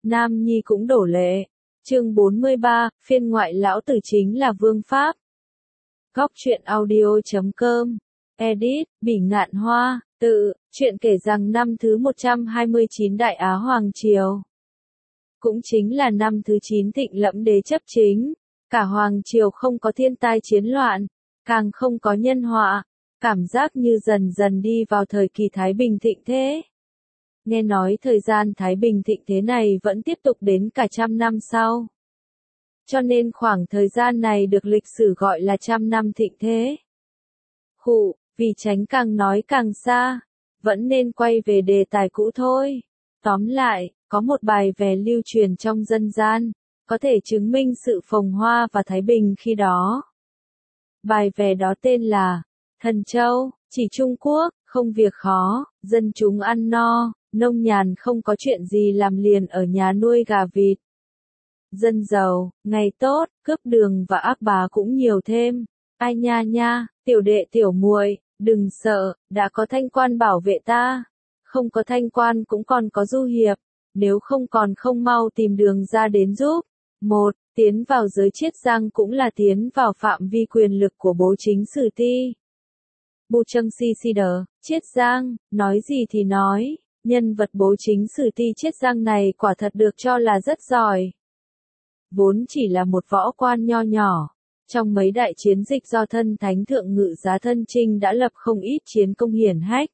Nam Nhi cũng đổ lệ. Chương 43, phiên ngoại lão tử chính là vương pháp. Góc truyện audio.com. Edit, Bỉ Ngạn Hoa, tự, chuyện kể rằng năm thứ 129 Đại Á Hoàng Triều. Cũng chính là năm thứ 9 Thịnh Lẫm Đế chấp chính. Cả Hoàng Triều không có thiên tai chiến loạn, càng không có nhân họa, cảm giác như dần dần đi vào thời kỳ Thái Bình thịnh thế. Nghe nói thời gian Thái Bình thịnh thế này vẫn tiếp tục đến cả 100 năm sau. Cho nên khoảng thời gian này được lịch sử gọi là 100 năm thịnh thế. Vì tránh càng nói càng xa, vẫn nên quay về đề tài cũ thôi. Tóm lại, có một bài vè lưu truyền trong dân gian, có thể chứng minh sự phồn hoa và thái bình khi đó. Bài vè đó tên là Thần Châu, chỉ Trung Quốc, không việc khó, dân chúng ăn no, nông nhàn không có chuyện gì làm liền ở nhà nuôi gà vịt. Dân giàu, ngày tốt, cướp đường và ác bá cũng nhiều thêm. Ai nha nha, tiểu đệ tiểu muội, đừng sợ, đã có thanh quan bảo vệ ta. Không có thanh quan cũng còn có du hiệp, nếu không còn không mau tìm đường ra đến giúp. 1. Tiến vào giới Chiết Giang cũng là tiến vào phạm vi quyền lực của bố chính Sử Ti. Bu Trâng Si Si Đờ, Chiết Giang, nói gì thì nói, nhân vật bố chính Sử Ti Chiết Giang này quả thật được cho là rất giỏi. Vốn chỉ là một võ quan nho nhỏ, trong mấy đại chiến dịch do thân thánh thượng ngự giá thân chinh đã lập không ít chiến công hiển hách.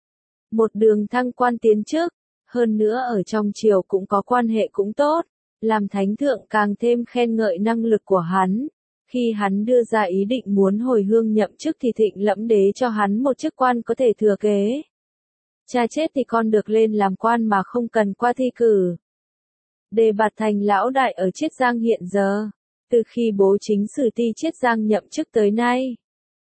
Một đường thăng quan tiến chức, hơn nữa ở trong triều cũng có quan hệ cũng tốt, làm thánh thượng càng thêm khen ngợi năng lực của hắn. Khi hắn đưa ra ý định muốn hồi hương nhậm chức thì Thịnh Lẫm Đế cho hắn một chức quan có thể thừa kế. Cha chết thì con được lên làm quan mà không cần qua thi cử. Đề bạt thành lão đại ở Chiết Giang hiện giờ, từ khi bố chính Sử Ti Chiết Giang nhậm chức tới nay.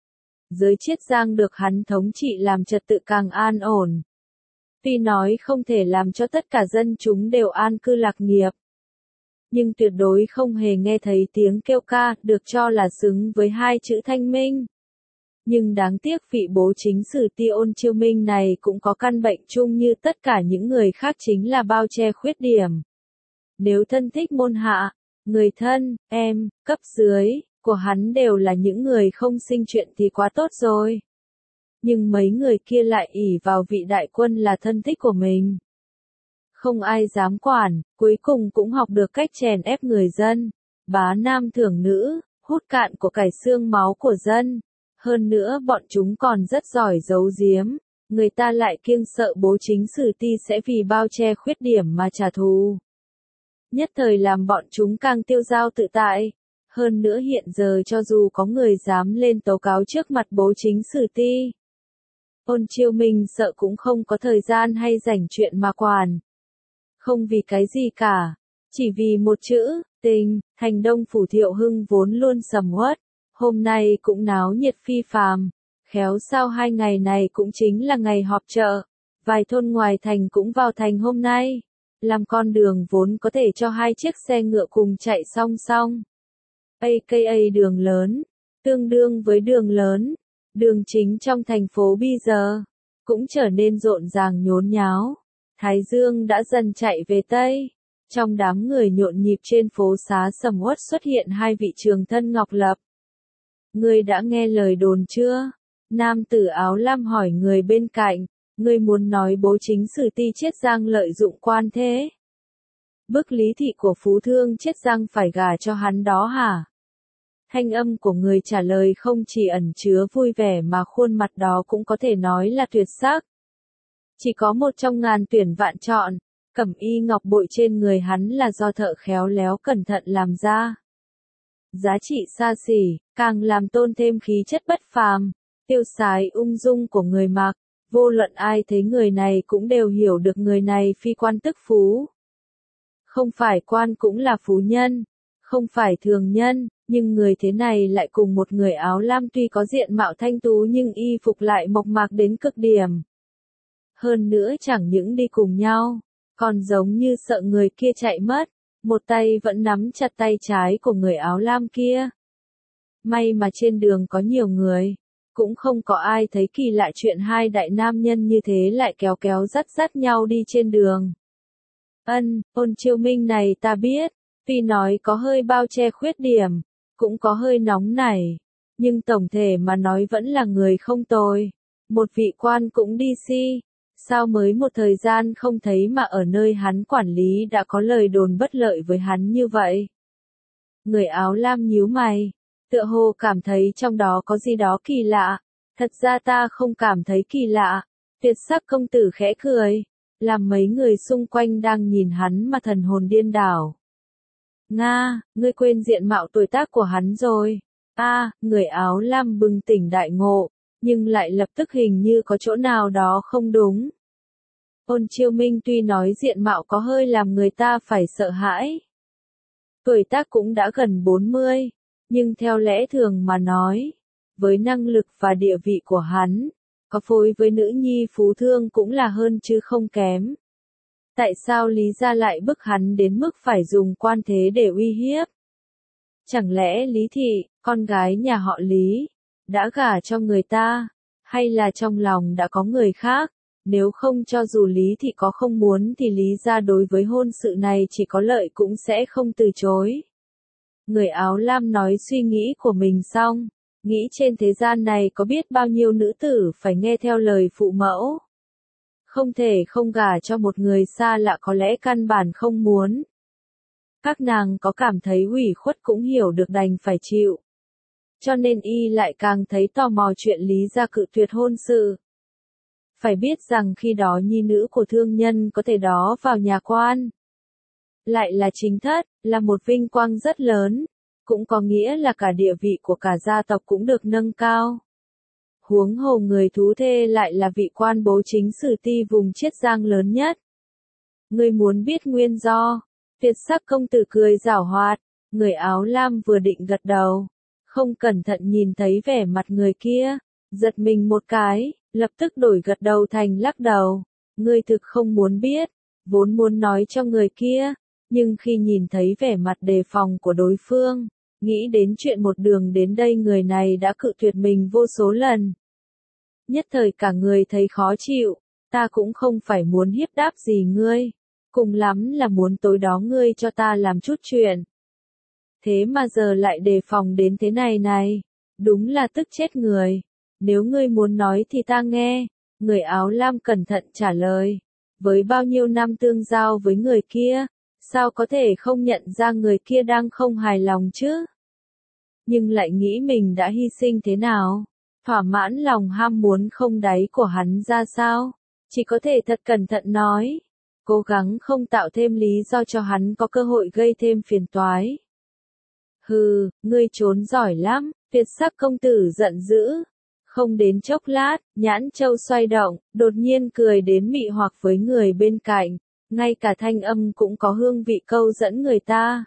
Giới Chiết Giang được hắn thống trị làm trật tự càng an ổn. Tuy nói không thể làm cho tất cả dân chúng đều an cư lạc nghiệp, nhưng tuyệt đối không hề nghe thấy tiếng kêu ca được cho là xứng với hai chữ thanh minh. Nhưng đáng tiếc vị bố chính Sử Ti Ôn Chiêu Minh này cũng có căn bệnh chung như tất cả những người khác, chính là bao che khuyết điểm. Nếu thân thích môn hạ, người thân, em, cấp dưới của hắn đều là những người không sinh chuyện thì quá tốt rồi. Nhưng mấy người kia lại ỷ vào vị đại quân là thân thích của mình. Không ai dám quản, cuối cùng cũng học được cách chèn ép người dân, bá nam thưởng nữ, hút cạn của cải xương máu của dân. Hơn nữa bọn chúng còn rất giỏi giấu giếm, người ta lại kiêng sợ bố chính Sử Ti sẽ vì bao che khuyết điểm mà trả thù. Nhất thời làm bọn chúng càng tiêu dao tự tại. Hơn nữa hiện giờ cho dù có người dám lên tố cáo trước mặt bố chính Sử Ti, Ôn Chiêu Minh sợ cũng không có thời gian hay rảnh chuyện mà quản. Không vì cái gì cả, chỉ vì một chữ, tình. Thành Đông Phủ Thiệu Hưng vốn luôn sầm uất, hôm nay cũng náo nhiệt phi phàm. Khéo sao 2 ngày này cũng chính là ngày họp chợ, vài thôn ngoài thành cũng vào thành hôm nay, làm con vốn có thể cho 2 chiếc xe ngựa cùng chạy song song. AKA đường lớn, tương đương với đường lớn, đường chính trong thành phố bây giờ, cũng trở nên rộn ràng nhốn nháo. Thái Dương đã dần chạy về Tây, trong đám người nhộn nhịp trên phố xá sầm uất xuất hiện 2 vị Trường Thân Ngọc Lập. Ngươi đã nghe lời đồn chưa? Nam tử áo lam hỏi người bên cạnh, ngươi muốn nói bố chính Sử Ti Chiết Giang lợi dụng quan thế? Bức lý thị của phú thương Chiết Giang phải gả cho hắn đó hả? Thanh âm của người trả lời không chỉ ẩn chứa vui vẻ mà khuôn mặt đó cũng có thể nói là tuyệt sắc. Chỉ có một trong ngàn tuyển vạn chọn, cẩm y ngọc bội trên người hắn là do thợ khéo léo cẩn thận làm ra. Giá trị xa xỉ, càng làm tôn thêm khí chất bất phàm, tiêu sái ung dung của người mặc. Vô luận ai thấy người này cũng đều hiểu được người này phi quan tức phú. Không phải quan cũng là phú nhân, không phải thường nhân, nhưng người thế này lại cùng một người áo lam tuy có diện mạo thanh tú nhưng y phục lại mộc mạc đến cực điểm. Hơn nữa chẳng những đi cùng nhau, còn giống như sợ người kia chạy mất, một tay vẫn nắm chặt tay trái của người áo lam kia. May mà trên đường có nhiều người, cũng không có ai thấy kỳ lạ chuyện 2 đại nam nhân như thế lại kéo kéo dắt dắt nhau đi trên đường. Ôn Chiêu Minh này ta biết, tuy nói có hơi bao che khuyết điểm, cũng có hơi nóng nảy, nhưng tổng thể mà nói vẫn là người không tồi. Một vị quan cũng đi si, sao mới một thời gian không thấy mà ở nơi hắn quản lý đã có lời đồn bất lợi với hắn như vậy. Người áo lam nhíu mày, tựa hồ cảm thấy trong đó có gì đó kỳ lạ. Thật ra ta không cảm thấy kỳ lạ. Tuyệt sắc công tử khẽ cười, làm mấy người xung quanh đang nhìn hắn mà thần hồn điên đảo. Nga, ngươi quên diện mạo tuổi tác của hắn rồi. Người áo lam bừng tỉnh đại ngộ, nhưng lại lập tức hình như có chỗ nào đó không đúng. Ôn Chiêu Minh tuy nói diện mạo có hơi làm người ta phải sợ hãi. Tuổi tác cũng đã gần 40, nhưng theo lẽ thường mà nói, với năng lực và địa vị của hắn, có phối với nữ nhi phú thương cũng là hơn chứ không kém. Tại sao Lý gia lại bức hắn đến mức phải dùng quan thế để uy hiếp? Chẳng lẽ Lý Thị, con gái nhà họ Lý, đã gả cho người ta, hay là trong lòng đã có người khác? Nếu không cho dù Lý Thị có không muốn thì Lý gia đối với hôn sự này chỉ có lợi cũng sẽ không từ chối. Người áo lam nói suy nghĩ của mình xong, nghĩ trên thế gian này có biết bao nhiêu nữ tử phải nghe theo lời phụ mẫu. Không thể không gả cho một người xa lạ có lẽ căn bản không muốn. Các nàng có cảm thấy ủy khuất cũng hiểu được đành phải chịu. Cho nên y lại càng thấy tò mò chuyện Lý gia cự tuyệt hôn sự. Phải biết rằng khi đó nhi nữ của thương nhân có thể đó vào nhà quan. Lại là chính thất, là một vinh quang rất lớn, cũng có nghĩa là cả địa vị của cả gia tộc cũng được nâng cao. Huống hồ người thú thê lại là vị quan bố chính sử ti vùng Chiết Giang lớn nhất. Ngươi muốn biết nguyên do? Tuyệt sắc công tử cười giảo hoạt, người áo lam vừa định gật đầu, không cẩn thận nhìn thấy vẻ mặt người kia, giật mình một cái, lập tức đổi gật đầu thành lắc đầu. Ngươi thực không muốn biết, vốn muốn nói cho người kia, nhưng khi nhìn thấy vẻ mặt đề phòng của đối phương, nghĩ đến chuyện một đường đến đây người này đã cự tuyệt mình vô số lần. Nhất thời cả người thấy khó chịu, ta cũng không phải muốn hiếp đáp gì ngươi, cùng lắm là muốn tối đó ngươi cho ta làm chút chuyện. Thế mà giờ lại đề phòng đến thế này, đúng là tức chết người. Nếu ngươi muốn nói thì ta nghe, người áo lam cẩn thận trả lời. Với bao nhiêu năm tương giao với người kia, sao có thể không nhận ra người kia đang không hài lòng chứ? Nhưng lại nghĩ mình đã hy sinh thế nào? Thỏa mãn lòng ham muốn không đáy của hắn ra sao? Chỉ có thể thật cẩn thận nói. Cố gắng không tạo thêm lý do cho hắn có cơ hội gây thêm phiền toái. Hừ, ngươi trốn giỏi lắm, tuyệt sắc công tử giận dữ. Không đến chốc lát, nhãn châu xoay động, đột nhiên cười đến mị hoặc với người bên cạnh, ngay cả thanh âm cũng có hương vị câu dẫn người ta.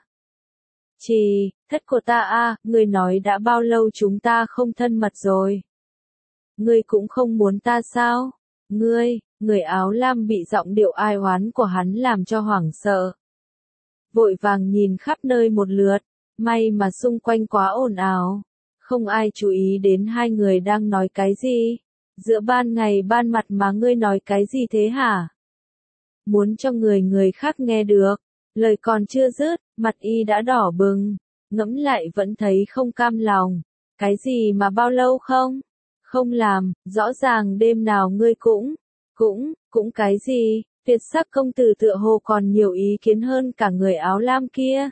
Thất của ta ngươi nói đã bao lâu chúng ta không thân mật rồi? Ngươi cũng không muốn ta sao? Người áo lam bị giọng điệu ai oán của hắn làm cho hoảng sợ. Vội vàng nhìn khắp nơi một lượt, may mà xung quanh quá ồn ào. Không ai chú ý đến hai người đang nói cái gì. Giữa ban ngày ban mặt mà ngươi nói cái gì thế hả? Muốn cho người khác nghe được. Lời còn chưa dứt, mặt y đã đỏ bừng. Ngẫm lại vẫn thấy không cam lòng. Cái gì mà bao lâu không? Không làm, rõ ràng đêm nào ngươi cũng cái gì? Tuyệt sắc công tử tựa hồ còn nhiều ý kiến hơn cả người áo lam kia.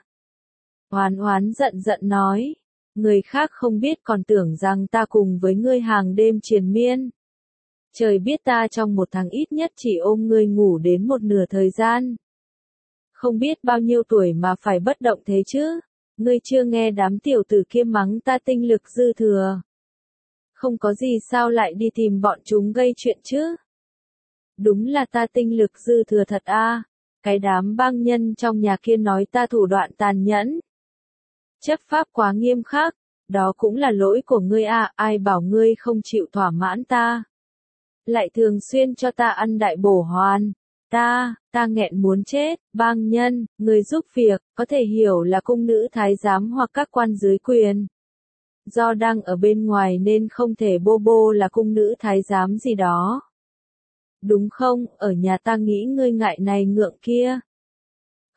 Oán giận nói. Người khác không biết còn tưởng rằng ta cùng với ngươi hàng đêm triền miên. Trời biết ta trong một tháng ít nhất chỉ ôm ngươi ngủ đến một nửa thời gian. Không biết bao nhiêu tuổi mà phải bất động thế chứ. Ngươi chưa nghe đám tiểu tử kia mắng ta tinh lực dư thừa. Không có gì sao lại đi tìm bọn chúng gây chuyện chứ. Đúng là ta tinh lực dư thừa thật Cái đám bang nhân trong nhà kia nói ta thủ đoạn tàn nhẫn. Chấp pháp quá nghiêm khắc, đó cũng là lỗi của ngươi ai bảo ngươi không chịu thỏa mãn ta. Lại thường xuyên cho ta ăn đại bổ hoàn. Ta nghẹn muốn chết, bang nhân, người giúp việc, có thể hiểu là cung nữ thái giám hoặc các quan dưới quyền. Do đang ở bên ngoài nên không thể bô là cung nữ thái giám gì đó. Đúng không, ở nhà ta nghĩ ngươi ngại này ngượng kia.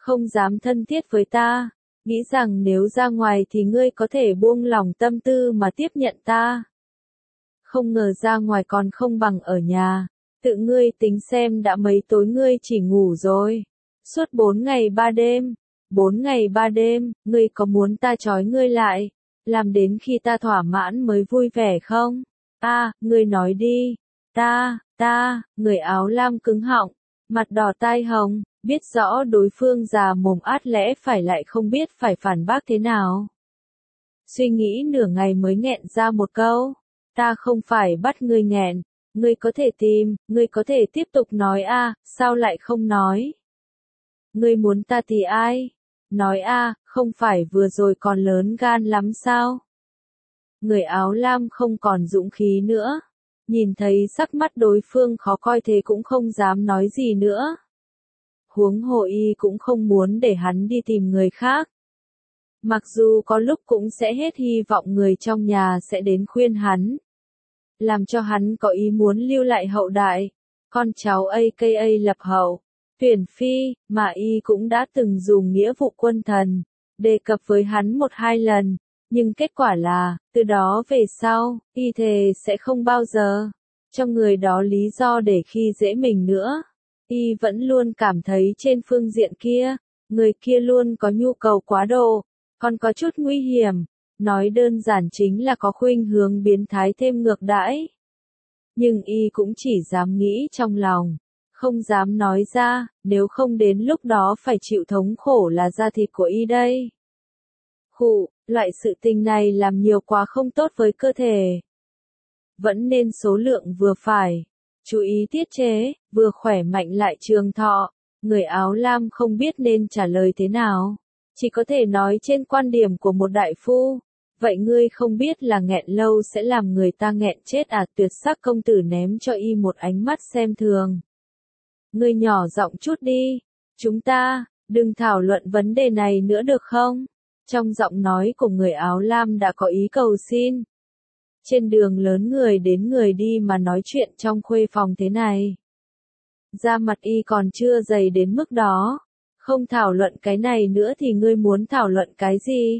không dám thân thiết với ta, nghĩ rằng nếu ra ngoài thì ngươi có thể buông lòng tâm tư mà tiếp nhận ta. Không ngờ ra ngoài còn không bằng ở nhà, tự ngươi tính xem đã mấy tối ngươi chỉ ngủ rồi. Suốt 4 ngày 3 đêm, 4 ngày 3 đêm, ngươi có muốn ta trói ngươi lại, làm đến khi ta thỏa mãn mới vui vẻ không? Ngươi nói đi. Người áo lam cứng họng, mặt đỏ tai hồng, biết rõ đối phương già mồm át lẽ phải lại không biết phải phản bác thế nào. Suy nghĩ nửa ngày mới nghẹn ra một câu, ta không phải bắt ngươi nghẹn, ngươi có thể tìm, ngươi có thể tiếp tục nói sao lại không nói? Ngươi muốn ta thì ai? Nói không phải vừa rồi còn lớn gan lắm sao? Người áo lam không còn dũng khí nữa. Nhìn thấy sắc mắt đối phương khó coi thế cũng không dám nói gì nữa. Huống hồ y cũng không muốn để hắn đi tìm người khác. Mặc dù có lúc cũng sẽ hết hy vọng người trong nhà sẽ đến khuyên hắn. Làm cho hắn có ý muốn lưu lại hậu đại. Con cháu aka lập hậu, tuyển phi, mà y cũng đã từng dùng nghĩa vụ quân thần, đề cập với hắn 1-2 lần. Nhưng kết quả là, từ đó về sau, y thề sẽ không bao giờ cho người đó lý do để khi dễ mình nữa. Y vẫn luôn cảm thấy trên phương diện kia, người kia luôn có nhu cầu quá độ, còn có chút nguy hiểm, nói đơn giản chính là có khuynh hướng biến thái thêm ngược đãi. Nhưng y cũng chỉ dám nghĩ trong lòng, không dám nói ra, nếu không đến lúc đó phải chịu thống khổ là da thịt của y đây. Loại sự tình này làm nhiều quá không tốt với cơ thể. Vẫn nên số lượng vừa phải, chú ý tiết chế, vừa khỏe mạnh lại trường thọ. Người áo lam không biết nên trả lời thế nào, chỉ có thể nói trên quan điểm của một đại phu. Vậy ngươi không biết là nghẹn lâu sẽ làm người ta nghẹn chết Tuyệt sắc công tử ném cho y một ánh mắt xem thường. Ngươi nhỏ giọng chút đi, chúng ta, đừng thảo luận vấn đề này nữa được không? Trong giọng nói của người áo lam đã có ý cầu xin. Trên đường lớn người đến người đi mà nói chuyện trong khuê phòng thế này. Da mặt y còn chưa dày đến mức đó. Không thảo luận cái này nữa thì ngươi muốn thảo luận cái gì?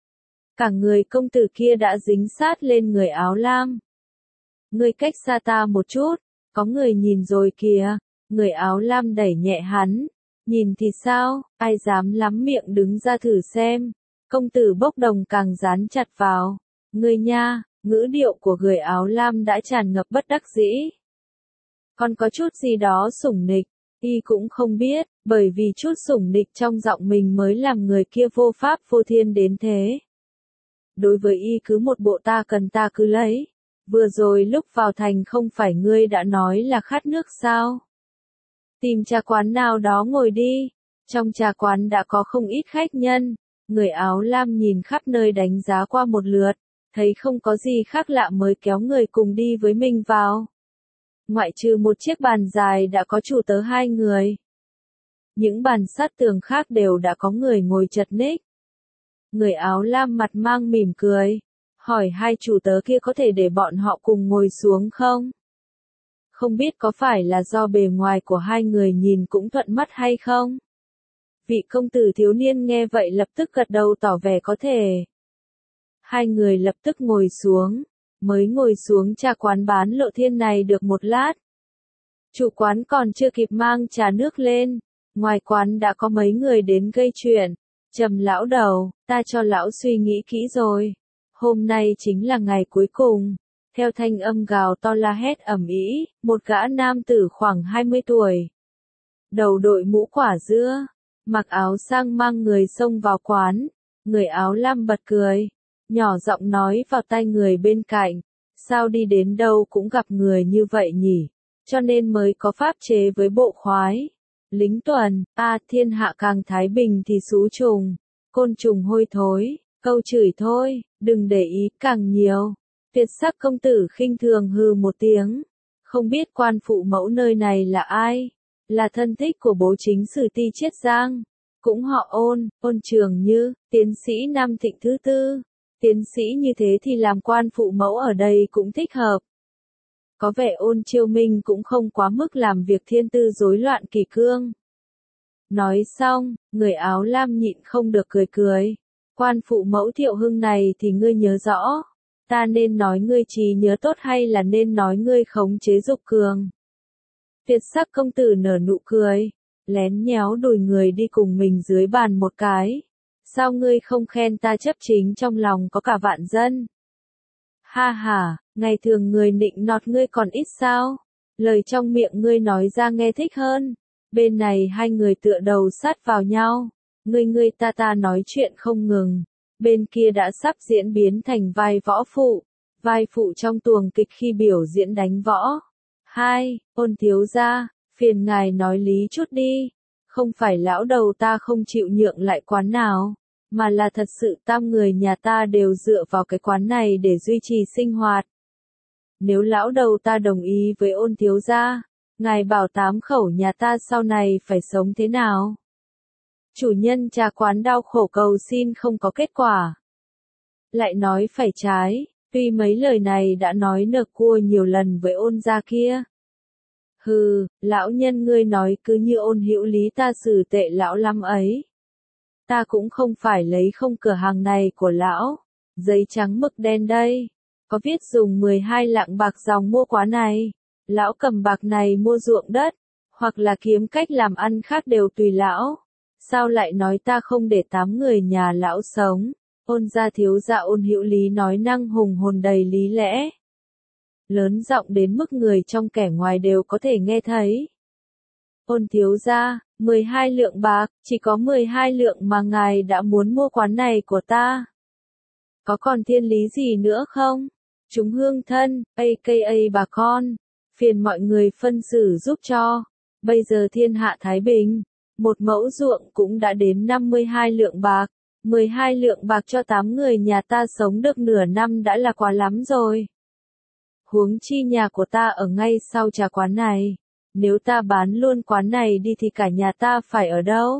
Cả người công tử kia đã dính sát lên người áo lam. Ngươi cách xa ta một chút, có người nhìn rồi kìa. Người áo lam đẩy nhẹ hắn. Nhìn thì sao, ai dám lắm miệng đứng ra thử xem. Công tử bốc đồng càng dán chặt vào. Ngươi nha, ngữ điệu của người áo lam đã tràn ngập bất đắc dĩ. Còn có chút gì đó sủng nịch, y cũng không biết, bởi vì chút sủng nịch trong giọng mình mới làm người kia vô pháp vô thiên đến thế. Đối với y cứ một bộ ta cần ta cứ lấy. Vừa rồi lúc vào thành không phải ngươi đã nói là khát nước sao? Tìm trà quán nào đó ngồi đi. Trong trà quán đã có không ít khách nhân. Người áo lam nhìn khắp nơi đánh giá qua một lượt, thấy không có gì khác lạ mới kéo người cùng đi với mình vào. Ngoại trừ một chiếc bàn dài đã có chủ tớ 2 người. Những bàn sát tường khác đều đã có người ngồi chật ních. Người áo lam mặt mang mỉm cười, hỏi 2 chủ tớ kia có thể để bọn họ cùng ngồi xuống không? Không biết có phải là do bề ngoài của 2 người nhìn cũng thuận mắt hay không? Vị công tử thiếu niên nghe vậy lập tức gật đầu tỏ vẻ có thể. 2 người lập tức ngồi xuống, mới ngồi xuống trà quán bán lộ thiên này được một lát. Chủ quán còn chưa kịp mang trà nước lên, ngoài quán đã có mấy người đến gây chuyện. Trầm lão đầu, ta cho lão suy nghĩ kỹ rồi. Hôm nay chính là ngày cuối cùng. Theo thanh âm gào to la hét ầm ĩ, một gã nam tử khoảng 20 tuổi. Đầu đội mũ quả dưa, mặc áo sang mang người xông vào quán. Người áo lam bật cười, nhỏ giọng nói vào tai người bên cạnh. Sao đi đến đâu cũng gặp người như vậy nhỉ? Cho nên mới có pháp chế với bộ khoái. Lính tuần, thiên hạ càng thái bình thì xú trùng, côn trùng hôi thối, câu chửi thôi, đừng để ý càng nhiều. Tuyệt sắc công tử khinh thường hừ một tiếng, không biết quan phụ mẫu nơi này là ai, là thân thích của bố chính sử Ti Chiết Giang, cũng họ Ôn Trường Như, tiến sĩ Nam Thịnh thứ tư, tiến sĩ như thế thì làm quan phụ mẫu ở đây cũng thích hợp. Có vẻ Ôn Chiêu Minh cũng không quá mức làm việc thiên tư rối loạn kỷ cương. Nói xong, người áo lam nhịn không được cười cười. Quan phụ mẫu Thiệu Hưng này thì ngươi nhớ rõ. Ta nên nói ngươi trí nhớ tốt hay là nên nói ngươi khống chế dục cường? Tuyệt sắc công tử nở nụ cười, lén nhéo đùi người đi cùng mình dưới bàn một cái. Sao ngươi không khen ta chấp chính trong lòng có cả vạn dân? Ha ha, ngày thường người nịnh nọt ngươi còn ít sao? Lời trong miệng ngươi nói ra nghe thích hơn. Bên này hai người tựa đầu sát vào nhau, ngươi ta nói chuyện không ngừng. Bên kia đã sắp diễn biến thành vai võ phụ, vai phụ trong tuồng kịch khi biểu diễn đánh võ. Hai, Ôn thiếu gia, phiền ngài nói lý chút đi. Không phải lão đầu ta không chịu nhượng lại quán nào, mà là thật sự tam người nhà ta đều dựa vào cái quán này để duy trì sinh hoạt. Nếu lão đầu ta đồng ý với Ôn thiếu gia, ngài bảo 8 khẩu nhà ta sau này phải sống thế nào? Chủ nhân trà quán đau khổ cầu xin không có kết quả. Lại nói phải trái, tuy mấy lời này đã nói nở cua nhiều lần với Ôn gia kia. Hừ, lão nhân ngươi nói cứ như Ôn hữu lý ta xử tệ lão lắm ấy. Ta cũng không phải lấy không cửa hàng này của lão. Giấy trắng mực đen đây. Có viết dùng 12 lạng bạc dòng mua quán này. Lão cầm bạc này mua ruộng đất, hoặc là kiếm cách làm ăn khác đều tùy lão. Sao lại nói ta không để 8 người nhà lão sống? Ôn gia thiếu gia Ôn hữu lý nói năng hùng hồn đầy lý lẽ. Lớn giọng đến mức người trong kẻ ngoài đều có thể nghe thấy. Ôn thiếu gia, 12 lượng bạc, chỉ có 12 lượng mà ngài đã muốn mua quán này của ta. Có còn thiên lý gì nữa không? Chúng hương thân, aka bà con, phiền mọi người phân xử giúp cho. Bây giờ thiên hạ thái bình, một mẫu ruộng cũng đã đến 52 lượng bạc. 12 lượng bạc cho 8 người nhà ta sống được nửa năm đã là quá lắm rồi. Huống chi nhà của ta ở ngay sau trà quán này. Nếu ta bán luôn quán này đi thì cả nhà ta phải ở đâu?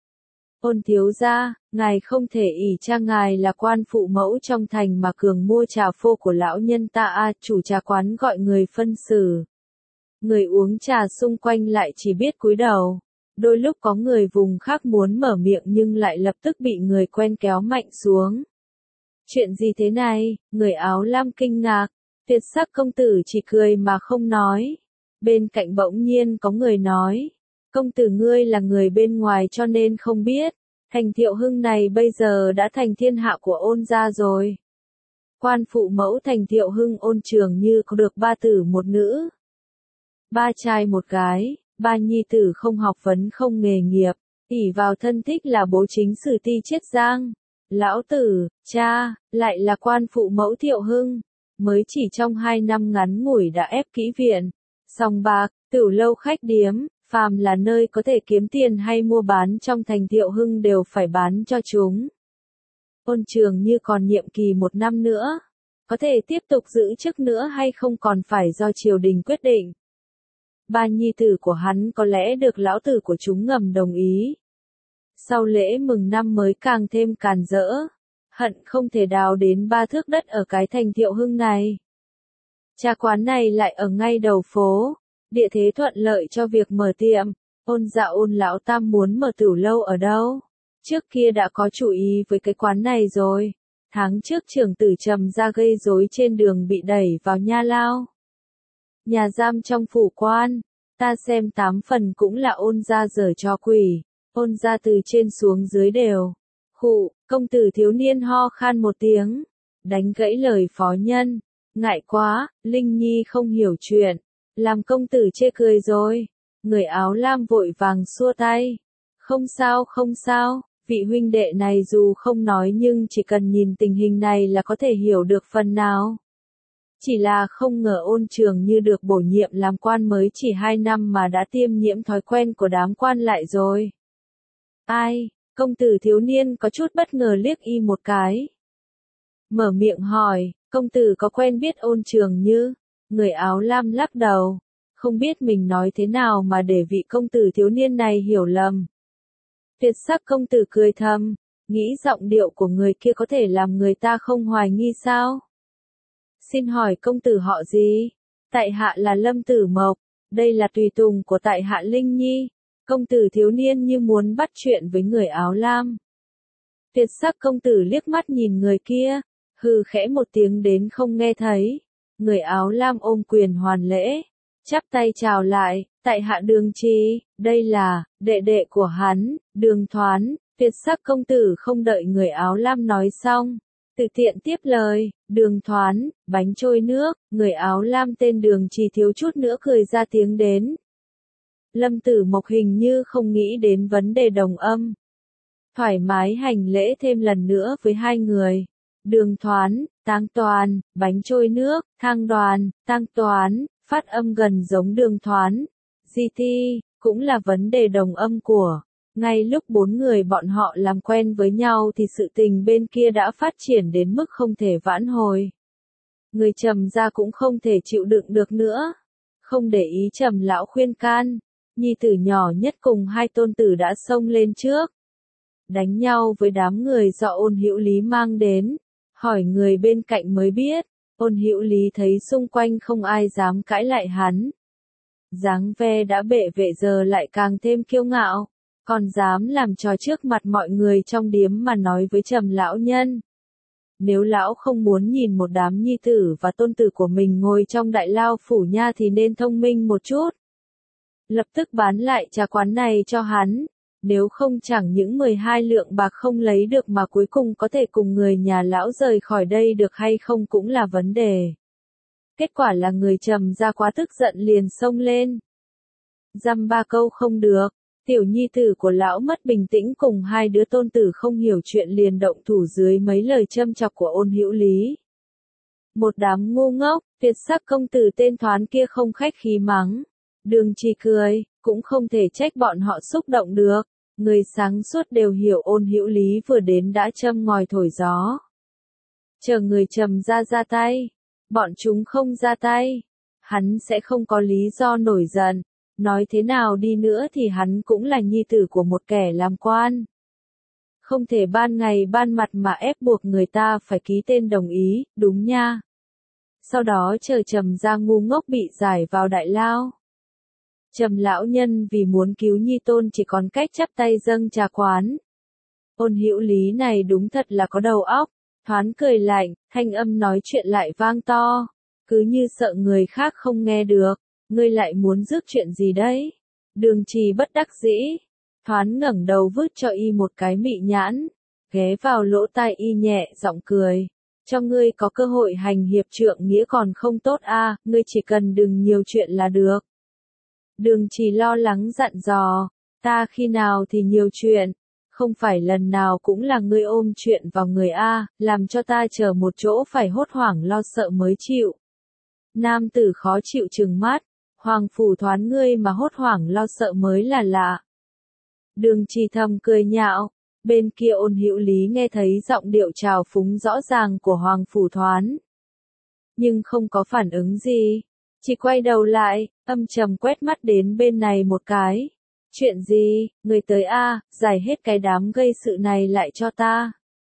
Ôn thiếu gia, ngài không thể ỷ cha ngài là quan phụ mẫu trong thành mà cường mua trà phô của lão nhân ta chủ trà quán gọi người phân xử. Người uống trà xung quanh lại chỉ biết cúi đầu. Đôi lúc có người vùng khác muốn mở miệng nhưng lại lập tức bị người quen kéo mạnh xuống. Chuyện gì thế này? Người áo lam kinh ngạc. Tuyệt sắc công tử chỉ cười mà không nói. Bên cạnh bỗng nhiên có người nói. Công tử ngươi là người bên ngoài cho nên không biết. Thành Thiệu Hưng này bây giờ đã thành thiên hạ của Ôn gia rồi. Quan phụ mẫu Thành Thiệu Hưng Ôn Trường Như có được 3 tử 1 nữ. 3 trai 1 gái, 3 nhi tử không học vấn không nghề nghiệp, ỷ vào thân thích là bố chính sử ti Chiết Giang. Lão tử, cha, lại là quan phụ mẫu Thiệu Hưng, mới chỉ trong 2 năm ngắn ngủi đã ép kỹ viện, sòng bạc, tửu lâu khách điếm, phàm là nơi có thể kiếm tiền hay mua bán trong Thành Thiệu Hưng đều phải bán cho chúng. Ôn Trường Như còn nhiệm kỳ 1 năm nữa, có thể tiếp tục giữ chức nữa hay không còn phải do triều đình quyết định. 3 nhi tử của hắn có lẽ được lão tử của chúng ngầm đồng ý. Sau lễ mừng năm mới càng thêm càn rỡ, hận không thể đào đến 3 thước đất ở cái Thành Thiệu Hưng này. Trà quán này lại ở ngay đầu phố, địa thế thuận lợi cho việc mở tiệm. Ôn dạ Ôn lão tam muốn mở tửu lâu ở đâu? Trước kia đã có chủ ý với cái quán này rồi. Tháng trước trưởng tử Trầm ra gây rối trên đường bị đẩy vào nha lao. Nhà giam trong phủ quan, ta xem 8 phần cũng là Ôn gia giở trò quỷ. Ôn gia từ trên xuống dưới đều. Khụ, công tử thiếu niên ho khan một tiếng, đánh gãy lời phó nhân. Ngại quá, Linh Nhi không hiểu chuyện, làm công tử chê cười rồi. Người áo lam vội vàng xua tay. Không sao, vị huynh đệ này dù không nói nhưng chỉ cần nhìn tình hình này là có thể hiểu được phần nào. Chỉ là không ngờ Ôn Trường Như được bổ nhiệm làm quan mới chỉ 2 năm mà đã tiêm nhiễm thói quen của đám quan lại rồi. Ai, công tử thiếu niên có chút bất ngờ liếc y một cái. Mở miệng hỏi, công tử có quen biết Ôn Trường Như? Người áo lam lắc đầu, không biết mình nói thế nào mà để vị công tử thiếu niên này hiểu lầm. Tuyệt sắc công tử cười thầm, nghĩ giọng điệu của người kia có thể làm người ta không hoài nghi sao? Xin hỏi công tử họ gì? Tại hạ là Lâm Tử Mộc, đây là tùy tùng của tại hạ Linh Nhi. Công tử thiếu niên như muốn bắt chuyện với người áo lam. Tuyệt sắc công tử liếc mắt nhìn người kia, hừ khẽ một tiếng đến không nghe thấy. Người áo lam ôm quyền hoàn lễ, chắp tay chào lại, tại hạ Đường Trì, đây là đệ đệ của hắn, Đường Thoán. Tuyệt sắc công tử không đợi người áo lam nói xong, tự tiện tiếp lời, Đường Thoán, bánh trôi nước. Người áo lam tên Đường Trì thiếu chút nữa cười ra tiếng đến. Lâm Tử Mộc hình như không nghĩ đến vấn đề đồng âm, thoải mái hành lễ thêm lần nữa với hai người. Đường Thoán, Tang Toàn, bánh trôi nước. Thang Đoàn, Tang Toán, phát âm gần giống Đường Thoán. GT, cũng là vấn đề đồng âm của. Ngay lúc bốn người bọn họ làm quen với nhau thì sự tình bên kia đã phát triển đến mức không thể vãn hồi. Người Trầm gia cũng không thể chịu đựng được nữa. Không để ý Trầm lão khuyên can, nhi tử nhỏ nhất cùng hai tôn tử đã xông lên trước. Đánh nhau với đám người do Ôn Hữu Lý mang đến. Hỏi người bên cạnh mới biết, Ôn Hữu Lý thấy xung quanh không ai dám cãi lại hắn. Dáng vẻ đã bệ vệ giờ lại càng thêm kiêu ngạo, còn dám làm trò trước mặt mọi người trong điếm mà nói với Trầm lão nhân. Nếu lão không muốn nhìn một đám nhi tử và tôn tử của mình ngồi trong đại lao phủ nha thì nên thông minh một chút. Lập tức bán lại trà quán này cho hắn, nếu không chẳng những 12 lượng bạc không lấy được mà cuối cùng có thể cùng người nhà lão rời khỏi đây được hay không cũng là vấn đề. Kết quả là người Trầm gia quá tức giận liền xông lên. Dăm ba câu không được, tiểu nhi tử của lão mất bình tĩnh cùng hai đứa tôn tử không hiểu chuyện liền động thủ dưới mấy lời châm chọc của Ôn Hữu Lý. Một đám ngu ngốc. Tuyệt sắc công tử tên Thoán kia không khách khí mắng. Đường Trì cười, cũng không thể trách bọn họ xúc động được. Người sáng suốt đều hiểu Ôn Hữu Lý vừa đến đã châm ngòi thổi gió. Chờ người Trầm gia ra tay, bọn chúng không ra tay, hắn sẽ không có lý do nổi giận. Nói thế nào đi nữa thì hắn cũng là nhi tử của một kẻ làm quan. Không thể ban ngày ban mặt mà ép buộc người ta phải ký tên đồng ý, đúng nha. Sau đó chờ Trầm gia ngu ngốc bị giải vào đại lao. Trầm lão nhân vì muốn cứu nhi tôn chỉ còn cách chắp tay dâng trà quán. Ôn Hữu Lý này đúng thật là có đầu óc. Thoán cười lạnh, thanh âm nói chuyện lại vang to, cứ như sợ người khác không nghe được. Ngươi lại muốn rước chuyện gì đấy? Đường Trì bất đắc dĩ. Thoán ngẩng đầu vứt cho y một cái mị nhãn, ghé vào lỗ tai y nhẹ giọng cười. Cho ngươi có cơ hội hành hiệp trượng nghĩa còn không tốt à, ngươi chỉ cần đừng nhiều chuyện là được. Đường Trì lo lắng dặn dò, ta khi nào thì nhiều chuyện, không phải lần nào cũng là ngươi ôm chuyện vào người a, làm cho ta chờ một chỗ phải hốt hoảng lo sợ mới chịu. Nam tử khó chịu trừng mắt, Hoàng phủ Thoán ngươi mà hốt hoảng lo sợ mới là lạ. Đường Trì thầm cười nhạo, bên kia Ôn Hữu Lý nghe thấy giọng điệu trào phúng rõ ràng của Hoàng phủ Thoán, nhưng không có phản ứng gì, chỉ quay đầu lại, âm trầm quét mắt đến bên này một cái. Chuyện gì, người tới a, giải hết cái đám gây sự này lại cho ta.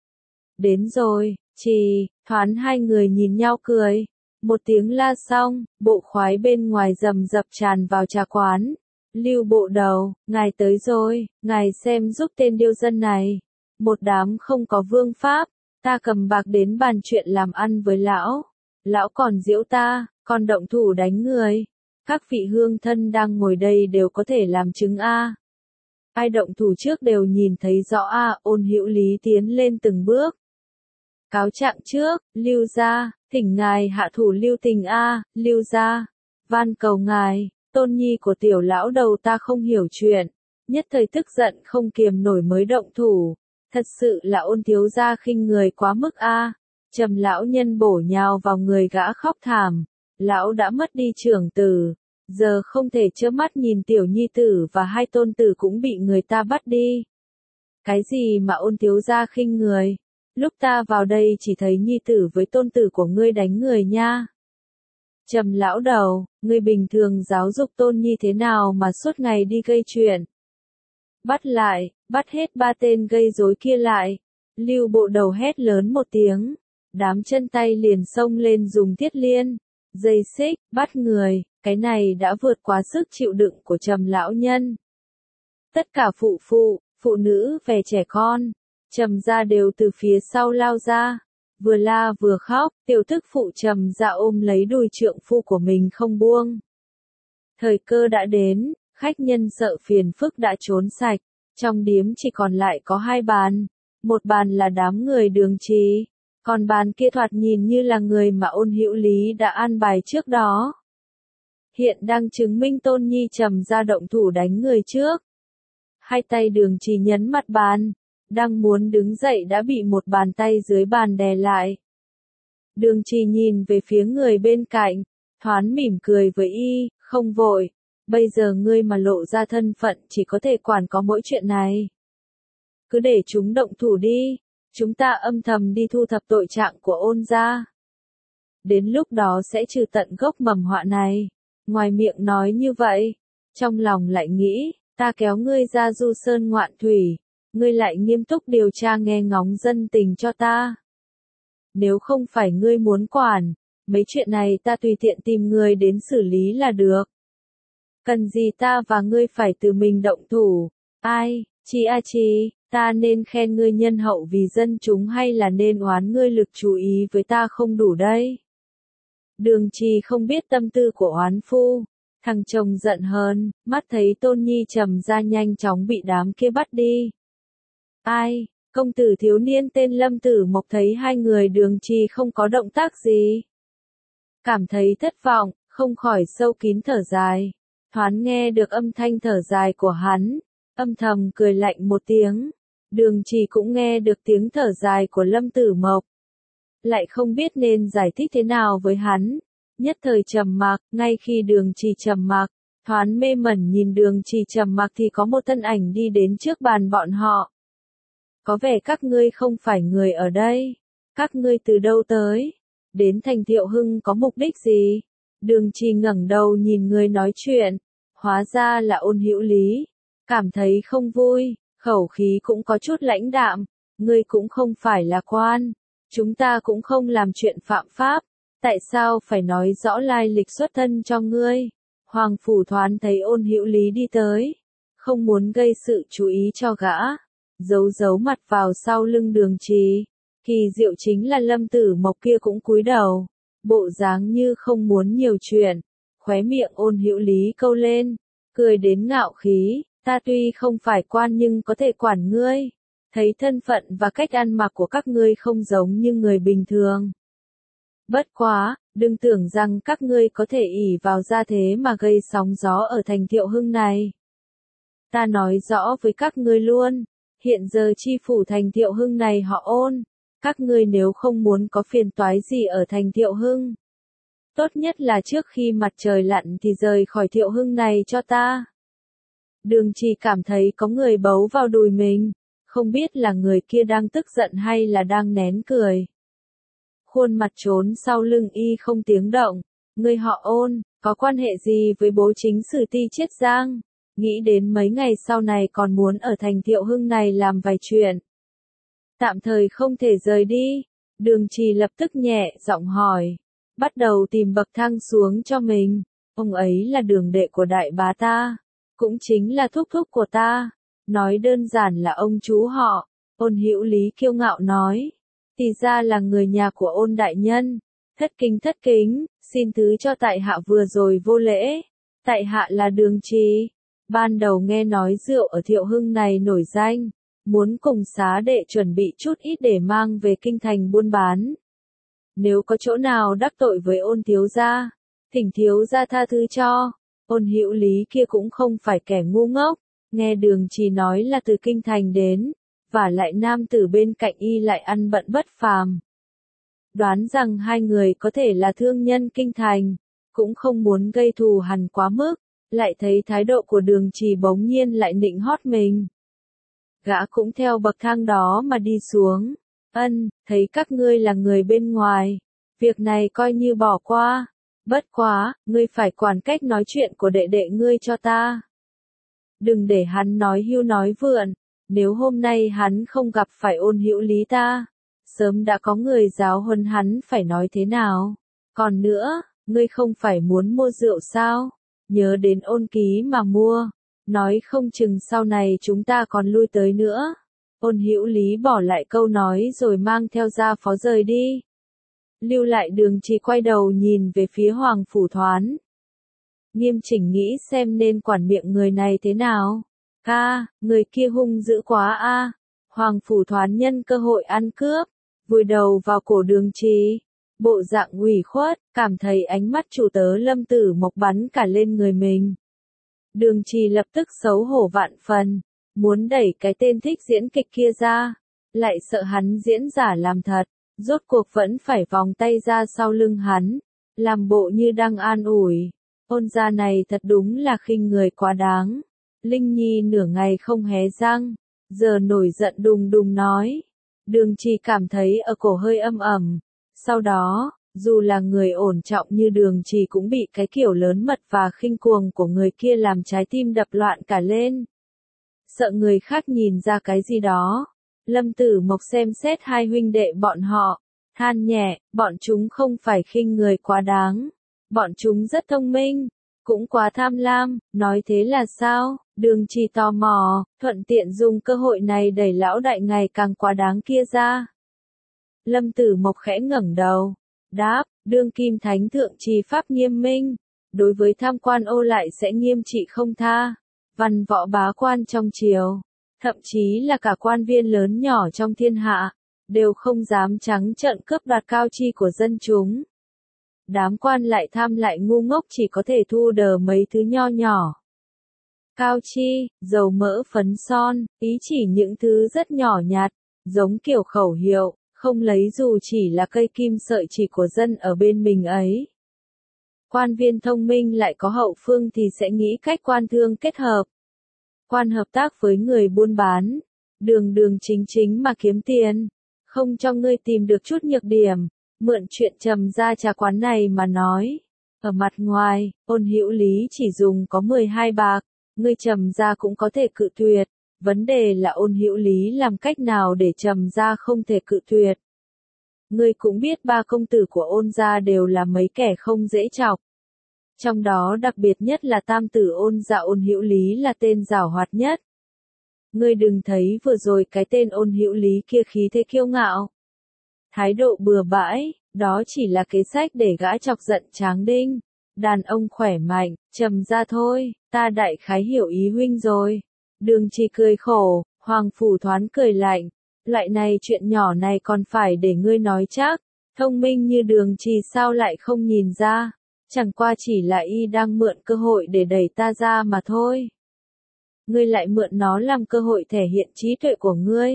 Đến rồi, Trì, Thoán hai người nhìn nhau cười. Một tiếng la xong, bộ khoái bên ngoài rầm rập tràn vào trà quán. Lưu bộ đầu, ngài tới rồi, ngài xem giúp tên điêu dân này. Một đám không có vương pháp, ta cầm bạc đến bàn chuyện làm ăn với lão. Lão còn giễu ta, còn động thủ đánh người. Các vị hương thân đang ngồi đây đều có thể làm chứng a. Ai động thủ trước đều nhìn thấy rõ a. Ôn Hữu Lý tiến lên từng bước. Cáo trạng trước, Lưu gia, thỉnh ngài hạ thủ lưu tình a. Lưu gia, van cầu ngài, tôn nhi của tiểu lão đầu ta không hiểu chuyện, nhất thời tức giận không kiềm nổi mới động thủ, thật sự là Ôn thiếu gia khinh người quá mức a. Trầm lão nhân bổ nhào vào người gã khóc thảm, lão đã mất đi trưởng tử, giờ không thể trơ mắt nhìn tiểu nhi tử và hai tôn tử cũng bị người ta bắt đi. Cái gì mà Ôn thiếu gia khinh người? Lúc ta vào đây chỉ thấy nhi tử với tôn tử của ngươi đánh người nha. Trầm lão đầu, ngươi bình thường giáo dục tôn nhi thế nào mà suốt ngày đi gây chuyện? Bắt lại, bắt hết ba tên gây rối kia lại. Lưu bộ đầu hét lớn một tiếng, đám chân tay liền xông lên dùng thiết liên, dây xích, bắt người, cái này đã vượt quá sức chịu đựng của Trầm lão nhân. Tất cả phụ nữ về trẻ con, Trầm gia đều từ phía sau lao ra, vừa la vừa khóc, tiểu tức phụ Trầm gia ôm lấy đùi trượng phu của mình không buông. Thời cơ đã đến, khách nhân sợ phiền phức đã trốn sạch, trong điếm chỉ còn lại có 2 bàn, một bàn là đám người Đường Trì, còn bàn kia thoạt nhìn như là người mà Ôn Hữu Lý đã an bài trước đó. Hiện đang chứng minh Tôn Nhi Trầm gia động thủ đánh người trước. Hai tay Đường Trì nhấn mặt bàn, đang muốn đứng dậy đã bị một bàn tay dưới bàn đè lại. Đường Trì nhìn về phía người bên cạnh, thoáng mỉm cười với y, không vội, bây giờ ngươi mà lộ ra thân phận chỉ có thể quản có mỗi chuyện này. Cứ để chúng động thủ đi, chúng ta âm thầm đi thu thập tội trạng của Ôn gia. Đến lúc đó sẽ trừ tận gốc mầm họa này. Ngoài miệng nói như vậy, trong lòng lại nghĩ, ta kéo ngươi ra du sơn ngoạn thủy, ngươi lại nghiêm túc điều tra nghe ngóng dân tình cho ta. Nếu không phải ngươi muốn quản, mấy chuyện này ta tùy tiện tìm người đến xử lý là được. Cần gì ta và ngươi phải từ mình động thủ, ai, chi, ta nên khen ngươi nhân hậu vì dân chúng hay là nên oán ngươi lực chú ý với ta không đủ đây? Đường Trì không biết tâm tư của oán phu, thằng chồng giận hơn, mắt thấy Tôn Nhi Trầm gia nhanh chóng bị đám kia bắt đi. Ai, công tử thiếu niên tên Lâm Tử Mộc thấy hai người Đường Trì không có động tác gì. Cảm thấy thất vọng, không khỏi sâu kín thở dài, thoáng nghe được âm thanh thở dài của hắn, âm thầm cười lạnh một tiếng. Đường Trì cũng nghe được tiếng thở dài của Lâm Tử Mộc. Lại không biết nên giải thích thế nào với hắn. Nhất thời trầm mặc, ngay khi Đường Trì trầm mặc, thoáng mê mẩn nhìn Đường Trì trầm mặc thì có một thân ảnh đi đến trước bàn bọn họ. Có vẻ các ngươi không phải người ở đây. Các ngươi từ đâu tới? Đến thành Thiệu Hưng có mục đích gì? Đường Trì ngẩng đầu nhìn người nói chuyện. Hóa ra là Ôn Hữu Lý. Cảm thấy không vui, khẩu khí cũng có chút lãnh đạm. Ngươi cũng không phải là quan. Chúng ta cũng không làm chuyện phạm pháp. Tại sao phải nói rõ lai lịch xuất thân cho ngươi? Hoàng Phủ thoáng thấy Ôn Hữu Lý đi tới. Không muốn gây sự chú ý cho gã. Giấu mặt vào sau lưng Đường Trì. Kỳ diệu chính là Lâm Tử Mộc kia cũng cúi đầu. Bộ dáng như không muốn nhiều chuyện. Khóe miệng Ôn Hữu Lý câu lên. Cười đến ngạo khí. Ta tuy không phải quan nhưng có thể quản ngươi. Thấy thân phận và cách ăn mặc của các ngươi không giống như người bình thường. Bất quá, đừng tưởng rằng các ngươi có thể ỷ vào gia thế mà gây sóng gió ở thành Thiệu Hưng này. Ta nói rõ với các ngươi luôn, hiện giờ chi phủ thành Thiệu Hưng này họ Ôn, các ngươi nếu không muốn có phiền toái gì ở thành Thiệu Hưng, tốt nhất là trước khi mặt trời lặn thì rời khỏi Thiệu Hưng này cho ta. Đường Trì cảm thấy có người bấu vào đùi mình, không biết là người kia đang tức giận hay là đang nén cười. Khuôn mặt trốn sau lưng y không tiếng động, người họ Ôn, có quan hệ gì với bố chính sử Ti Chiết Giang? Nghĩ đến mấy ngày sau này còn muốn ở thành Thiệu Hưng này làm vài chuyện. Tạm thời không thể rời đi, Đường Trì lập tức nhẹ giọng hỏi, bắt đầu tìm bậc thang xuống cho mình. Ông ấy là đường đệ của đại bá ta, cũng chính là thúc thúc của ta. Nói đơn giản là ông chú họ. Ôn Hữu Lý kiêu ngạo nói. Thì ra là người nhà của Ôn đại nhân. Thất kính, xin thứ cho tại hạ vừa rồi vô lễ. Tại hạ là Đường Trì. Ban đầu nghe nói rượu ở Thiệu Hưng này nổi danh. Muốn cùng xá đệ chuẩn bị chút ít để mang về kinh thành buôn bán. Nếu có chỗ nào đắc tội với Ôn thiếu gia, thỉnh thiếu gia tha thứ cho. Ôn Hữu Lý kia cũng không phải kẻ ngu ngốc. Nghe Đường Trì nói là từ kinh thành đến, và lại nam tử bên cạnh y lại ăn bận bất phàm. Đoán rằng hai người có thể là thương nhân kinh thành, cũng không muốn gây thù hằn quá mức, lại thấy thái độ của Đường Trì bỗng nhiên lại nịnh hót mình. Gã cũng theo bậc thang đó mà đi xuống. Thấy các ngươi là người bên ngoài, việc này coi như bỏ qua. Bất quá, ngươi phải quản cách nói chuyện của đệ đệ ngươi cho ta. Đừng để hắn nói hưu nói vượn, nếu hôm nay hắn không gặp phải Ôn Hữu Lý ta, sớm đã có người giáo huấn hắn phải nói thế nào. Còn nữa, ngươi không phải muốn mua rượu sao? Nhớ đến Ôn ký mà mua, nói không chừng sau này chúng ta còn lui tới nữa. Ôn Hữu Lý bỏ lại câu nói rồi mang theo gia phó rời đi. Lưu lại Đường Trì quay đầu nhìn về phía Hoàng Phủ Thoán. Nghiêm chỉnh nghĩ xem nên quản miệng người này thế nào. Ca, người kia hung dữ quá a. Hoàng Phủ Thoán nhân cơ hội ăn cướp, vùi đầu vào cổ Đường Trì. Bộ dạng ủy khuất, cảm thấy ánh mắt chủ tớ Lâm Tử Mộc bắn cả lên người mình. Đường Trì lập tức xấu hổ vạn phần, muốn đẩy cái tên thích diễn kịch kia ra, lại sợ hắn diễn giả làm thật, rốt cuộc vẫn phải vòng tay ra sau lưng hắn, làm bộ như đang an ủi. Ôn gia này thật đúng là khinh người quá đáng. Linh Nhi nửa ngày không hé răng, giờ nổi giận đùng đùng nói. Đường Trì cảm thấy ở cổ hơi âm ẩm. Sau đó, dù là người ổn trọng như Đường Trì cũng bị cái kiểu lớn mật và khinh cuồng của người kia làm trái tim đập loạn cả lên. Sợ người khác nhìn ra cái gì đó. Lâm Tử Mộc xem xét hai huynh đệ bọn họ, than nhẹ, bọn chúng không phải khinh người quá đáng. Bọn chúng rất thông minh, cũng quá tham lam, nói thế là sao? Đường Trì tò mò, thuận tiện dùng cơ hội này đẩy lão đại ngày càng quá đáng kia ra. Lâm Tử Mộc khẽ ngẩng đầu, đáp, đương kim thánh thượng trì pháp nghiêm minh, đối với tham quan ô lại sẽ nghiêm trị không tha. Văn võ bá quan trong triều, thậm chí là cả quan viên lớn nhỏ trong thiên hạ, đều không dám trắng trợn cướp đoạt cao chi của dân chúng. Đám quan lại tham lại ngu ngốc chỉ có thể thu đờ mấy thứ nho nhỏ. Cao chi, dầu mỡ phấn son, ý chỉ những thứ rất nhỏ nhặt, giống kiểu khẩu hiệu, không lấy dù chỉ là cây kim sợi chỉ của dân ở bên mình ấy. Quan viên thông minh lại có hậu phương thì sẽ nghĩ cách quan thương kết hợp. Quan hợp tác với người buôn bán, đường đường chính chính mà kiếm tiền, không cho ngươi tìm được chút nhược điểm, mượn chuyện Trầm gia trà quán này mà nói. Ở mặt ngoài, Ôn Hữu Lý chỉ dùng có 12 bạc, ngươi Trầm gia cũng có thể cự tuyệt, vấn đề là Ôn Hữu Lý làm cách nào để Trầm gia không thể cự tuyệt. Ngươi cũng biết ba công tử của Ôn gia đều là mấy kẻ không dễ chọc. Trong đó đặc biệt nhất là tam tử Ôn gia Ôn Hữu Lý là tên giảo hoạt nhất. Ngươi đừng thấy vừa rồi cái tên Ôn Hữu Lý kia khí thế kiêu ngạo, thái độ bừa bãi, đó chỉ là kế sách để gã chọc giận Tráng Đinh. Đàn ông khỏe mạnh, Trầm gia thôi, ta đại khái hiểu ý huynh rồi. Đường Trì cười khổ, Hoàng Phủ Thoán cười lạnh, loại này chuyện nhỏ này còn phải để ngươi nói chắc, thông minh như Đường Trì sao lại không nhìn ra, chẳng qua chỉ là y đang mượn cơ hội để đẩy ta ra mà thôi. Ngươi lại mượn nó làm cơ hội thể hiện trí tuệ của ngươi.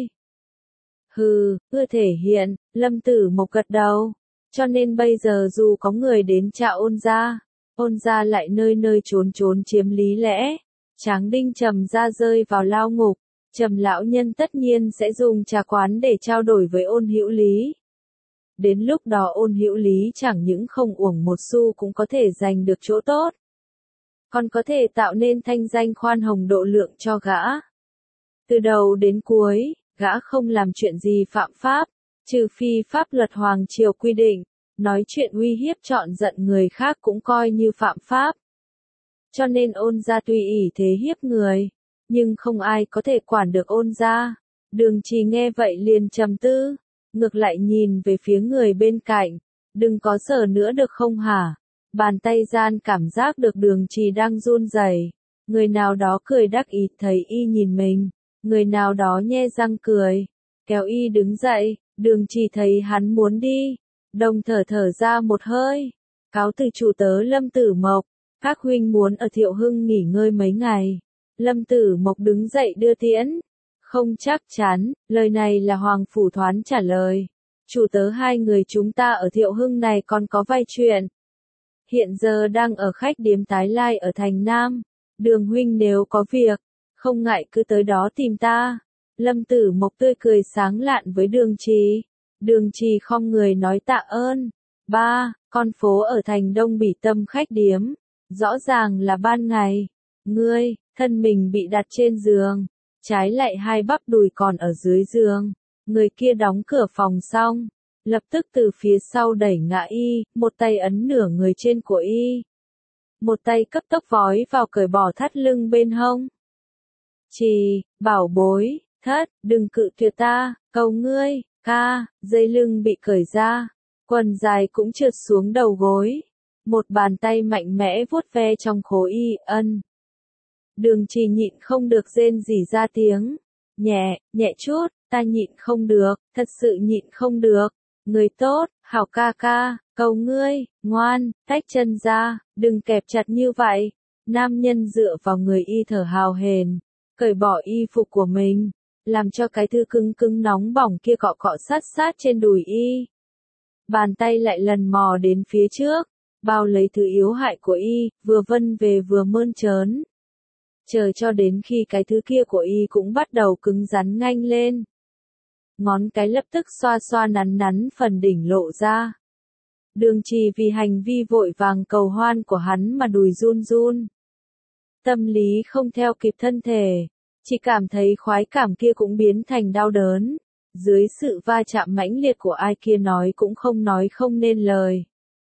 Hừ, ưa thể hiện, Lâm Tử Mộc gật đầu. Cho nên bây giờ dù có người đến tra Ôn gia lại nơi nơi trốn trốn chiếm lý lẽ. Tráng Đinh Trầm gia rơi vào lao ngục, Trầm lão nhân tất nhiên sẽ dùng trà quán để trao đổi với Ôn Hữu Lý. Đến lúc đó Ôn Hữu Lý chẳng những không uổng một xu cũng có thể giành được chỗ tốt, còn có thể tạo nên thanh danh khoan hồng độ lượng cho gã. Từ đầu đến cuối, gã không làm chuyện gì phạm pháp, trừ phi pháp luật hoàng triều quy định, nói chuyện uy hiếp chọn giận người khác cũng coi như phạm pháp. Cho nên Ôn gia tuy ỷ thế hiếp người, nhưng không ai có thể quản được Ôn gia. Đường Trì nghe vậy liền trầm tư, ngược lại nhìn về phía người bên cạnh, đừng có sờ nữa được không hả? Bàn tay gian cảm giác được Đường Trì đang run rẩy. Người nào đó cười đắc ý thấy y nhìn mình, người nào đó nhe răng cười, kéo y đứng dậy. Đường Trì thấy hắn muốn đi, đồng thở ra một hơi, cáo từ chủ tớ Lâm Tử Mộc, các huynh muốn ở Thiệu Hưng nghỉ ngơi mấy ngày. Lâm Tử Mộc đứng dậy đưa tiễn. Không chắc chắn, lời này là Hoàng Phủ Thoán trả lời. Chủ tớ hai người chúng ta ở Thiệu Hưng này còn có vài chuyện. Hiện giờ đang ở khách điếm Tái Lai ở thành Nam. Đường huynh nếu có việc, không ngại cứ tới đó tìm ta. Lâm Tử Mộc tươi cười sáng lạn với Đường Trì. Đường Trì khom người nói tạ ơn. Ba, con phố ở thành Đông Bỉ Tâm khách điếm. Rõ ràng là ban ngày. Ngươi, thân mình bị đặt trên giường. Trái lại hai bắp đùi còn ở dưới giường. Người kia đóng cửa phòng xong, lập tức từ phía sau đẩy ngã y, một tay ấn nửa người trên của y. Một tay cấp tốc vói vào cởi bỏ thắt lưng bên hông. Trì, bảo bối, thất, đừng cự tuyệt ta, cầu ngươi, ca, dây lưng bị cởi ra, quần dài cũng trượt xuống đầu gối. Một bàn tay mạnh mẽ vuốt ve trong khố y, ân. Đường Trì nhịn không được rên rỉ ra tiếng. Nhẹ, nhẹ chút, ta nhịn không được, thật sự nhịn không được. Người tốt, hảo ca ca, cầu ngươi, ngoan, tách chân ra, đừng kẹp chặt như vậy. Nam nhân dựa vào người y thở hào hển, cởi bỏ y phục của mình, làm cho cái thứ cứng cứng nóng bỏng kia cọ cọ sát sát trên đùi y. Bàn tay lại lần mò đến phía trước, bao lấy thứ yếu hại của y, vừa vân về vừa mơn trớn. Chờ cho đến khi cái thứ kia của y cũng bắt đầu cứng rắn nganh lên. Ngón cái lập tức xoa xoa nắn nắn phần đỉnh lộ ra. Đường Trì vì hành vi vội vàng cầu hoan của hắn mà đùi run run. Tâm lý không theo kịp thân thể, chỉ cảm thấy khoái cảm kia cũng biến thành đau đớn. Dưới sự va chạm mãnh liệt của ai kia nói không nên lời.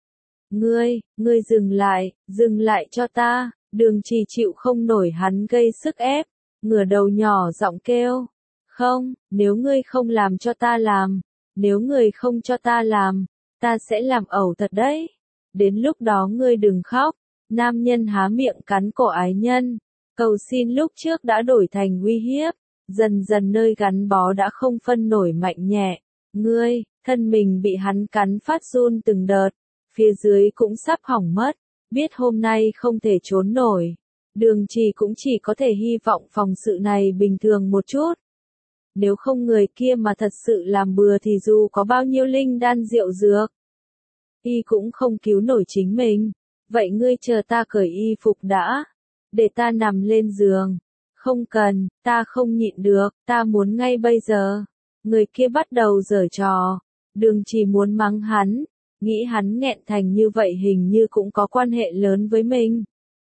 Ngươi dừng lại cho ta. Đường Trì chịu không nổi hắn gây sức ép, ngửa đầu nhỏ giọng kêu. Không, nếu ngươi không làm cho ta làm, nếu ngươi không cho ta làm, ta sẽ làm ẩu thật đấy. Đến lúc đó ngươi đừng khóc. Nam nhân há miệng cắn cổ ái nhân. Cầu xin lúc trước đã đổi thành uy hiếp. Dần dần nơi gắn bó đã không phân nổi mạnh nhẹ. Thân mình bị hắn cắn phát run từng đợt. Phía dưới cũng sắp hỏng mất. Biết hôm nay không thể trốn nổi. Đường Trì cũng chỉ có thể hy vọng phòng sự này bình thường một chút. Nếu không người kia mà thật sự làm bừa thì dù có bao nhiêu linh đan rượu dược, y cũng không cứu nổi chính mình. Vậy ngươi chờ ta cởi y phục đã, để ta nằm lên giường. Không cần, ta không nhịn được, ta muốn ngay bây giờ. Người kia bắt đầu giở trò. Đường Trì muốn mắng hắn, nghĩ hắn nghẹn thành như vậy hình như cũng có quan hệ lớn với mình.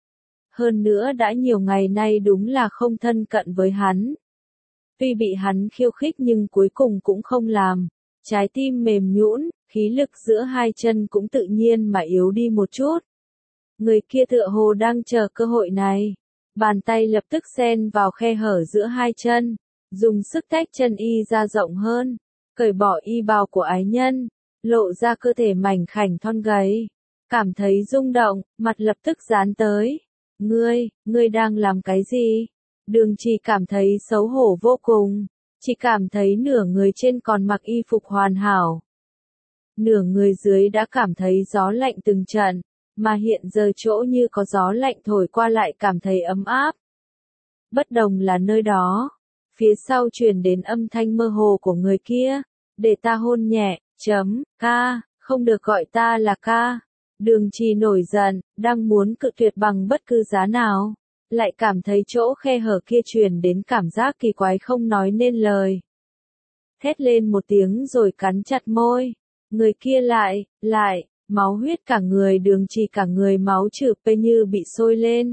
Hơn nữa đã nhiều ngày nay đúng là không thân cận với hắn. Tuy bị hắn khiêu khích nhưng cuối cùng cũng không làm. Trái tim mềm nhũn, khí lực giữa hai chân cũng tự nhiên mà yếu đi một chút. Người kia tựa hồ đang chờ cơ hội này. Bàn tay lập tức xen vào khe hở giữa hai chân, dùng sức tách chân y ra rộng hơn, cởi bỏ y bào của ái nhân, lộ ra cơ thể mảnh khảnh thon gầy. Cảm thấy rung động, mặt lập tức dán tới. Ngươi đang làm cái gì? Đường Trì cảm thấy xấu hổ vô cùng, chỉ cảm thấy nửa người trên còn mặc y phục hoàn hảo. Nửa người dưới đã cảm thấy gió lạnh từng trận, mà hiện giờ chỗ như có gió lạnh thổi qua lại cảm thấy ấm áp. Bất đồng là nơi đó, phía sau truyền đến âm thanh mơ hồ của người kia, để ta hôn nhẹ, ca, không được gọi ta là ca. Đường Trì nổi giận, đang muốn cự tuyệt bằng bất cứ giá nào, lại cảm thấy chỗ khe hở kia truyền đến cảm giác kỳ quái không nói nên lời. Thét lên một tiếng rồi cắn chặt môi. Người kia lại, máu huyết cả người. Đường Trì cả người máu chử pê như bị sôi lên.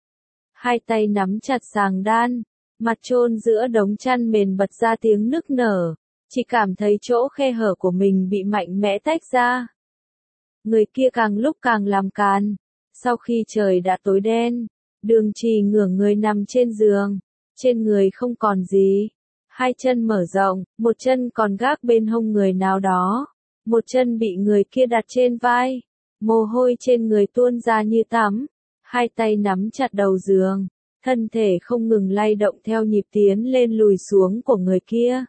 Hai tay nắm chặt sàng đan, mặt chôn giữa đống chăn mền bật ra tiếng nức nở, chỉ cảm thấy chỗ khe hở của mình bị mạnh mẽ tách ra. Người kia càng lúc càng làm càn. Sau khi trời đã tối đen, Đường Trì ngửa người nằm trên giường, trên người không còn gì. Hai chân mở rộng, một chân còn gác bên hông người nào đó, một chân bị người kia đặt trên vai. Mồ hôi trên người tuôn ra như tắm, hai tay nắm chặt đầu giường, thân thể không ngừng lay động theo nhịp tiến lên lùi xuống của người kia.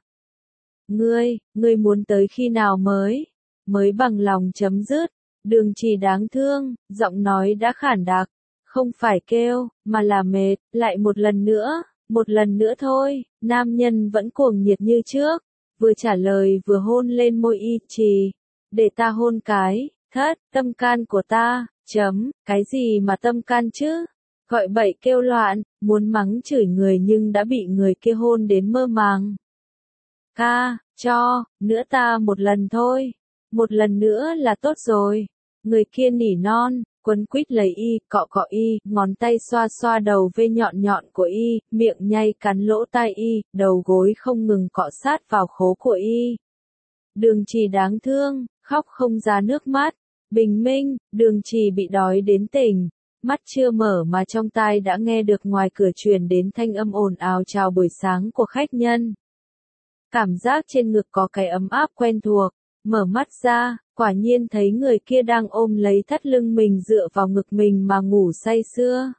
Ngươi muốn tới khi nào mới bằng lòng chấm dứt? Đường Trì đáng thương, giọng nói đã khản đặc, không phải kêu, mà là mệt. Lại một lần nữa thôi. Nam nhân vẫn cuồng nhiệt như trước, vừa trả lời vừa hôn lên môi y. Trì, để ta hôn cái, thất, tâm can của ta, cái gì mà tâm can chứ? Gọi bậy kêu loạn, muốn mắng chửi người nhưng đã bị người kia hôn đến mơ màng. Ca, nữa ta một lần thôi, một lần nữa là tốt rồi. Người kia nỉ non, quấn quýt lấy y, cọ cọ y, ngón tay xoa xoa đầu vê nhọn nhọn của y, miệng nhay cắn lỗ tai y, đầu gối không ngừng cọ sát vào khố của y. Đường Trì đáng thương, khóc không ra nước mắt. Bình minh, Đường Trì bị đói đến tỉnh, Mắt chưa mở mà trong tai đã nghe được ngoài cửa truyền đến thanh âm ồn ào chào buổi sáng của khách nhân. Cảm giác trên ngực có cái ấm áp quen thuộc, mở mắt ra, quả nhiên thấy người kia đang ôm lấy thắt lưng mình dựa vào ngực mình mà ngủ say sưa.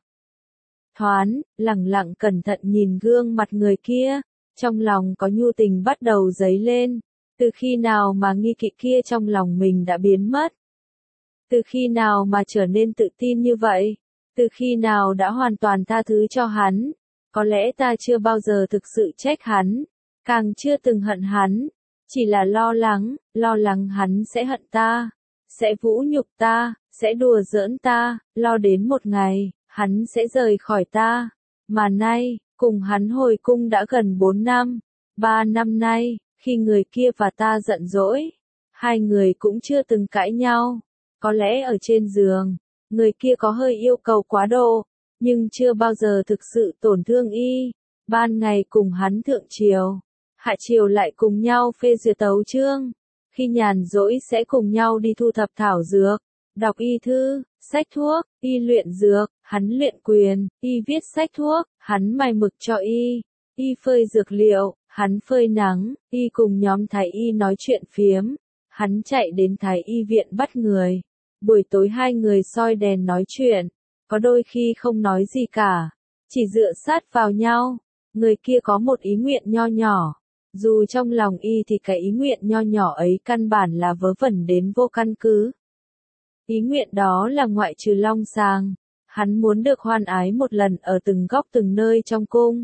Thoán, lẳng lặng cẩn thận nhìn gương mặt người kia, trong lòng có nhu tình bắt đầu dấy lên. Từ khi nào mà nghi kỵ kia trong lòng mình đã biến mất? Từ khi nào mà trở nên tự tin như vậy? Từ khi nào đã hoàn toàn tha thứ cho hắn? Có lẽ ta chưa bao giờ thực sự trách hắn, càng chưa từng hận hắn, chỉ là lo lắng hắn sẽ hận ta, sẽ vũ nhục ta, sẽ đùa giỡn ta, lo đến một ngày, hắn sẽ rời khỏi ta. Mà nay, cùng hắn hồi cung đã gần 4 năm, 3 năm nay, khi người kia và ta giận dỗi, hai người cũng chưa từng cãi nhau. Có lẽ ở trên giường, người kia có hơi yêu cầu quá độ, nhưng chưa bao giờ thực sự tổn thương y. Ban ngày cùng hắn thượng triều, hạ triều lại cùng nhau phê duyệt tấu chương. Khi nhàn rỗi sẽ cùng nhau đi thu thập thảo dược, đọc y thư, sách thuốc, y luyện dược, hắn luyện quyền, y viết sách thuốc, hắn mài mực cho y phơi dược liệu, hắn phơi nắng, y cùng nhóm thái y nói chuyện phiếm, hắn chạy đến thái y viện bắt người. Buổi tối hai người soi đèn nói chuyện, có đôi khi không nói gì cả, chỉ dựa sát vào nhau. Người kia có một ý nguyện nho nhỏ, dù trong lòng y thì cái ý nguyện nho nhỏ ấy căn bản là vớ vẩn đến vô căn cứ. Ý nguyện đó là ngoại trừ long sàng, hắn muốn được hoan ái một lần ở từng góc từng nơi trong cung.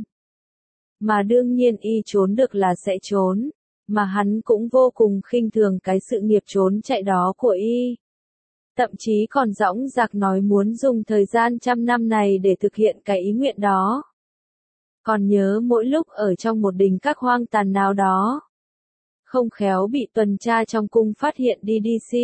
Mà đương nhiên y trốn được là sẽ trốn, mà hắn cũng vô cùng khinh thường cái sự nghiệp trốn chạy đó của y. Thậm chí còn dõng dạc nói muốn dùng thời gian 100 năm này để thực hiện cái ý nguyện đó. Còn nhớ mỗi lúc ở trong một đình các hoang tàn nào đó, không khéo bị tuần tra trong cung phát hiện DDC.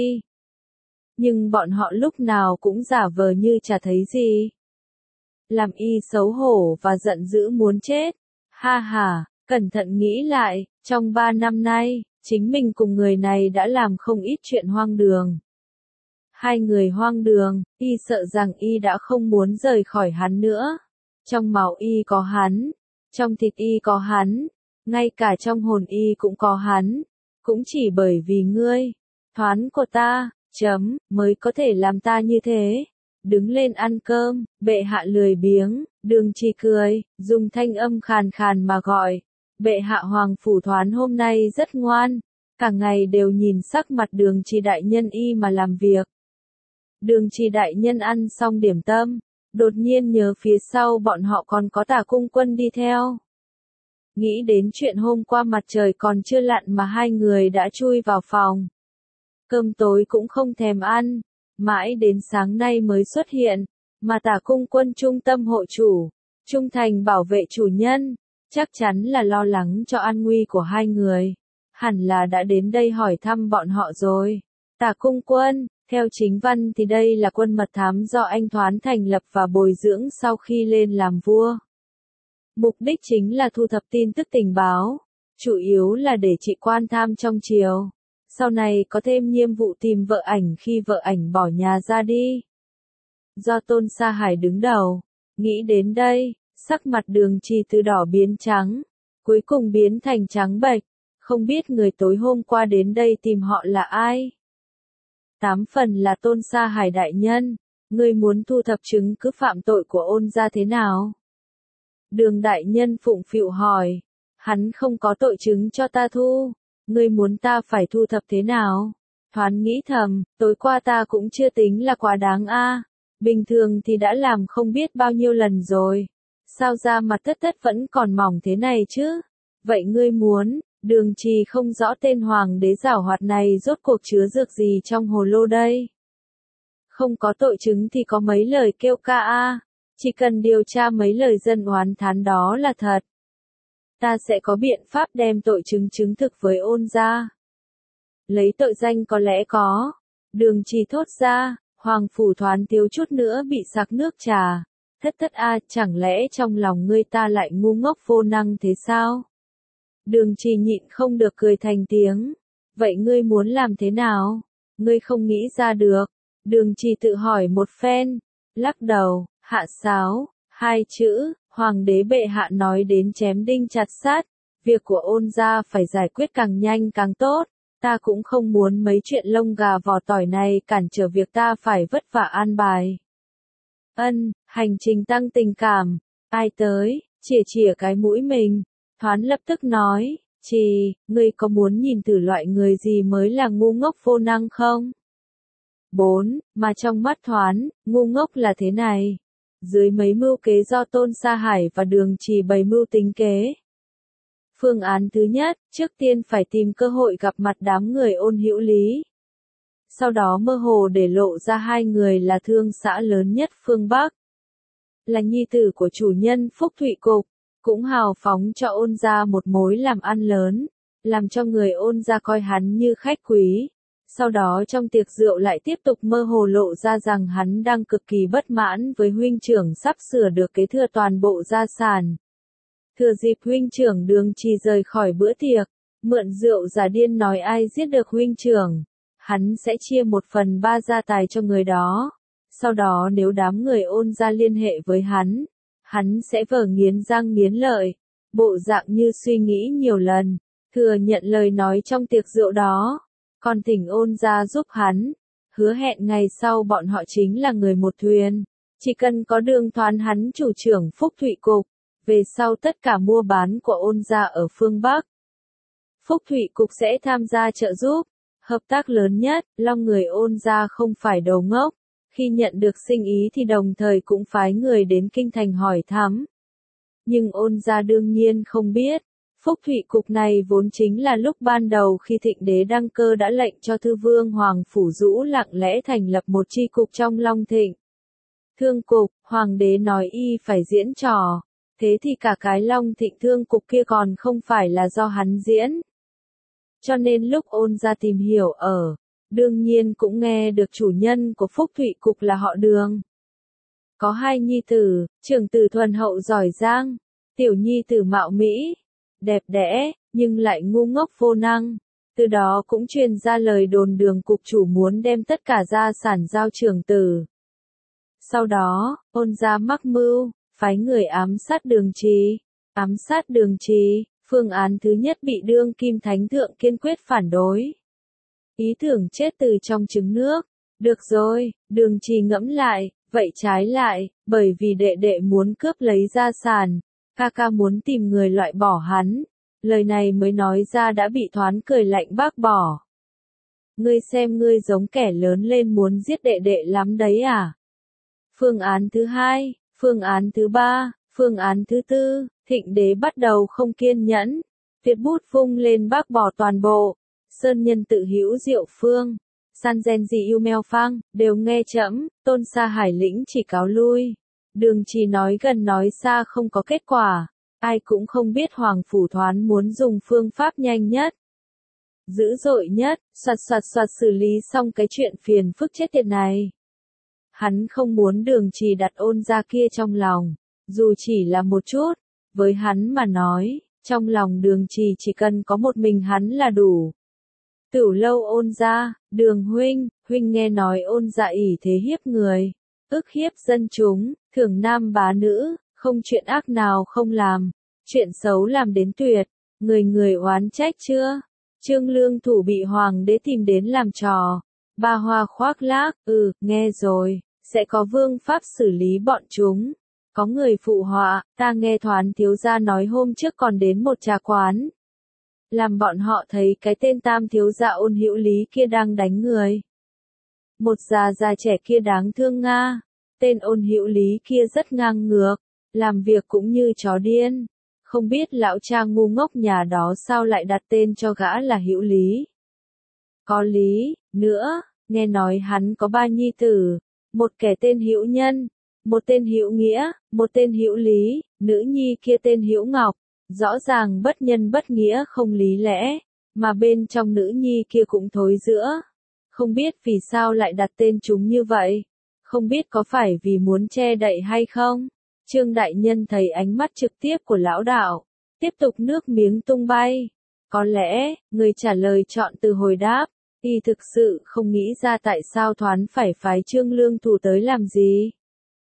Nhưng bọn họ lúc nào cũng giả vờ như chả thấy gì. Làm y xấu hổ và giận dữ muốn chết. Ha ha, cẩn thận nghĩ lại, trong 3 năm nay, chính mình cùng người này đã làm không ít chuyện hoang đường. Hai người hoang đường, y sợ rằng y đã không muốn rời khỏi hắn nữa. Trong máu y có hắn, trong thịt y có hắn, ngay cả trong hồn y cũng có hắn. Cũng chỉ bởi vì ngươi, Thoán của ta, mới có thể làm ta như thế. Đứng lên ăn cơm, bệ hạ lười biếng, Đường Trì cười, dùng thanh âm khàn khàn mà gọi. Bệ hạ Hoàng Phủ Thoán hôm nay rất ngoan, cả ngày đều nhìn sắc mặt Đường Trì đại nhân y mà làm việc. Đường Trì đại nhân ăn xong điểm tâm, đột nhiên nhớ phía sau bọn họ còn có Tả Cung Quân đi theo. Nghĩ đến chuyện hôm qua mặt trời còn chưa lặn mà hai người đã chui vào phòng. Cơm tối cũng không thèm ăn, mãi đến sáng nay mới xuất hiện, mà Tả Cung Quân trung tâm hộ chủ, trung thành bảo vệ chủ nhân, chắc chắn là lo lắng cho an nguy của hai người. Hẳn là đã đến đây hỏi thăm bọn họ rồi. Tả Cung Quân, theo chính văn thì đây là quân mật thám do anh Thoán thành lập và bồi dưỡng sau khi lên làm vua. Mục đích chính là thu thập tin tức tình báo, chủ yếu là để trị quan tham trong triều. Sau này có thêm nhiệm vụ tìm vợ ảnh khi vợ ảnh bỏ nhà ra đi. Do Tôn Sa Hải đứng đầu, nghĩ đến đây, sắc mặt Đường Trì từ đỏ biến trắng, cuối cùng biến thành trắng bệch, không biết người tối hôm qua đến đây tìm họ là ai. 8 phần là Tôn Sa Hải đại nhân, ngươi muốn thu thập chứng cứ phạm tội của Ôn gia thế nào? Đường đại nhân phụng phịu hỏi, hắn không có tội chứng cho ta thu, ngươi muốn ta phải thu thập thế nào? Thoán nghĩ thầm, tối qua ta cũng chưa tính là quá đáng a, bình thường thì đã làm không biết bao nhiêu lần rồi, sao da mặt tất tất vẫn còn mỏng thế này chứ? Vậy ngươi muốn, Đường Trì không rõ tên hoàng đế giảo hoạt này rốt cuộc chứa dược gì trong hồ lô đây? Không có tội chứng thì có mấy lời kêu ca a, chỉ cần điều tra mấy lời dân oán thán đó là thật. Ta sẽ có biện pháp đem tội chứng chứng thực với Ôn gia. Lấy tội danh có lẽ có. Đường Trì thốt ra, Hoàng Phủ Thoán thiếu chút nữa bị sặc nước trà. Thất thất a, chẳng lẽ trong lòng ngươi ta lại ngu ngốc vô năng thế sao? Đường Trì nhịn không được cười thành tiếng. Vậy ngươi muốn làm thế nào? Ngươi không nghĩ ra được. Đường Trì tự hỏi một phen, lắc đầu, hạ sáo, hai chữ, hoàng đế bệ hạ nói đến chém đinh chặt sắt, việc của ôn gia phải giải quyết càng nhanh càng tốt, ta cũng không muốn mấy chuyện lông gà vỏ tỏi này cản trở việc ta phải vất vả an bài. Hành trình tăng tình cảm, ai tới, chìa cái mũi mình, Thoán lập tức nói, ngươi có muốn nhìn thử loại người gì mới là ngu ngốc vô năng không? 4. Mà trong mắt Thoán, ngu ngốc là thế này. Dưới mấy mưu kế do Tôn Sa Hải và Đường Trì bày mưu tính kế. Phương án thứ nhất, trước tiên phải tìm cơ hội gặp mặt đám người Ôn Hữu Lý. Sau đó mơ hồ để lộ ra hai người là thương xã lớn nhất phương Bắc. Là nhi tử của chủ nhân Phúc Thụy Cục, cũng hào phóng cho Ôn gia một mối làm ăn lớn, làm cho người Ôn gia coi hắn như khách quý. Sau đó trong tiệc rượu lại tiếp tục mơ hồ lộ ra rằng hắn đang cực kỳ bất mãn với huynh trưởng sắp sửa được kế thừa toàn bộ gia sản. Thừa dịp huynh trưởng Đường Trì rời khỏi bữa tiệc, mượn rượu giả điên nói ai giết được huynh trưởng, hắn sẽ chia 1/3 gia tài cho người đó. Sau đó nếu đám người Ôn gia liên hệ với hắn sẽ vờ nghiến răng nghiến lợi, bộ dạng như suy nghĩ nhiều lần, thừa nhận lời nói trong tiệc rượu đó, còn thỉnh Ôn gia giúp hắn, hứa hẹn ngày sau bọn họ chính là người một thuyền, chỉ cần có Đường Thoán hắn chủ trưởng Phúc Thụy Cục, về sau tất cả mua bán của Ôn gia ở phương Bắc. Phúc Thụy Cục sẽ tham gia trợ giúp, hợp tác lớn nhất, long người Ôn gia không phải đầu ngốc. Khi nhận được sinh ý thì đồng thời cũng phái người đến kinh thành hỏi thăm. Nhưng Ôn gia đương nhiên không biết, Phúc Thụy Cục này vốn chính là lúc ban đầu khi Thịnh Đế đăng cơ đã lệnh cho Thư Vương Hoàng Phủ Dũ lặng lẽ thành lập một chi cục trong Long Thịnh. Thương Cục, Hoàng đế nói y phải diễn trò, thế thì cả cái Long Thịnh Thương Cục kia còn không phải là do hắn diễn. Cho nên lúc Ôn gia tìm hiểu đương nhiên cũng nghe được chủ nhân của Phúc Thụy Cục là họ Đường. Có hai nhi tử, trưởng tử thuần hậu giỏi giang, tiểu nhi tử mạo mỹ, đẹp đẽ, nhưng lại ngu ngốc vô năng. Từ đó cũng truyền ra lời đồn Đường cục chủ muốn đem tất cả gia sản giao trưởng tử. Sau đó, Ôn gia mắc mưu, phái người ám sát Đường Trì. Ám sát Đường Trì, phương án thứ nhất bị đương kim thánh thượng kiên quyết phản đối. Ý tưởng chết từ trong trứng nước. Được rồi, Đường Trì ngẫm lại, vậy trái lại, bởi vì đệ đệ muốn cướp lấy gia sản, ca ca muốn tìm người loại bỏ hắn. Lời này mới nói ra đã bị Thoán cười lạnh bác bỏ. Ngươi xem ngươi giống kẻ lớn lên muốn giết đệ đệ lắm đấy à? Phương án thứ hai, phương án thứ ba, phương án thứ tư, Thịnh Đế bắt đầu không kiên nhẫn. Việt bút vung lên bác bỏ toàn bộ. Sơn nhân tự hữu diệu phương, san gen gì yêu mèo phang, đều nghe trẫm, Tôn Sa Hải lĩnh chỉ cáo lui. Đường Trì nói gần nói xa không có kết quả, ai cũng không biết Hoàng Phủ Thoán muốn dùng phương pháp nhanh nhất, dữ dội nhất, soạt xử lý xong cái chuyện phiền phức chết tiệt này. Hắn không muốn Đường Trì đặt Ôn gia kia trong lòng, dù chỉ là một chút, với hắn mà nói, trong lòng Đường Trì chỉ cần có một mình hắn là đủ. Tửu lâu Ôn gia, Đường huynh nghe nói Ôn gia ỷ thế hiếp người, ức hiếp dân chúng, thưởng nam bá nữ, không chuyện ác nào không làm, chuyện xấu làm đến tuyệt, người oán trách chưa? Trương Lương Thủ bị Hoàng đế tìm đến làm trò. Ba Hoa khoác lác, nghe rồi, sẽ có vương pháp xử lý bọn chúng. Có người phụ họa, ta nghe Thoán thiếu gia nói hôm trước còn đến một trà quán. Làm bọn họ thấy cái tên Tam thiếu gia Ôn Hữu Lý kia đang đánh người. Một già trẻ kia đáng thương nga. Tên Ôn Hữu Lý kia rất ngang ngược, làm việc cũng như chó điên. Không biết lão cha ngu ngốc nhà đó sao lại đặt tên cho gã là Hữu Lý. Có lý, nữa, nghe nói hắn có 3 nhi tử, một kẻ tên Hữu Nhân, một tên Hữu Nghĩa, một tên Hữu Lý, nữ nhi kia tên Hữu Ngọc, rõ ràng bất nhân bất nghĩa không lý lẽ, mà bên trong nữ nhi kia cũng thối rữa. Không biết vì sao lại đặt tên chúng như vậy, không biết có phải vì muốn che đậy hay không? Trương đại nhân thấy ánh mắt trực tiếp của lão đạo, tiếp tục nước miếng tung bay. Có lẽ, người trả lời chọn từ hồi đáp, y thực sự không nghĩ ra tại sao Thoán phải phái Trương Lương Thủ tới làm gì.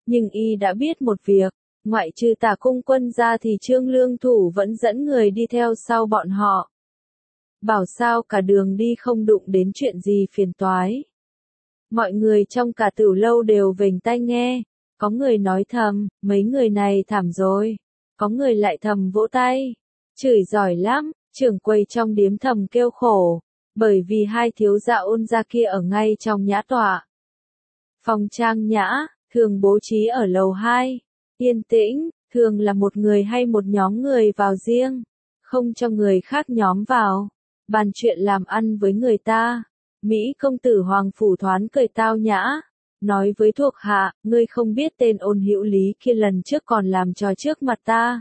Nhưng y đã biết một việc, ngoại trừ Tả Cung Quân ra thì Trương Lương Thủ vẫn dẫn người đi theo sau bọn họ. Bảo sao cả đường đi không đụng đến chuyện gì phiền toái. Mọi người trong cả Tửu Lâu đều vểnh tai nghe, có người nói thầm, mấy người này thảm rồi, có người lại thầm vỗ tay, chửi giỏi lắm, trưởng quầy trong điếm thầm kêu khổ, bởi vì hai thiếu gia Ôn gia kia ở ngay trong nhã tọa. Phòng trang nhã, thường bố trí ở lầu 2, yên tĩnh, thường là một người hay một nhóm người vào riêng, không cho người khác nhóm vào, bàn chuyện làm ăn với người ta. Mỹ công tử Hoàng Phủ Thoán cười tao nhã, nói với thuộc hạ, ngươi không biết tên Ôn Hữu Lý kia lần trước còn làm trò trước mặt ta.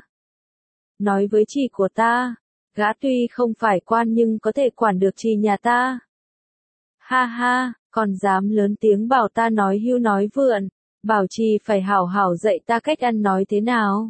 Nói với chị của ta, gã tuy không phải quan nhưng có thể quản được chị nhà ta. Ha ha, còn dám lớn tiếng bảo ta nói hưu nói vượn, bảo chị phải hảo hảo dạy ta cách ăn nói thế nào.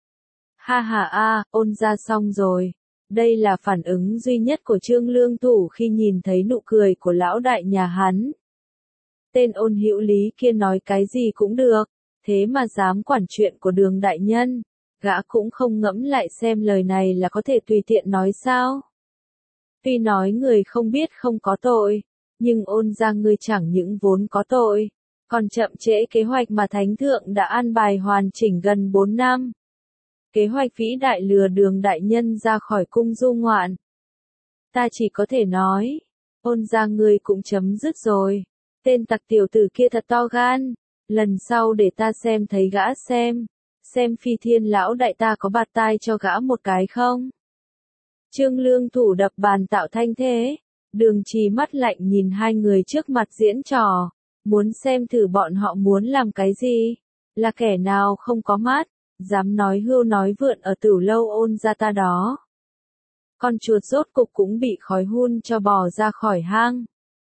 Ha ha a, Ôn gia xong rồi. Đây là phản ứng duy nhất của Trương Lương Thủ khi nhìn thấy nụ cười của lão đại nhà hắn. Tên Ôn Hữu Lý kia nói cái gì cũng được, thế mà dám quản chuyện của Đường đại nhân, gã cũng không ngẫm lại xem lời này là có thể tùy tiện nói sao. Tuy nói người không biết không có tội, nhưng Ôn gia ngươi chẳng những vốn có tội, còn chậm trễ kế hoạch mà Thánh Thượng đã an bài hoàn chỉnh gần 4 năm. Kế hoạch vĩ đại lừa Đường đại nhân ra khỏi cung du ngoạn. Ta chỉ có thể nói, Ôn gia ngươi cũng chấm dứt rồi. Tên tặc tiểu tử kia thật to gan, lần sau để ta xem thấy gã xem Phi Thiên lão đại ta có bạt tai cho gã một cái không. Trương Lương Thủ đập bàn tạo thanh thế, Đường Trì mắt lạnh nhìn hai người trước mặt diễn trò, muốn xem thử bọn họ muốn làm cái gì, là kẻ nào không có mắt, dám nói hưu nói vượn ở Tửu Lâu Ôn gia ta đó. Con chuột rốt cục cũng bị khói hun cho bò ra khỏi hang.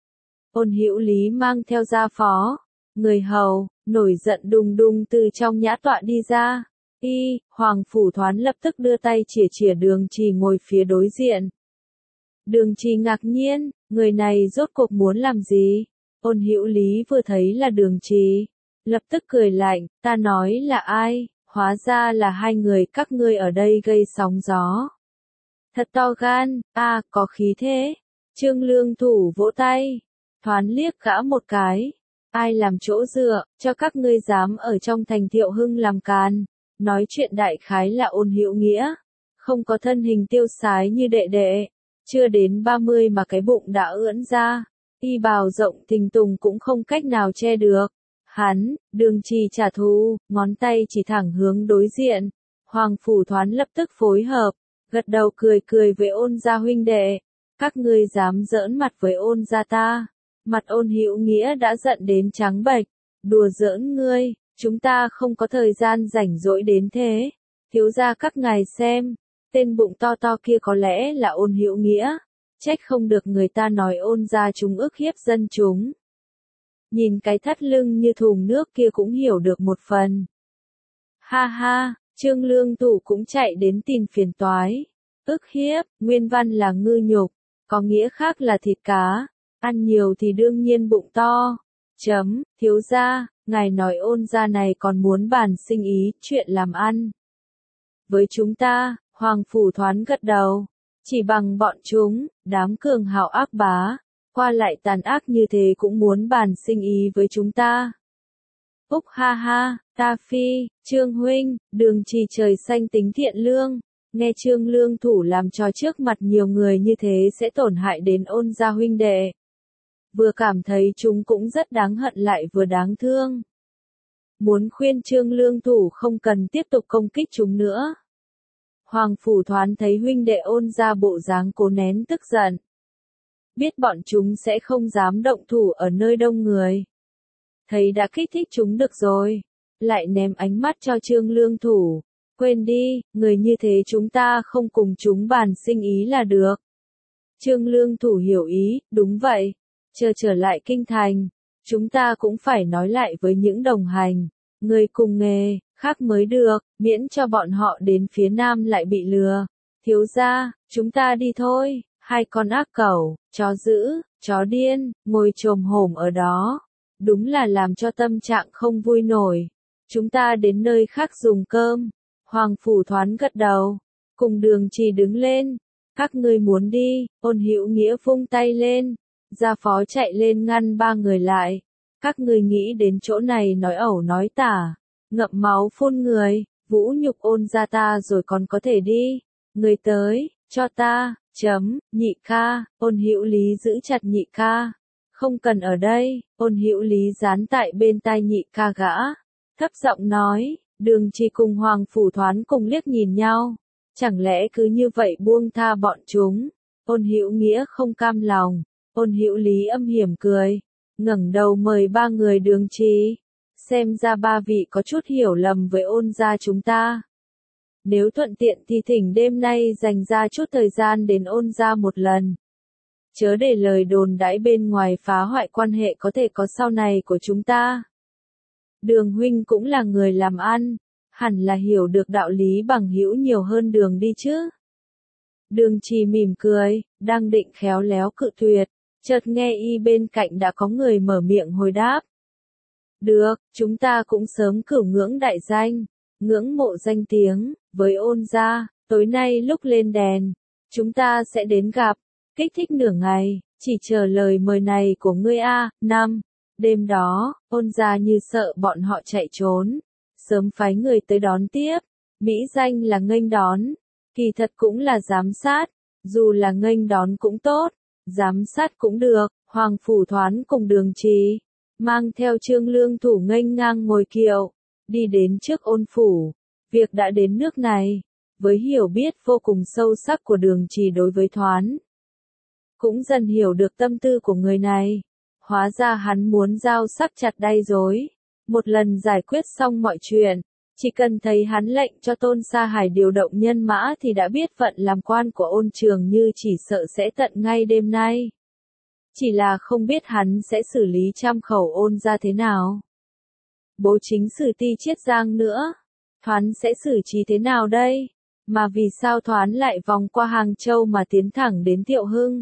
Ôn Hữu Lý mang theo gia phó, người hầu, nổi giận đùng đùng từ trong nhã tọa đi ra. Hoàng Phủ Thoán lập tức đưa tay chỉa chỉa Đường Trì ngồi phía đối diện. Đường Trì ngạc nhiên, người này rốt cuộc muốn làm gì? Ôn Hữu Lý vừa thấy là Đường Trì, lập tức cười lạnh, ta nói là ai? Hóa ra là hai người các ngươi ở đây gây sóng gió. Thật to gan, có khí thế. Trương Lương Thủ vỗ tay, Thoán liếc gã một cái. Ai làm chỗ dựa, cho các ngươi dám ở trong thành Thiệu Hưng làm càn. Nói chuyện đại khái là Ôn Hữu Nghĩa. Không có thân hình tiêu sái như đệ đệ. Chưa đến 30 mà cái bụng đã ưỡn ra. Y bào rộng thình tùng cũng không cách nào che được. Hắn, Đường Trì trả thù, ngón tay chỉ thẳng hướng đối diện. Hoàng Phủ Thoán lập tức phối hợp, gật đầu cười cười với Ôn gia huynh đệ. Các ngươi dám giỡn mặt với Ôn gia ta. Mặt Ôn Hữu Nghĩa đã giận đến trắng bệch. Đùa giỡn ngươi, chúng ta không có thời gian rảnh rỗi đến thế. Thiếu gia các ngài xem, tên bụng to to kia có lẽ là Ôn Hữu Nghĩa. Trách không được người ta nói Ôn gia chúng ức hiếp dân chúng. Nhìn cái thắt lưng như thùng nước kia cũng hiểu được một phần. Ha ha, Trương Lương Thủ cũng chạy đến tìm phiền toái. Ức hiếp, nguyên văn là ngư nhục, có nghĩa khác là thịt cá. Ăn nhiều thì đương nhiên bụng to. Thiếu gia, ngài nói Ôn gia này còn muốn bàn sinh ý, chuyện làm ăn. Với chúng ta, Hoàng Phủ Thoán gật đầu. Chỉ bằng bọn chúng, đám cường hào ác bá, qua lại tàn ác như thế cũng muốn bàn sinh ý với chúng ta. Úc ha ha, ta phi, Trương huynh, Đường Trì trời xanh tính thiện lương. Nghe Trương Lương Thủ làm trò trước mặt nhiều người như thế sẽ tổn hại đến Ôn gia huynh đệ. Vừa cảm thấy chúng cũng rất đáng hận lại vừa đáng thương. Muốn khuyên Trương Lương Thủ không cần tiếp tục công kích chúng nữa. Hoàng Phủ Thoán thấy huynh đệ Ôn gia bộ dáng cố nén tức giận. Biết bọn chúng sẽ không dám động thủ ở nơi đông người. Thấy đã kích thích chúng được rồi. Lại ném ánh mắt cho Trương Lương Thủ. Quên đi, người như thế chúng ta không cùng chúng bàn sinh ý là được. Trương Lương Thủ hiểu ý, đúng vậy. Chờ trở lại kinh thành, chúng ta cũng phải nói lại với những đồng hành, người cùng nghề, khác mới được, miễn cho bọn họ đến phía nam lại bị lừa. Thiếu gia, chúng ta đi thôi. Hai con ác cẩu, chó dữ, chó điên, ngồi chồm hổm ở đó. Đúng là làm cho tâm trạng không vui nổi. Chúng ta đến nơi khác dùng cơm. Hoàng Phủ Thoán gật đầu. Cùng Đường Trì đứng lên. Các ngươi muốn đi, Ôn Hữu Nghĩa vung tay lên. Gia phó chạy lên ngăn ba người lại. Các ngươi nghĩ đến chỗ này nói ẩu nói tả. Ngậm máu phun người, vũ nhục Ôn gia ta rồi còn có thể đi. Người tới, cho ta, Nhị ca, Ôn Hữu Lý giữ chặt Nhị ca. Không cần ở đây, Ôn Hữu Lý dán tại bên tai Nhị ca gã. Thấp giọng nói, Đường Trì cùng Hoàng Phủ Thoán cùng liếc nhìn nhau. Chẳng lẽ cứ như vậy buông tha bọn chúng? Ôn Hữu Nghĩa không cam lòng. Ôn Hữu Lý âm hiểm cười. Ngẩng đầu mời ba người Đường Trì. Xem ra ba vị có chút hiểu lầm với Ôn gia chúng ta. Nếu thuận tiện thì thỉnh đêm nay dành ra chút thời gian đến Ôn gia một lần. Chớ để lời đồn đãi bên ngoài phá hoại quan hệ có thể có sau này của chúng ta. Đường huynh cũng là người làm ăn, hẳn là hiểu được đạo lý bằng hữu nhiều hơn Đường đi chứ. Đường Trì mỉm cười, đang định khéo léo cự tuyệt, chợt nghe y bên cạnh đã có người mở miệng hồi đáp. Được, chúng ta cũng sớm cửu ngưỡng đại danh, ngưỡng mộ danh tiếng, với Ôn gia, tối nay lúc lên đèn, chúng ta sẽ đến gặp, kích thích nửa ngày, chỉ chờ lời mời này của ngươi a. Đêm đó, Ôn gia như sợ bọn họ chạy trốn, sớm phái người tới đón tiếp, mỹ danh là nghênh đón, kỳ thật cũng là giám sát, dù là nghênh đón cũng tốt, giám sát cũng được. Hoàng Phủ Thoán cùng Đường Trì mang theo Trương Lương Thủ nghênh ngang ngồi kiệu, đi đến trước Ôn phủ. Việc đã đến nước này, với hiểu biết vô cùng sâu sắc của Đường Trì đối với Thoán, cũng dần hiểu được tâm tư của người này. Hóa ra hắn muốn dao sắc chặt đay rối, một lần giải quyết xong mọi chuyện, chỉ cần thấy hắn lệnh cho Tôn Sa Hải điều động nhân mã thì đã biết phận làm quan của Ôn Trường Như chỉ sợ sẽ tận ngay đêm nay. Chỉ là không biết hắn sẽ xử lý trăm khẩu Ôn gia thế nào. Bố chính sử Ti Chiết Giang nữa, Thoán sẽ xử trí thế nào đây? Mà vì sao Thoán lại vòng qua Hàng Châu mà tiến thẳng đến Thiệu Hưng?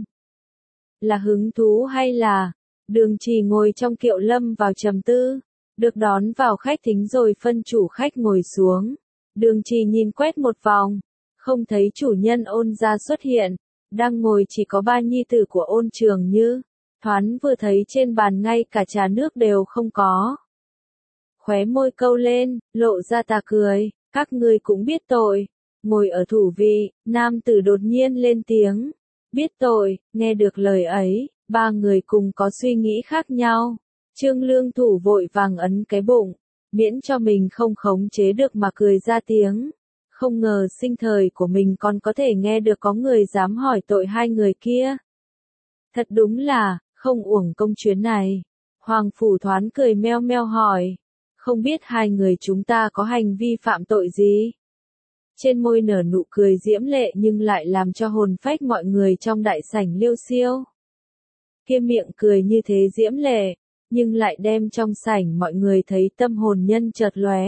Là hứng thú hay là... Đường Trì ngồi trong kiệu lâm vào trầm tư, được đón vào khách thính rồi phân chủ khách ngồi xuống. Đường Trì nhìn quét một vòng, không thấy chủ nhân Ôn gia xuất hiện, đang ngồi chỉ có ba nhi tử của Ôn Trường Như. Thoán vừa thấy trên bàn ngay cả trà nước đều không có. Khóe môi câu lên, lộ ra tà cười, các ngươi cũng biết tội. Ngồi ở thủ vị, nam tử đột nhiên lên tiếng. Biết tội, nghe được lời ấy, ba người cùng có suy nghĩ khác nhau. Trương Lương Thủ vội vàng ấn cái bụng, miễn cho mình không khống chế được mà cười ra tiếng. Không ngờ sinh thời của mình còn có thể nghe được có người dám hỏi tội hai người kia. Thật đúng là, không uổng công chuyến này. Hoàng Phủ Thoán cười meo meo hỏi, không biết hai người chúng ta có hành vi phạm tội gì? Trên môi nở nụ cười diễm lệ nhưng lại làm cho hồn phách mọi người trong đại sảnh liêu xiêu. Kia miệng cười như thế diễm lệ, nhưng lại đem trong sảnh mọi người thấy tâm hồn nhân chợt lóe.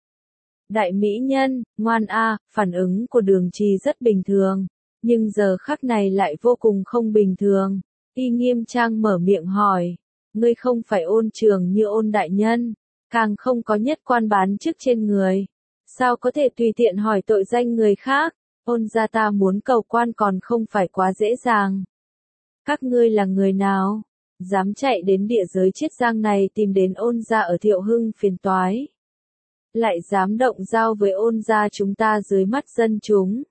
Đại mỹ nhân, ngoan a, phản ứng của Đường Trì rất bình thường, nhưng giờ khắc này lại vô cùng không bình thường. Y nghiêm trang mở miệng hỏi, ngươi không phải Ôn Trường Như Ôn đại nhân, càng không có nhất quan bán chức trên người. Sao có thể tùy tiện hỏi tội danh người khác? Ôn gia ta muốn cầu quan còn không phải quá dễ dàng. Các ngươi là người nào? Dám chạy đến địa giới Chiết Giang này tìm đến Ôn gia ở Thiệu Hưng phiền toái. Lại dám động dao với Ôn gia chúng ta dưới mắt dân chúng.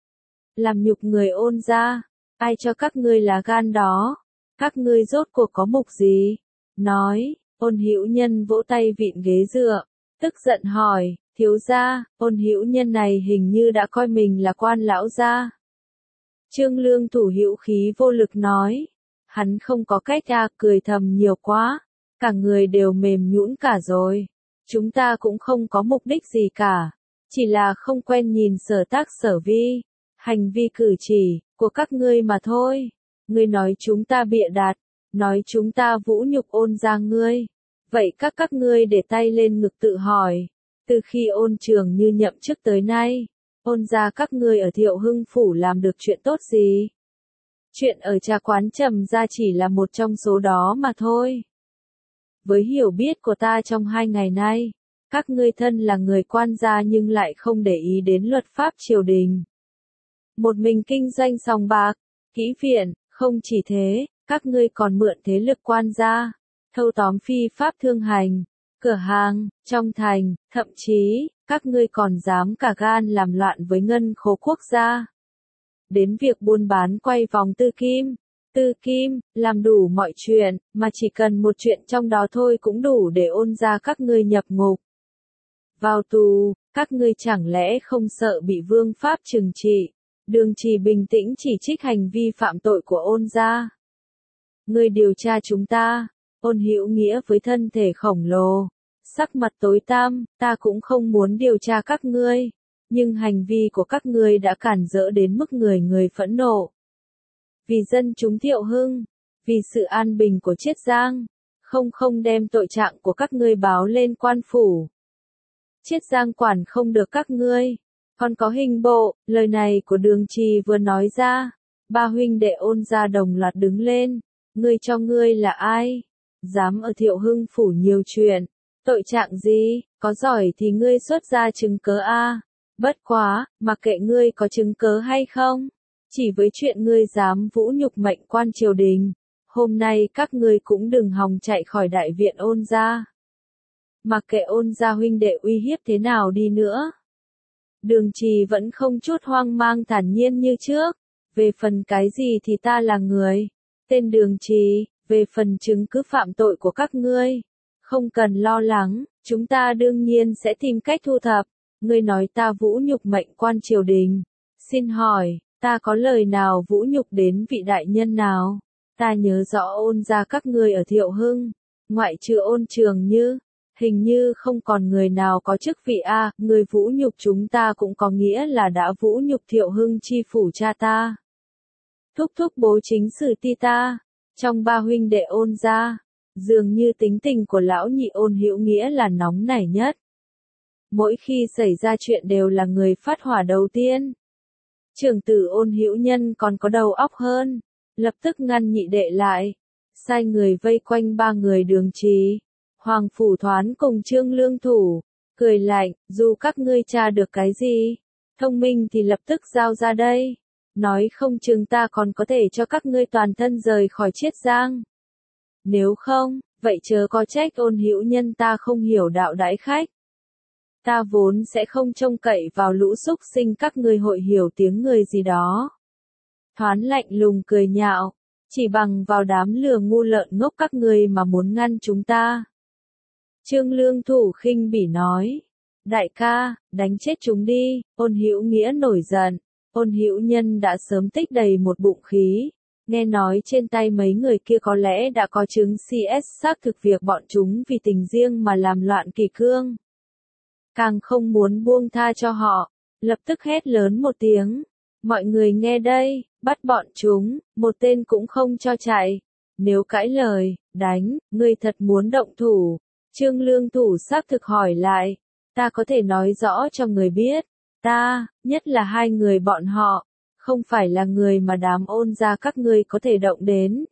Làm nhục người Ôn gia, ai cho các ngươi là gan đó? Các ngươi rốt cuộc có mục gì? Nói, Ôn Hữu Nhân vỗ tay vịn ghế dựa, tức giận hỏi, thiếu gia, Ôn Hữu Nhân này hình như đã coi mình là quan lão gia. Trương Lương Thủ hữu khí vô lực nói, hắn không có cách cười thầm nhiều quá, cả người đều mềm nhũn cả rồi. Chúng ta cũng không có mục đích gì cả, chỉ là không quen nhìn sở tác sở vi, hành vi cử chỉ của các ngươi mà thôi. Ngươi nói chúng ta bịa đặt, nói chúng ta vũ nhục Ôn gia ngươi. Vậy các ngươi để tay lên ngực tự hỏi, từ khi Ôn Trường Như nhậm chức tới nay, Ôn gia các ngươi ở Thiệu Hưng phủ làm được chuyện tốt gì? Chuyện ở trà quán Trầm gia chỉ là một trong số đó mà thôi. Với hiểu biết của ta trong 2 ngày nay, Các ngươi thân là người quan gia nhưng lại không để ý đến luật pháp triều đình. Một mình kinh doanh sòng bạc, kỹ viện, không chỉ thế, các ngươi còn mượn thế lực quan gia, thâu tóm phi pháp thương hành, cửa hàng, trong thành, thậm chí, các ngươi còn dám cả gan làm loạn với ngân khố quốc gia. Đến việc buôn bán quay vòng tư kim, làm đủ mọi chuyện, mà chỉ cần một chuyện trong đó thôi cũng đủ để Ôn gia các ngươi nhập ngục. Vào tù, các ngươi chẳng lẽ không sợ bị vương pháp trừng trị? Đường Trì bình tĩnh chỉ trích hành vi phạm tội của Ôn gia. Ngươi điều tra chúng ta. Ôn Hữu Nghĩa với thân thể khổng lồ, sắc mặt tối tăm, ta cũng không muốn điều tra các ngươi, nhưng hành vi của các ngươi đã cản rỡ đến mức người người phẫn nộ. Vì dân chúng Thiệu Hưng, vì sự an bình của Chiết Giang, không đem tội trạng của các ngươi báo lên quan phủ. Chiết Giang quản không được các ngươi, còn có hình bộ. Lời này của Đường Trì vừa nói ra, ba huynh đệ Ôn gia đồng loạt đứng lên. Ngươi cho ngươi là ai? Dám ở Thiệu Hưng phủ nhiều chuyện, tội trạng gì? Có giỏi thì ngươi xuất ra chứng cớ a. Bất quá, mặc kệ ngươi có chứng cớ hay không, chỉ với chuyện ngươi dám vũ nhục mệnh quan triều đình, hôm nay các ngươi cũng đừng hòng chạy khỏi đại viện Ôn gia. Mặc kệ Ôn gia huynh đệ uy hiếp thế nào đi nữa, Đường Trì vẫn không chút hoang mang thản nhiên như trước. Về phần cái gì thì ta là người, tên Đường Trì, về phần chứng cứ phạm tội của các ngươi, không cần lo lắng, chúng ta đương nhiên sẽ tìm cách thu thập. Ngươi nói ta vũ nhục mệnh quan triều đình, xin hỏi, ta có lời nào vũ nhục đến vị đại nhân nào? Ta nhớ rõ Ôn gia các ngươi ở Thiệu Hưng, ngoại trừ Ôn Trường Như, hình như không còn người nào có chức vị a. Người vũ nhục chúng ta cũng có nghĩa là đã vũ nhục Thiệu Hưng chi phủ cha ta. Thúc thúc bố chính sử ti ta. Trong ba huynh đệ Ôn gia, dường như tính tình của lão nhị Ôn Hữu Nghĩa là nóng nảy nhất. Mỗi khi xảy ra chuyện đều là người phát hỏa đầu tiên. Trưởng tử Ôn Hữu Nhân còn có đầu óc hơn, lập tức ngăn nhị đệ lại, sai người vây quanh ba người Đường Trì, Hoàng Phủ Thoán cùng Trương Lương Thủ, cười lạnh, dù các ngươi tra được cái gì, thông minh thì lập tức giao ra đây. Nói không chừng ta còn có thể cho các ngươi toàn thân rời khỏi Chiết Giang. Nếu không, vậy chớ có trách Ôn Hữu Nhân ta không hiểu đạo đãi khách. Ta vốn sẽ không trông cậy vào lũ súc sinh các ngươi hội hiểu tiếng người gì đó. Thoán lạnh lùng cười nhạo, chỉ bằng vào đám lừa ngu lợn ngốc các ngươi mà muốn ngăn chúng ta. Trương Lương Thủ khinh bỉ nói, đại ca, đánh chết chúng đi. Ôn Hữu Nghĩa nổi giận. Ôn Hữu Nhân đã sớm tích đầy một bụng khí, nghe nói trên tay mấy người kia có lẽ đã có chứng CS xác thực việc bọn chúng vì tình riêng mà làm loạn kỷ cương. Càng không muốn buông tha cho họ, lập tức hét lớn một tiếng, mọi người nghe đây, bắt bọn chúng, một tên cũng không cho chạy. Nếu cãi lời, đánh, ngươi thật muốn động thủ. Trương Lương Thủ xác thực hỏi lại, ta có thể nói rõ cho người biết. Ta, nhất là hai người bọn họ, không phải là người mà đám Ôn gia các ngươi có thể động đến.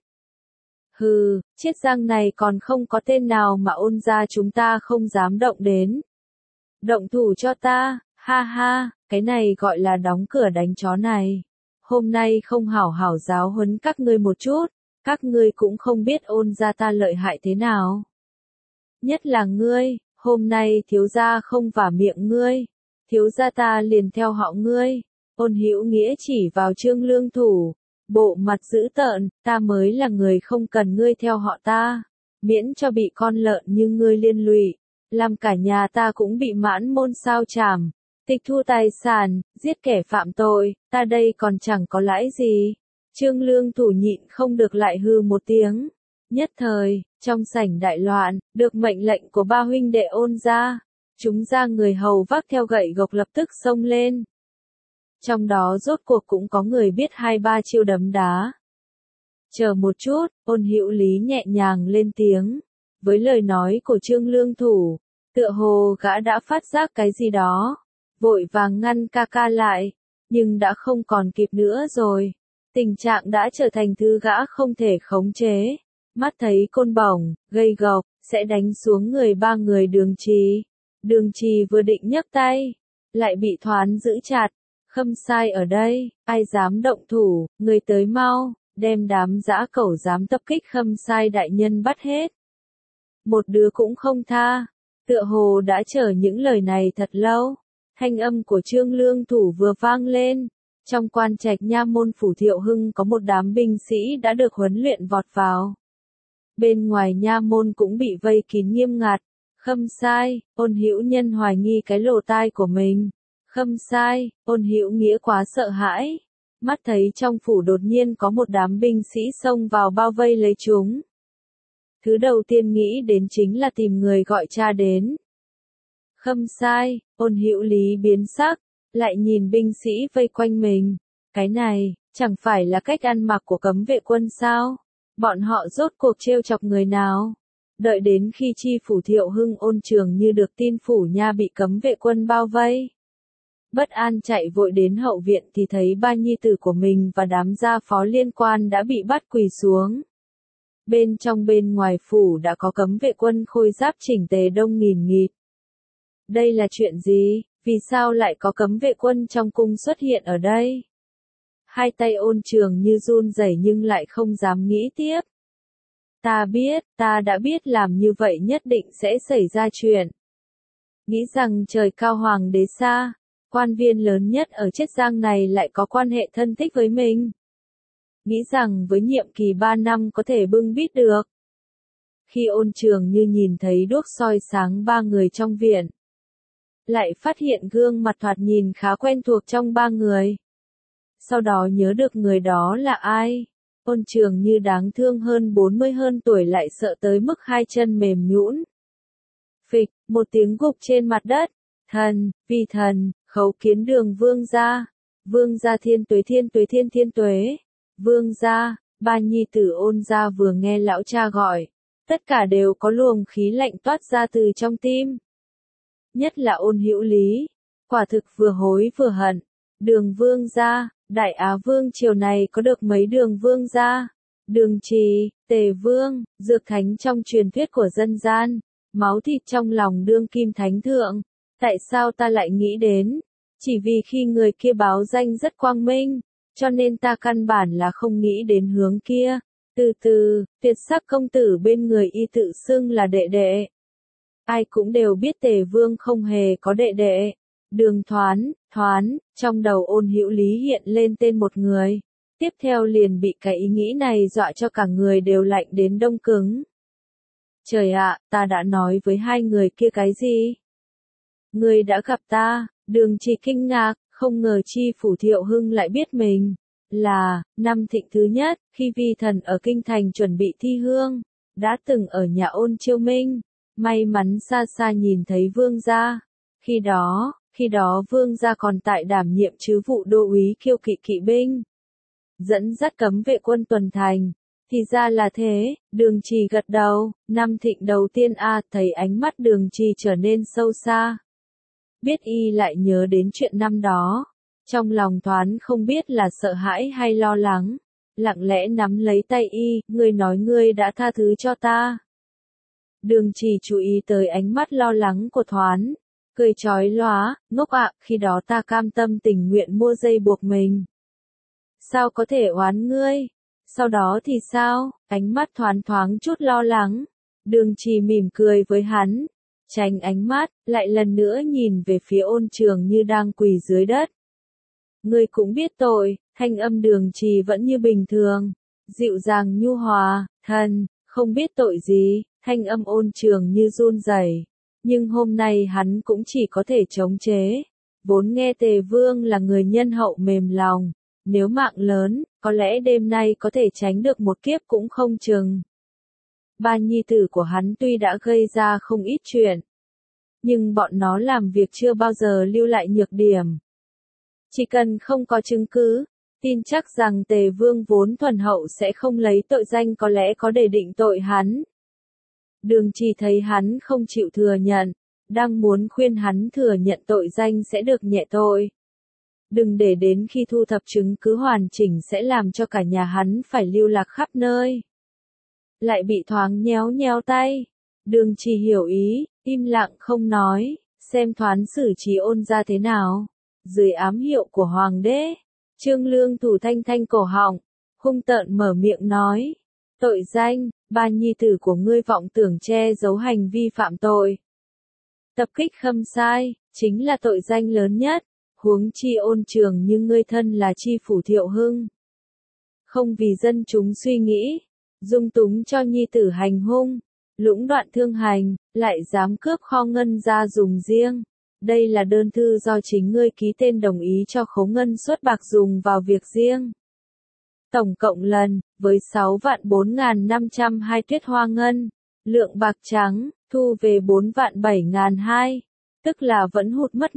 Hừ, Chiết Giang này còn không có tên nào mà Ôn gia chúng ta không dám động đến. Động thủ cho ta, ha ha, cái này gọi là đóng cửa đánh chó này. Hôm nay không hảo hảo giáo huấn các ngươi một chút, các ngươi cũng không biết Ôn gia ta lợi hại thế nào. Nhất là ngươi, hôm nay thiếu gia không vả miệng ngươi. Thiếu gia ta liền theo họ ngươi. Ôn Hữu Nghĩa chỉ vào Trương Lương Thủ, bộ mặt dữ tợn, ta mới là người không cần ngươi theo họ ta, miễn cho bị con lợn như ngươi liên lụy, làm cả nhà ta cũng bị mãn môn sao chảm, tịch thu tài sản, giết kẻ phạm tội, ta đây còn chẳng có lãi gì. Trương Lương Thủ nhịn không được lại hư một tiếng. Nhất thời, trong sảnh đại loạn, được mệnh lệnh của ba huynh đệ Ôn gia, chúng ra người hầu vác theo gậy gộc lập tức xông lên. Trong đó rốt cuộc cũng có người biết 2-3 chiêu đấm đá. Chờ một chút, Ôn Hữu Lý nhẹ nhàng lên tiếng. Với lời nói của Trương Lương Thủ, tựa hồ gã đã phát giác cái gì đó, vội vàng ngăn ca ca lại, nhưng đã không còn kịp nữa rồi. Tình trạng đã trở thành thứ gã không thể khống chế. Mắt thấy côn bổng, gây gộc, sẽ đánh xuống người ba người Đường Trì. Đường Trì vừa định nhấc tay, lại bị Thoán giữ chặt. Khâm sai ở đây, ai dám động thủ, người tới mau, đem đám dã cẩu dám tập kích Khâm sai đại nhân bắt hết. Một đứa cũng không tha, tựa hồ đã chờ những lời này thật lâu. Thanh âm của Trương Lương Thủ vừa vang lên. Trong quan trạch nha môn phủ Thiệu Hưng có một đám binh sĩ đã được huấn luyện vọt vào. Bên ngoài nha môn cũng bị vây kín nghiêm ngặt. Khâm sai, Ôn Hữu Nhân hoài nghi cái lỗ tai của mình. Khâm sai, Ôn Hữu Nghĩa quá sợ hãi. Mắt thấy trong phủ đột nhiên có một đám binh sĩ xông vào bao vây lấy chúng. Thứ đầu tiên nghĩ đến chính là tìm người gọi cha đến. Khâm sai, Ôn Hữu Lý biến sắc, lại nhìn binh sĩ vây quanh mình. Cái này, chẳng phải là cách ăn mặc của cấm vệ quân sao? Bọn họ rốt cuộc trêu chọc người nào? Đợi đến khi chi phủ Thiệu Hưng Ôn Trường Như được tin phủ nha bị cấm vệ quân bao vây. Bất an chạy vội đến hậu viện thì thấy ba nhi tử của mình và đám gia phó liên quan đã bị bắt quỳ xuống. Bên trong bên ngoài phủ đã có cấm vệ quân khôi giáp chỉnh tề đông nghìn nghịt. Đây là chuyện gì? Vì sao lại có cấm vệ quân trong cung xuất hiện ở đây? Hai tay Ôn Trường Như run rẩy nhưng lại không dám nghĩ tiếp. Ta đã biết làm như vậy nhất định sẽ xảy ra chuyện. Nghĩ rằng trời cao hoàng đế xa, quan viên lớn nhất ở Chiết Giang này lại có quan hệ thân thích với mình. Nghĩ rằng với nhiệm kỳ 3 năm có thể bưng bít được. Khi Ôn Trường Như nhìn thấy đuốc soi sáng ba người trong viện, lại phát hiện gương mặt thoạt nhìn khá quen thuộc trong ba người. Sau đó nhớ được người đó là ai. Ôn Trường Như đáng thương hơn 40 hơn tuổi lại sợ tới mức hai chân mềm nhũn. Phịch, một tiếng gục trên mặt đất. Thần, vì thần, khấu kiến Đường vương gia. Vương gia thiên tuế thiên tuế thiên thiên tuế. Vương gia, ba nhi tử Ôn gia vừa nghe lão cha gọi. Tất cả đều có luồng khí lạnh toát ra từ trong tim. Nhất là Ôn Hữu Lý. Quả thực vừa hối vừa hận. Đường vương gia, Đại Á Vương triều này có được mấy Đường vương gia? Đường Trì, Tề Vương, dược thánh trong truyền thuyết của dân gian, máu thịt trong lòng đương kim thánh thượng. Tại sao ta lại nghĩ đến? Chỉ vì khi người kia báo danh rất quang minh, cho nên ta căn bản là không nghĩ đến hướng kia. Từ từ, tuyệt sắc công tử bên người y tự xưng là đệ đệ. Ai cũng đều biết Tề Vương không hề có đệ đệ. Đường Thoán, trong đầu Ôn Hữu Lý hiện lên tên một người. Tiếp theo liền bị cái ý nghĩ này dọa cho cả người đều lạnh đến đông cứng. Trời ạ, ta đã nói với hai người kia cái gì? Người đã gặp ta, Đường Trì kinh ngạc, không ngờ chi phủ Thiệu Hưng lại biết mình. Là, năm Thịnh thứ nhất, khi vi thần ở Kinh Thành chuẩn bị thi hương, đã từng ở nhà Ôn Chiêu Minh, may mắn xa xa nhìn thấy vương gia. Khi đó vương gia còn tại đảm nhiệm chức vụ đô úy Kiêu Kỵ kỵ binh, dẫn dắt cấm vệ quân tuần thành. Thì ra là thế, Đường Trì gật đầu. Năm Thịnh đầu tiên thấy ánh mắt Đường Trì trở nên sâu xa. Biết y lại nhớ đến chuyện năm đó. Trong lòng Thoán không biết là sợ hãi hay lo lắng. Lặng lẽ nắm lấy tay y, ngươi nói ngươi đã tha thứ cho ta. Đường Trì chú ý tới ánh mắt lo lắng của Thoán. Cười chói lóa, ngốc ạ, khi đó ta cam tâm tình nguyện mua dây buộc mình. Sao có thể oán ngươi? Sau đó thì sao? Ánh mắt Thoán thoáng chút lo lắng. Đường Trì mỉm cười với hắn. Tránh ánh mắt, lại lần nữa nhìn về phía Ôn Trường Như đang quỳ dưới đất. Ngươi cũng biết tội, thanh âm Đường Trì vẫn như bình thường. Dịu dàng nhu hòa, thần, không biết tội gì, thanh âm Ôn Trường Như run rẩy. Nhưng hôm nay hắn cũng chỉ có thể chống chế. Vốn nghe Tề Vương là người nhân hậu mềm lòng. Nếu mạng lớn, có lẽ đêm nay có thể tránh được một kiếp cũng không chừng. Ba nhi tử của hắn tuy đã gây ra không ít chuyện, nhưng bọn nó làm việc chưa bao giờ lưu lại nhược điểm. Chỉ cần không có chứng cứ, tin chắc rằng Tề Vương vốn thuần hậu sẽ không lấy tội danh có lẽ có để định tội hắn. Đường Trì thấy hắn không chịu thừa nhận, đang muốn khuyên hắn thừa nhận tội danh sẽ được nhẹ tội. Đừng để đến khi thu thập chứng cứ hoàn chỉnh sẽ làm cho cả nhà hắn phải lưu lạc khắp nơi. Lại bị thoáng nhéo nhéo tay. Đường Trì hiểu ý, im lặng không nói. xem thoán xử trí Ôn gia thế nào. Dưới ám hiệu của hoàng đế, Trương Lương thủ thanh thanh cổ họng, hung tợn mở miệng nói. Tội danh, ba nhi tử của ngươi vọng tưởng che giấu hành vi phạm tội. Tập kích Khâm Sai, chính là tội danh lớn nhất, huống chi Ôn Trường nhưng ngươi thân là chi phủ Thiệu Hưng. Không vì dân chúng suy nghĩ, dung túng cho nhi tử hành hung, lũng đoạn thương hành, lại dám cướp kho ngân ra dùng riêng. Đây là đơn thư do chính ngươi ký tên đồng ý cho khấu ngân xuất bạc dùng vào việc riêng. Tổng cộng lần, với 6.4.502 tuyết hoa ngân, lượng bạc trắng, thu về 4.7.200, tức là vẫn hụt mất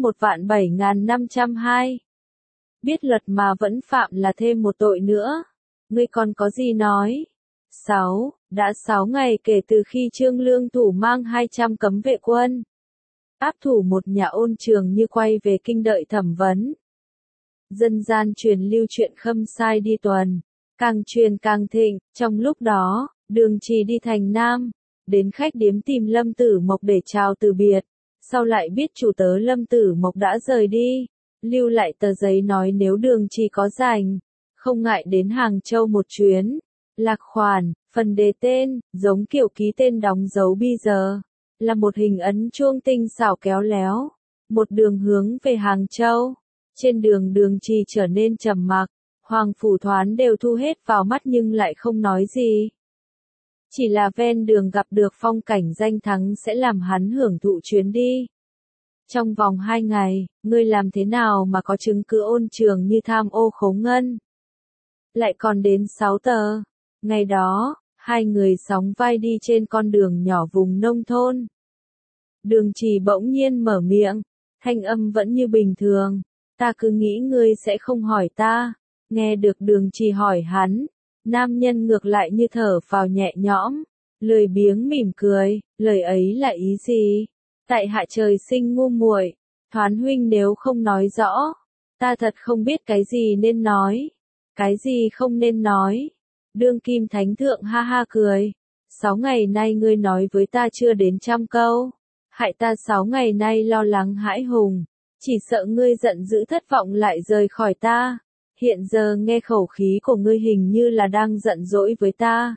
1.7.502. Biết luật mà vẫn phạm là thêm một tội nữa. Ngươi còn có gì nói? 6. Đã 6 ngày kể từ khi Trương Lương thủ mang 200 cấm vệ quân, áp thủ một nhà Ôn Trường như quay về kinh đợi thẩm vấn. Dân gian truyền lưu chuyện Khâm Sai đi tuần, càng truyền càng thịnh. Trong lúc đó, Đường Trì đi thành Nam, đến khách điếm tìm Lâm Tử Mộc để chào từ biệt. Sau lại biết chủ tớ Lâm Tử Mộc đã rời đi, lưu lại tờ giấy nói nếu Đường Trì có rảnh, không ngại đến Hàng Châu một chuyến. Lạc khoản, phần đề tên, giống kiểu ký tên đóng dấu bây giờ, là một hình ấn chuông tinh xảo kéo léo, một đường hướng về Hàng Châu. Trên đường Đường Trì trở nên trầm mặc, Hoàng Phủ Thoán đều thu hết vào mắt nhưng lại không nói gì. Chỉ là ven đường gặp được phong cảnh danh thắng sẽ làm hắn hưởng thụ chuyến đi. Trong vòng 2 ngày, ngươi làm thế nào mà có chứng cứ Ôn Trường như tham ô khấu ngân? Lại còn đến 6 tờ. Ngày đó, hai người sóng vai đi trên con đường nhỏ vùng nông thôn. Đường Trì bỗng nhiên mở miệng, thanh âm vẫn như bình thường. Ta cứ nghĩ ngươi sẽ không hỏi ta. Nghe được Đường Trì hỏi hắn, nam nhân ngược lại như thở phào nhẹ nhõm, lười biếng mỉm cười, lời ấy là ý gì? Tại hạ trời sinh ngu muội, Thoán huynh nếu không nói rõ, ta thật không biết cái gì nên nói, cái gì không nên nói. Đương kim thánh thượng ha ha cười, 6 ngày nay ngươi nói với ta chưa đến 100 câu, hại ta 6 ngày nay lo lắng hãi hùng, chỉ sợ ngươi giận dữ thất vọng lại rời khỏi ta. Hiện giờ nghe khẩu khí của ngươi hình như là đang giận dỗi với ta.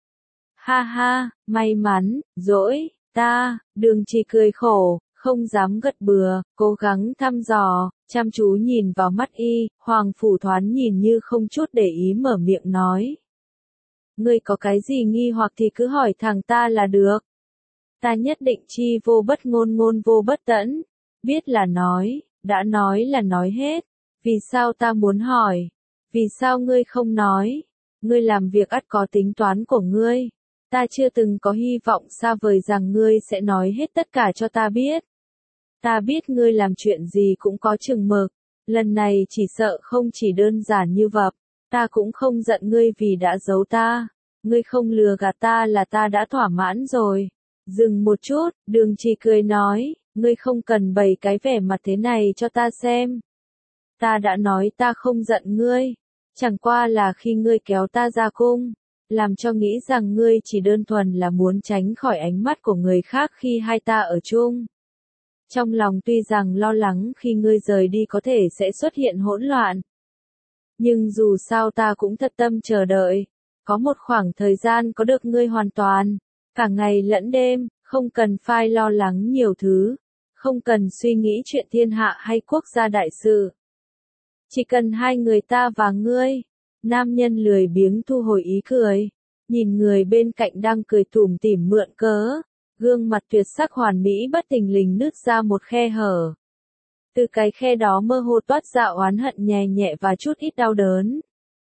Ha ha, may mắn, dỗi, ta. Đường Trì cười khổ, không dám gật bừa, cố gắng thăm dò, chăm chú nhìn vào mắt y. Hoàng Phủ Thoán nhìn như không chút để ý mở miệng nói. Ngươi có cái gì nghi hoặc thì cứ hỏi thẳng ta là được. Ta nhất định chi vô bất ngôn ngôn vô bất tẫn. Biết là nói, đã nói là nói hết. Vì sao ta muốn hỏi? Vì sao ngươi không nói? Ngươi làm việc ắt có tính toán của ngươi. Ta chưa từng có hy vọng xa vời rằng ngươi sẽ nói hết tất cả cho ta biết. Ta biết ngươi làm chuyện gì cũng có chừng mực. Lần này chỉ sợ không chỉ đơn giản như vậy. Ta cũng không giận ngươi vì đã giấu ta. Ngươi không lừa gạt ta là ta đã thỏa mãn rồi. Dừng một chút, Đường Trì cười nói, ngươi không cần bày cái vẻ mặt thế này cho ta xem. Ta đã nói ta không giận ngươi, chẳng qua là khi ngươi kéo ta ra cung, làm cho nghĩ rằng ngươi chỉ đơn thuần là muốn tránh khỏi ánh mắt của người khác khi hai ta ở chung. Trong lòng tuy rằng lo lắng khi ngươi rời đi có thể sẽ xuất hiện hỗn loạn. Nhưng dù sao ta cũng thật tâm chờ đợi, có một khoảng thời gian có được ngươi hoàn toàn, cả ngày lẫn đêm, không cần phải lo lắng nhiều thứ, không cần suy nghĩ chuyện thiên hạ hay quốc gia đại sự. Chỉ cần hai người ta và ngươi. Nam nhân lười biếng thu hồi ý cười, nhìn người bên cạnh đang cười tủm tỉm mượn cớ, gương mặt tuyệt sắc hoàn mỹ bất thình lình nứt ra một khe hở. Từ cái khe đó mơ hồ toát ra oán hận nhẹ nhẹ và chút ít đau đớn.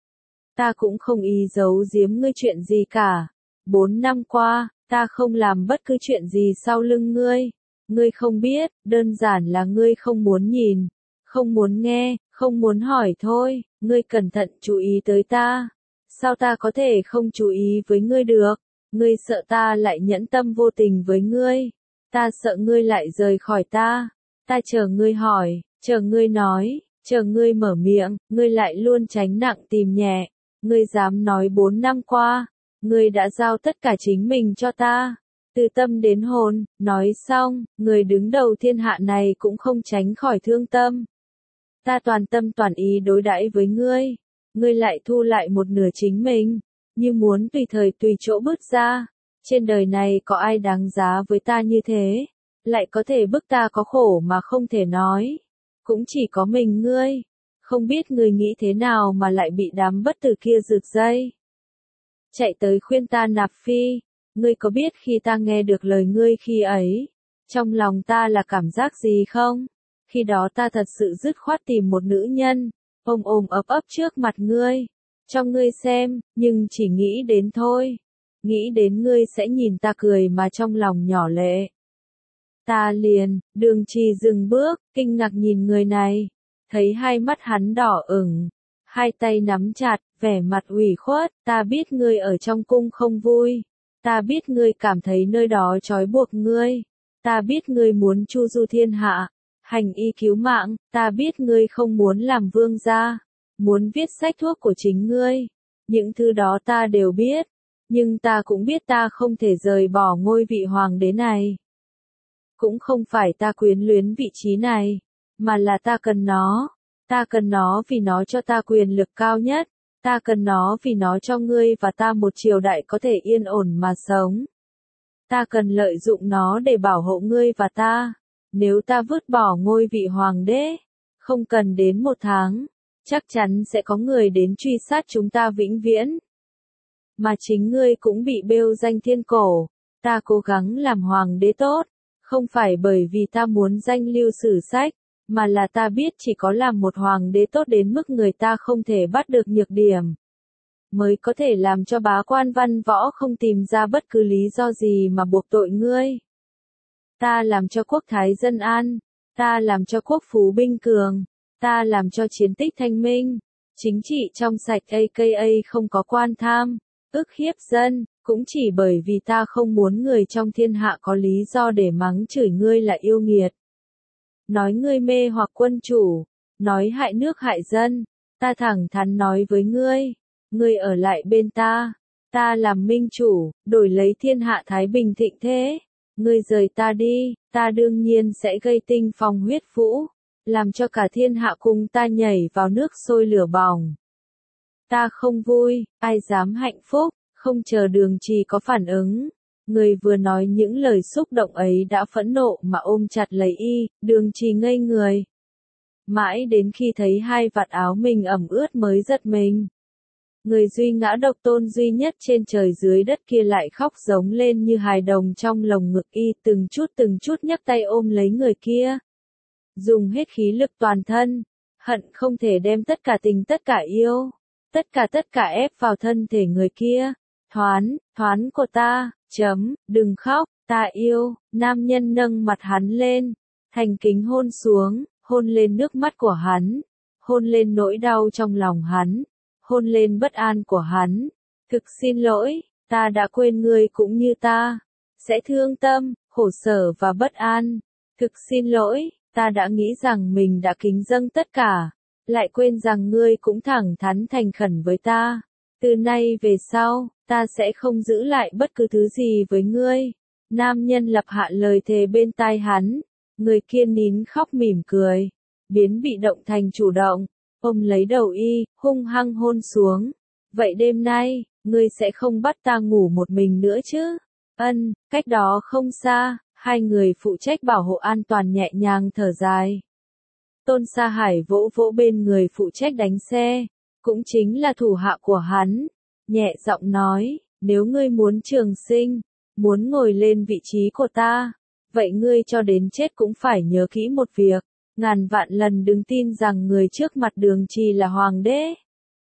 Ta cũng không ý giấu giếm ngươi chuyện gì cả. 4 năm qua, ta không làm bất cứ chuyện gì sau lưng ngươi. Ngươi không biết, đơn giản là ngươi không muốn nhìn, không muốn nghe, không muốn hỏi thôi. Ngươi cẩn thận chú ý tới ta. Sao ta có thể không chú ý với ngươi được? Ngươi sợ ta lại nhẫn tâm vô tình với ngươi. Ta sợ ngươi lại rời khỏi ta. Ta chờ ngươi hỏi, chờ ngươi nói, chờ ngươi mở miệng, ngươi lại luôn tránh nặng tìm nhẹ. Ngươi dám nói 4 năm qua, ngươi đã giao tất cả chính mình cho ta. Từ tâm đến hồn, nói xong, người đứng đầu thiên hạ này cũng không tránh khỏi thương tâm. Ta toàn tâm toàn ý đối đãi với ngươi, ngươi lại thu lại một nửa chính mình, như muốn tùy thời tùy chỗ bước ra. Trên đời này có ai đáng giá với ta như thế, lại có thể bức ta có khổ mà không thể nói. Cũng chỉ có mình ngươi, không biết ngươi nghĩ thế nào mà lại bị đám bất tử kia rượt dây. Chạy tới khuyên ta nạp phi, ngươi có biết khi ta nghe được lời ngươi khi ấy, trong lòng ta là cảm giác gì không? Khi đó ta thật sự dứt khoát tìm một nữ nhân, ôm ôm ấp ấp trước mặt ngươi, cho ngươi xem, nhưng chỉ nghĩ đến thôi. Nghĩ đến ngươi sẽ nhìn ta cười mà trong lòng nhỏ lệ. Ta liền, Đường Trì dừng bước, kinh ngạc nhìn người này, thấy hai mắt hắn đỏ ửng, hai tay nắm chặt, vẻ mặt ủy khuất, ta biết ngươi ở trong cung không vui, ta biết ngươi cảm thấy nơi đó trói buộc ngươi, ta biết ngươi muốn chu du thiên hạ, hành y cứu mạng, ta biết ngươi không muốn làm vương gia, muốn viết sách thuốc của chính ngươi, những thứ đó ta đều biết, nhưng ta cũng biết ta không thể rời bỏ ngôi vị hoàng đế này. Cũng không phải ta quyến luyến vị trí này, mà là ta cần nó. Ta cần nó vì nó cho ta quyền lực cao nhất. Ta cần nó vì nó cho ngươi và ta một triều đại có thể yên ổn mà sống. Ta cần lợi dụng nó để bảo hộ ngươi và ta. Nếu ta vứt bỏ ngôi vị hoàng đế, không cần đến 1 tháng, chắc chắn sẽ có người đến truy sát chúng ta vĩnh viễn. Mà chính ngươi cũng bị bêu danh thiên cổ. Ta cố gắng làm hoàng đế tốt, không phải bởi vì ta muốn danh lưu sử sách, mà là ta biết chỉ có làm một hoàng đế tốt đến mức người ta không thể bắt được nhược điểm, mới có thể làm cho bá quan văn võ không tìm ra bất cứ lý do gì mà buộc tội ngươi. Ta làm cho quốc thái dân an, ta làm cho quốc phú binh cường, ta làm cho chiến tích thanh minh, chính trị trong sạch aka không có quan tham, ức hiếp dân, cũng chỉ bởi vì ta không muốn người trong thiên hạ có lý do để mắng chửi ngươi là yêu nghiệt. Nói ngươi mê hoặc quân chủ, nói hại nước hại dân, ta thẳng thắn nói với ngươi, ngươi ở lại bên ta làm minh chủ, đổi lấy thiên hạ thái bình thịnh thế, ngươi rời ta đi, ta đương nhiên sẽ gây tinh phong huyết vũ, làm cho cả thiên hạ cùng ta nhảy vào nước sôi lửa bỏng. Ta không vui, ai dám hạnh phúc, không chờ Đường Trì có phản ứng. Người vừa nói những lời xúc động ấy đã phẫn nộ mà ôm chặt lấy y, Đường Trì ngây người. Mãi đến khi thấy hai vạt áo mình ẩm ướt mới giật mình. Người duy ngã độc tôn duy nhất trên trời dưới đất kia lại khóc giống lên như hài đồng trong lồng ngực y, từng chút nhấc tay ôm lấy người kia. Dùng hết khí lực toàn thân, hận không thể đem tất cả tình tất cả yêu, tất cả ép vào thân thể người kia. Thoán của ta, đừng khóc, ta yêu, nam nhân nâng mặt hắn lên, thành kính hôn xuống, hôn lên nước mắt của hắn, hôn lên nỗi đau trong lòng hắn, hôn lên bất an của hắn. Thực xin lỗi, ta đã quên ngươi cũng như ta, sẽ thương tâm, khổ sở và bất an. Thực xin lỗi, ta đã nghĩ rằng mình đã kính dâng tất cả, lại quên rằng ngươi cũng thẳng thắn thành khẩn với ta. Từ nay về sau, ta sẽ không giữ lại bất cứ thứ gì với ngươi. Nam nhân lập hạ lời thề bên tai hắn, người kia nín khóc mỉm cười, biến bị động thành chủ động, ôm lấy đầu y, hung hăng hôn xuống. Vậy đêm nay, ngươi sẽ không bắt ta ngủ một mình nữa chứ? Ân, cách đó không xa, hai người phụ trách bảo hộ an toàn nhẹ nhàng thở dài. Tôn Sa Hải vỗ vỗ bên người phụ trách đánh xe, cũng chính là thủ hạ của hắn, nhẹ giọng nói, nếu ngươi muốn trường sinh, muốn ngồi lên vị trí của ta, vậy ngươi cho đến chết cũng phải nhớ kỹ một việc, ngàn vạn lần đừng tin rằng người trước mặt Đường Trì là hoàng đế.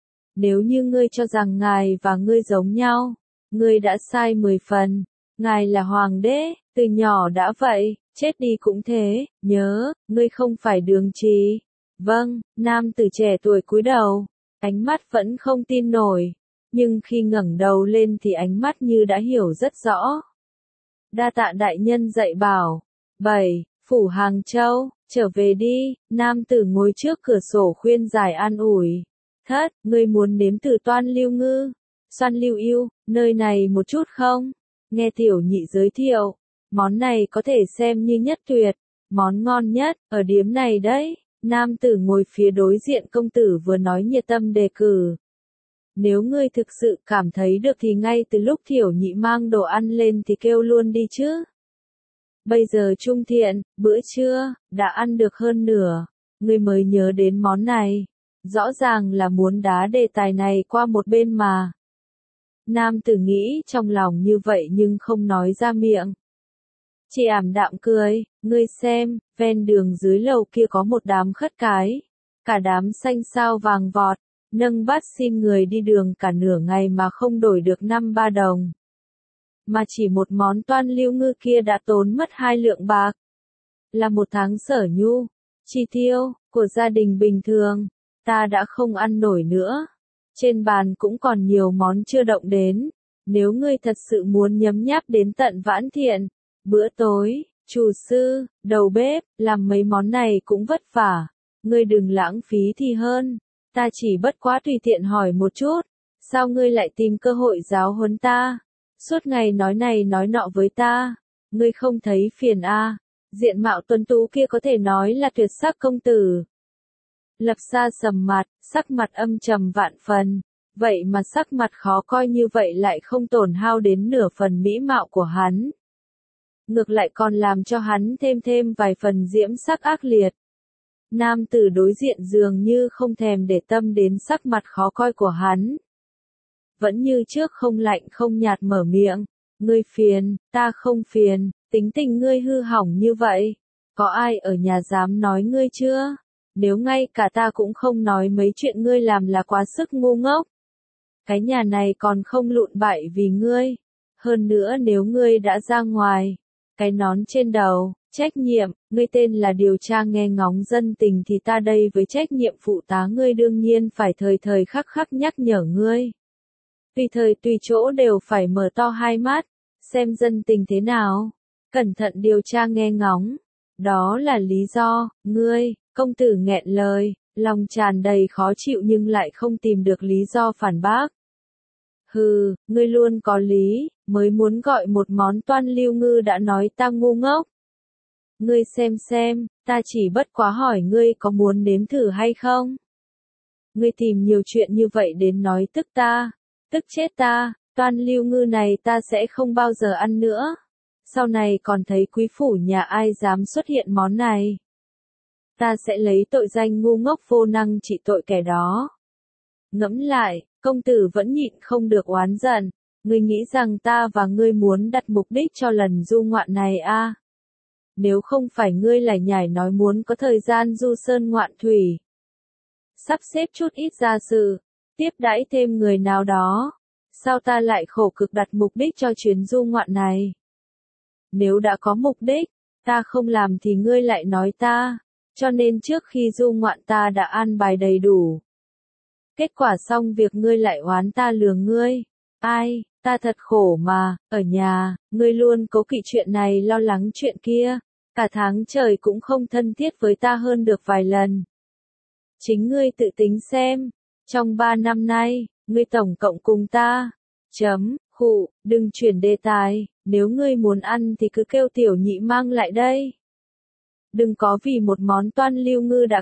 Nếu như ngươi cho rằng ngài và ngươi giống nhau, ngươi đã sai 10 phần, ngài là hoàng đế, từ nhỏ đã vậy, chết đi cũng thế, nhớ, ngươi không phải Đường Trì. Vâng, nam tử trẻ tuổi cúi đầu, ánh mắt vẫn không tin nổi, nhưng khi ngẩng đầu lên thì ánh mắt như đã hiểu rất rõ. Đa tạ đại nhân dạy bảo. 7. Phủ Hàng Châu, trở về đi, nam tử ngồi trước cửa sổ khuyên giải an ủi. Thất, ngươi muốn nếm thử toan lưu ngư, xoan lưu yêu, nơi này một chút không? Nghe tiểu nhị giới thiệu, món này có thể xem như nhất tuyệt, món ngon nhất, ở điếm này đấy. Nam tử ngồi phía đối diện công tử vừa nói nhiệt tâm đề cử. Nếu ngươi thực sự cảm thấy được thì ngay từ lúc tiểu nhị mang đồ ăn lên thì kêu luôn đi chứ. Bây giờ Trung Thiện, bữa trưa, đã ăn được hơn nửa, ngươi mới nhớ đến món này. Rõ ràng là muốn đá đề tài này qua một bên mà. Nam tử nghĩ trong lòng như vậy nhưng không nói ra miệng. Chỉ ảm đạm cười, ngươi xem, ven đường dưới lầu kia có một đám khất cái. Cả đám xanh xao vàng vọt, nâng bát xin người đi đường cả nửa ngày mà không đổi được 5-3 đồng. Mà chỉ một món toan lưu ngư kia đã tốn mất 2 lượng bạc. Là một tháng sở nhu, chi tiêu, của gia đình bình thường, ta đã không ăn nổi nữa. Trên bàn cũng còn nhiều món chưa động đến. Nếu ngươi thật sự muốn nhấm nháp đến tận vãn thiện, bữa tối, chủ sư, đầu bếp, làm mấy món này cũng vất vả. Ngươi đừng lãng phí thì hơn. Ta chỉ bất quá tùy tiện hỏi một chút. Sao ngươi lại tìm cơ hội giáo huấn ta? Suốt ngày nói này nói nọ với ta. Ngươi không thấy phiền à? Diện mạo tuấn tú kia có thể nói là tuyệt sắc công tử. Lập Sa sầm mặt, sắc mặt âm trầm vạn phần. Vậy mà sắc mặt khó coi như vậy lại không tổn hao đến nửa phần mỹ mạo của hắn. Ngược lại còn làm cho hắn thêm vài phần diễm sắc ác liệt. Nam tử đối diện dường như không thèm để tâm đến sắc mặt khó coi của hắn. Vẫn như trước không lạnh không nhạt mở miệng. Ngươi phiền, ta không phiền, tính tình ngươi hư hỏng như vậy. Có ai ở nhà dám nói ngươi chưa? Nếu ngay cả ta cũng không nói mấy chuyện ngươi làm là quá sức ngu ngốc. Cái nhà này còn không lụn bại vì ngươi. Hơn nữa nếu ngươi đã ra ngoài, cái nón trên đầu, trách nhiệm, ngươi tên là điều tra nghe ngóng dân tình thì ta đây với trách nhiệm phụ tá ngươi đương nhiên phải thời thời khắc khắc nhắc nhở ngươi. Tùy thời tùy chỗ đều phải mở to hai mắt, xem dân tình thế nào, cẩn thận điều tra nghe ngóng. Đó là lý do, ngươi, công tử nghẹn lời, lòng tràn đầy khó chịu nhưng lại không tìm được lý do phản bác. Hừ, ngươi luôn có lý, mới muốn gọi một món toan lưu ngư đã nói ta ngu ngốc. Ngươi xem, ta chỉ bất quá hỏi ngươi có muốn nếm thử hay không? Ngươi tìm nhiều chuyện như vậy đến nói tức ta, tức chết ta, toan lưu ngư này ta sẽ không bao giờ ăn nữa. Sau này còn thấy quý phủ nhà ai dám xuất hiện món này. Ta sẽ lấy tội danh ngu ngốc vô năng trị tội kẻ đó. Ngẫm lại, công tử vẫn nhịn không được oán giận. Ngươi nghĩ rằng ta và ngươi muốn đặt mục đích cho lần du ngoạn này à? Nếu không phải ngươi lại nhảy nói muốn có thời gian du sơn ngoạn thủy, sắp xếp chút ít gia sự, tiếp đãi thêm người nào đó, sao ta lại khổ cực đặt mục đích cho chuyến du ngoạn này? Nếu đã có mục đích, ta không làm thì ngươi lại nói ta, cho nên trước khi du ngoạn ta đã an bài đầy đủ. Kết quả xong việc ngươi lại oán ta lừa ngươi. Ai, ta thật khổ mà, ở nhà, ngươi luôn cố kỵ chuyện này lo lắng chuyện kia, cả tháng trời cũng không thân thiết với ta hơn được vài lần. Chính ngươi tự tính xem, trong 3 năm nay, ngươi tổng cộng cùng ta, đừng chuyển đề tài, nếu ngươi muốn ăn thì cứ kêu tiểu nhị mang lại đây. Đừng có vì một món toan lưu ngư đã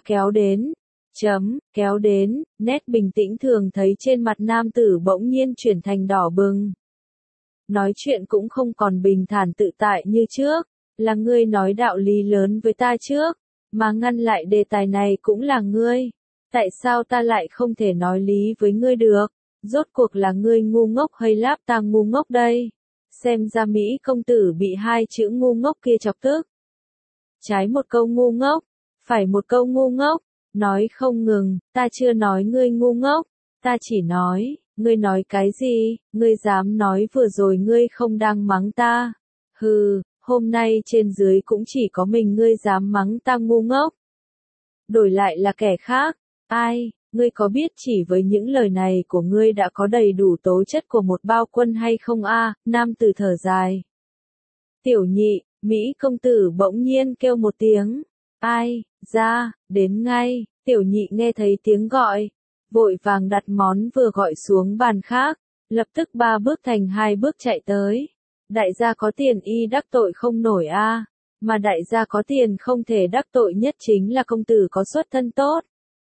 kéo đến, nét bình tĩnh thường thấy trên mặt nam tử bỗng nhiên chuyển thành đỏ bừng. Nói chuyện cũng không còn bình thản tự tại như trước, là ngươi nói đạo lý lớn với ta trước, mà ngăn lại đề tài này cũng là ngươi. Tại sao ta lại không thể nói lý với ngươi được? Rốt cuộc là ngươi ngu ngốc hay láp ta ngu ngốc đây? Xem ra Mỹ công tử bị 2 chữ ngu ngốc kia chọc tức. Trái một câu ngu ngốc, phải một câu ngu ngốc, nói không ngừng, ta chưa nói ngươi ngu ngốc, ta chỉ nói, ngươi nói cái gì, ngươi dám nói vừa rồi ngươi không đang mắng ta. Hừ, hôm nay trên dưới cũng chỉ có mình ngươi dám mắng ta ngu ngốc. Đổi lại là kẻ khác, ai, ngươi có biết chỉ với những lời này của ngươi đã có đầy đủ tố chất của một bao quân hay không a? Nam tử thở dài. Tiểu nhị, Mỹ công tử bỗng nhiên kêu một tiếng. Ai, ra, đến ngay, tiểu nhị nghe thấy tiếng gọi, vội vàng đặt món vừa gọi xuống bàn khác, lập tức 3 bước thành 2 bước chạy tới. Đại gia có tiền y đắc tội không nổi a, mà đại gia có tiền không thể đắc tội nhất chính là công tử có xuất thân tốt.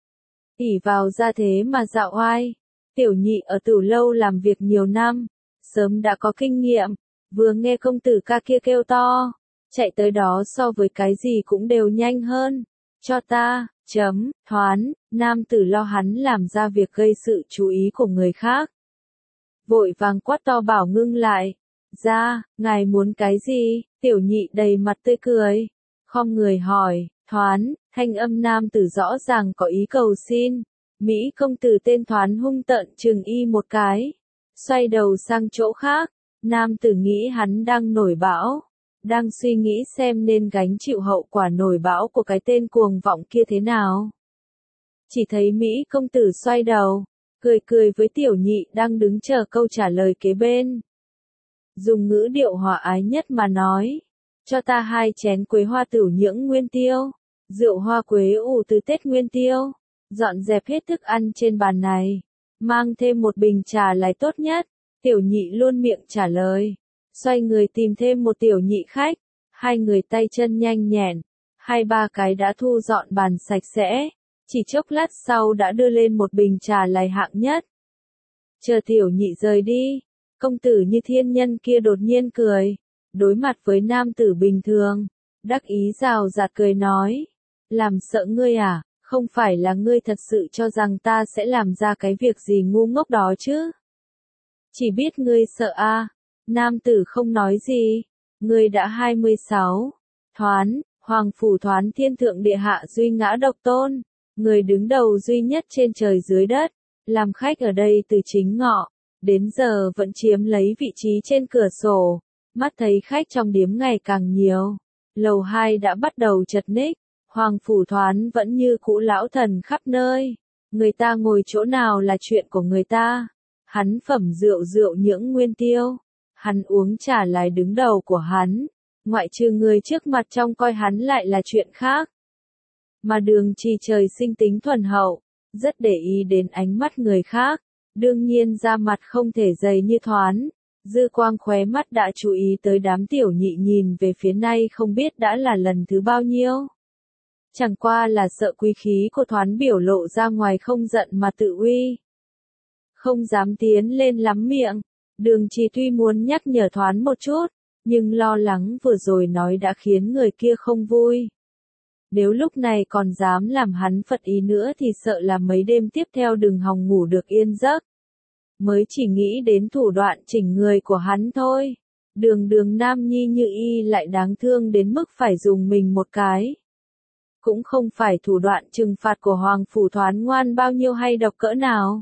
Ỷ vào gia thế mà dạo oai, tiểu nhị ở Tử lâu làm việc nhiều năm, sớm đã có kinh nghiệm, vừa nghe công tử ca kia kêu to, chạy tới đó so với cái gì cũng đều nhanh hơn. Cho ta, thoán, nam tử lo hắn làm ra việc gây sự chú ý của người khác. Vội vàng quát to bảo ngưng lại. Ra, ngài muốn cái gì? Tiểu nhị đầy mặt tươi cười. Khom người hỏi, thoán, thanh âm nam tử rõ ràng có ý cầu xin. Mỹ công tử tên thoán hung tợn chừng y một cái. Xoay đầu sang chỗ khác, nam tử nghĩ hắn đang nổi bão. Đang suy nghĩ xem nên gánh chịu hậu quả nổi bão của cái tên cuồng vọng kia thế nào. Chỉ thấy Mỹ công tử xoay đầu, cười cười với tiểu nhị đang đứng chờ câu trả lời kế bên. Dùng ngữ điệu hòa ái nhất mà nói, cho ta 2 chén quế hoa tửu nhưỡng nguyên tiêu, rượu hoa quế ủ từ Tết nguyên tiêu, dọn dẹp hết thức ăn trên bàn này, mang thêm một bình trà lại tốt nhất. Tiểu nhị luôn miệng trả lời, xoay người tìm thêm một tiểu nhị khách, 2 người tay chân nhanh nhẹn, 2-3 cái đã thu dọn bàn sạch sẽ, chỉ chốc lát sau đã đưa lên một bình trà lại hạng nhất. Chờ tiểu nhị rời đi, công tử như thiên nhân kia đột nhiên cười, đối mặt với nam tử bình thường, đắc ý rào rạt cười nói, làm sợ ngươi à, không phải là ngươi thật sự cho rằng ta sẽ làm ra cái việc gì ngu ngốc đó chứ? Chỉ biết ngươi sợ a. Nam tử không nói gì. Ngươi đã 26. Thoán, hoàng phủ Thoán thiên thượng địa hạ duy ngã độc tôn, người đứng đầu duy nhất trên trời dưới đất, làm khách ở đây từ chính ngọ, đến giờ vẫn chiếm lấy vị trí trên cửa sổ, mắt thấy khách trong điếm ngày càng nhiều. Lầu 2 đã bắt đầu chật ních, hoàng phủ Thoán vẫn như cũ lão thần khắp nơi, người ta ngồi chỗ nào là chuyện của người ta. Hắn phẩm rượu nhưỡng nguyên tiêu, hắn uống trà lại đứng đầu của hắn, ngoại trừ người trước mặt trông coi hắn lại là chuyện khác. Mà Đường Trì trời sinh tính thuần hậu, rất để ý đến ánh mắt người khác, đương nhiên da mặt không thể dày như Thoán, dư quang khóe mắt đã chú ý tới đám tiểu nhị nhìn về phía nay không biết đã là lần thứ bao nhiêu. Chẳng qua là sợ quý khí của Thoán biểu lộ ra ngoài không giận mà tự uy. Không dám tiến lên lắm miệng, Đường Trì tuy muốn nhắc nhở Thoán một chút, nhưng lo lắng vừa rồi nói đã khiến người kia không vui. Nếu lúc này còn dám làm hắn phật ý nữa thì sợ là mấy đêm tiếp theo đừng hòng ngủ được yên giấc. Mới chỉ nghĩ đến thủ đoạn chỉnh người của hắn thôi. Đường nam nhi như y lại đáng thương đến mức phải dùng mình một cái. Cũng không phải thủ đoạn trừng phạt của Hoàng Phủ Thoán ngoan bao nhiêu hay độc cỡ nào.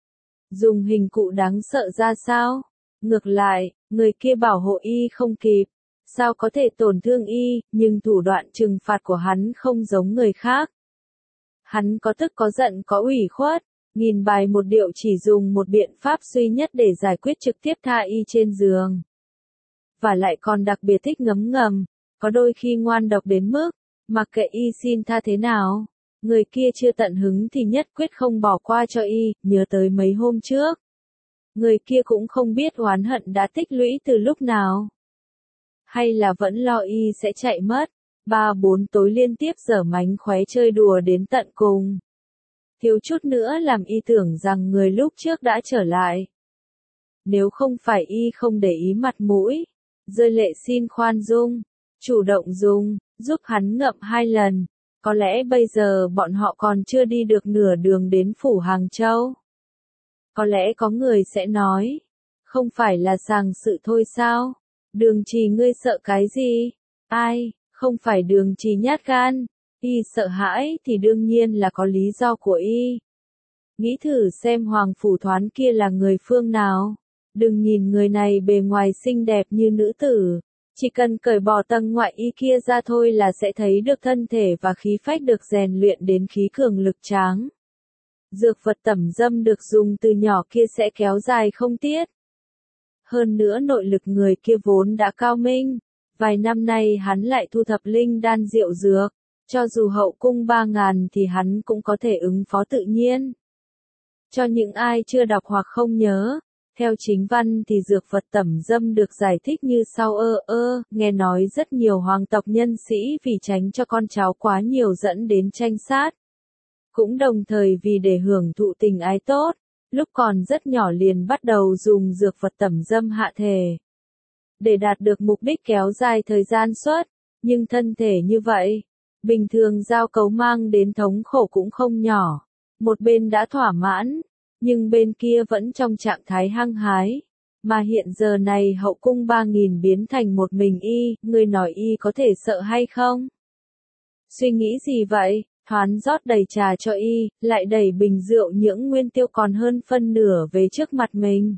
Dùng hình cụ đáng sợ ra sao? Ngược lại, người kia bảo hộ y không kịp. Sao có thể tổn thương y, nhưng thủ đoạn trừng phạt của hắn không giống người khác. Hắn có tức có giận có ủy khuất, nghìn bài một điệu chỉ dùng một biện pháp duy nhất để giải quyết trực tiếp tha y trên giường. Và lại còn đặc biệt thích ngấm ngầm, có đôi khi ngoan độc đến mức, mặc kệ y xin tha thế nào, người kia chưa tận hứng thì nhất quyết không bỏ qua cho y, nhớ tới mấy hôm trước. Người kia cũng không biết oán hận đã tích lũy từ lúc nào. Hay là vẫn lo y sẽ chạy mất, 3-4 tối liên tiếp giở mánh khóe chơi đùa đến tận cùng. Thiếu chút nữa làm y tưởng rằng người lúc trước đã trở lại. Nếu không phải y không để ý mặt mũi, rơi lệ xin khoan dung, chủ động dùng, giúp hắn ngậm 2 lần, có lẽ bây giờ bọn họ còn chưa đi được nửa đường đến phủ Hàng Châu. Có lẽ có người sẽ nói, không phải là sàng sự thôi sao? Đường Trì ngươi sợ cái gì? Ai, không phải Đường Trì nhát gan, y sợ hãi thì đương nhiên là có lý do của y. Nghĩ thử xem Hoàng Phủ Thoán kia là người phương nào. Đừng nhìn người này bề ngoài xinh đẹp như nữ tử, chỉ cần cởi bỏ tầng ngoại y kia ra thôi là sẽ thấy được thân thể và khí phách được rèn luyện đến khí cường lực tráng. Dược vật tẩm dâm được dùng từ nhỏ kia sẽ kéo dài không tiết. Hơn nữa nội lực người kia vốn đã cao minh, vài năm nay hắn lại thu thập linh đan diệu dược, cho dù hậu cung 3.000 thì hắn cũng có thể ứng phó tự nhiên. Cho những ai chưa đọc hoặc không nhớ, Theo chính văn thì dược vật tẩm dâm được giải thích như sau: nghe nói rất nhiều hoàng tộc nhân sĩ vì tránh cho con cháu quá nhiều dẫn đến tranh sát. Cũng đồng thời vì để hưởng thụ tình ái tốt, lúc còn rất nhỏ liền bắt đầu dùng dược vật tẩm dâm hạ thể. Để đạt được mục đích kéo dài thời gian xuất, nhưng thân thể như vậy, bình thường giao cấu mang đến thống khổ cũng không nhỏ. Một bên đã thỏa mãn, nhưng bên kia vẫn trong trạng thái hăng hái. Mà hiện giờ này hậu cung 3.000 biến thành một mình y, người nói y có thể sợ hay không? Suy nghĩ gì vậy? Thoán rót đầy trà cho y, lại đẩy bình rượu những nguyên tiêu còn hơn phân nửa về trước mặt mình.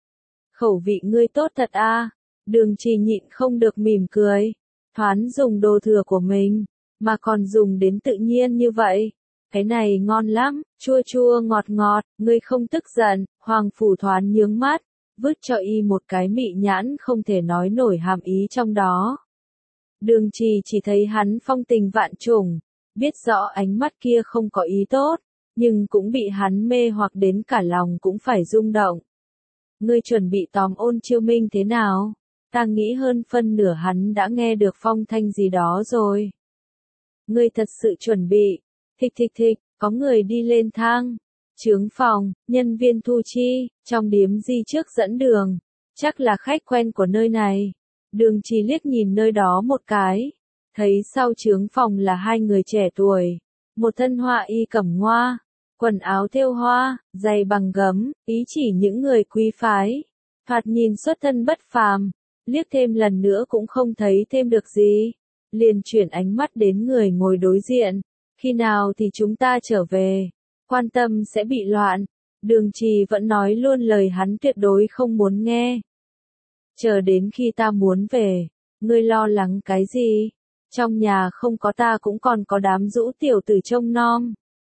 Khẩu vị ngươi tốt thật a. Đường Trì nhịn không được mỉm cười. Thoán dùng đồ thừa của mình, mà còn dùng đến tự nhiên như vậy. Cái này ngon lắm, chua chua ngọt ngọt, ngươi không tức giận. Hoàng Phủ Thoán nhướng mắt, vứt cho y một cái mị nhãn không thể nói nổi hàm ý trong đó. Đường Trì chỉ thấy hắn phong tình vạn trùng, biết rõ ánh mắt kia không có ý tốt, nhưng cũng bị hắn mê hoặc đến cả lòng cũng phải rung động. Ngươi chuẩn bị tóm Ôn Chiêu Minh thế nào? Ta nghĩ hơn phân nửa hắn đã nghe được phong thanh gì đó rồi. Ngươi thật sự chuẩn bị. Thịch thịch thịch, có người đi lên thang. Chướng phòng, nhân viên thu chi, trong điếm di trước dẫn đường. Chắc là khách quen của nơi này. Đường Trì liếc nhìn nơi đó một cái. Thấy sau chướng phòng là hai người trẻ tuổi. Một thân họa y cẩm hoa, quần áo thêu hoa, giày bằng gấm, ý chỉ những người quý phái. Thoạt nhìn xuất thân bất phàm. Liếc thêm lần nữa cũng không thấy thêm được gì. Liền chuyển ánh mắt đến người ngồi đối diện. Khi nào thì chúng ta trở về? Quan tâm sẽ bị loạn. Đường Trì vẫn nói luôn lời hắn tuyệt đối không muốn nghe. Chờ đến khi ta muốn về. Ngươi lo lắng cái gì? Trong nhà không có ta cũng còn có đám rũ tiểu tử trông nom.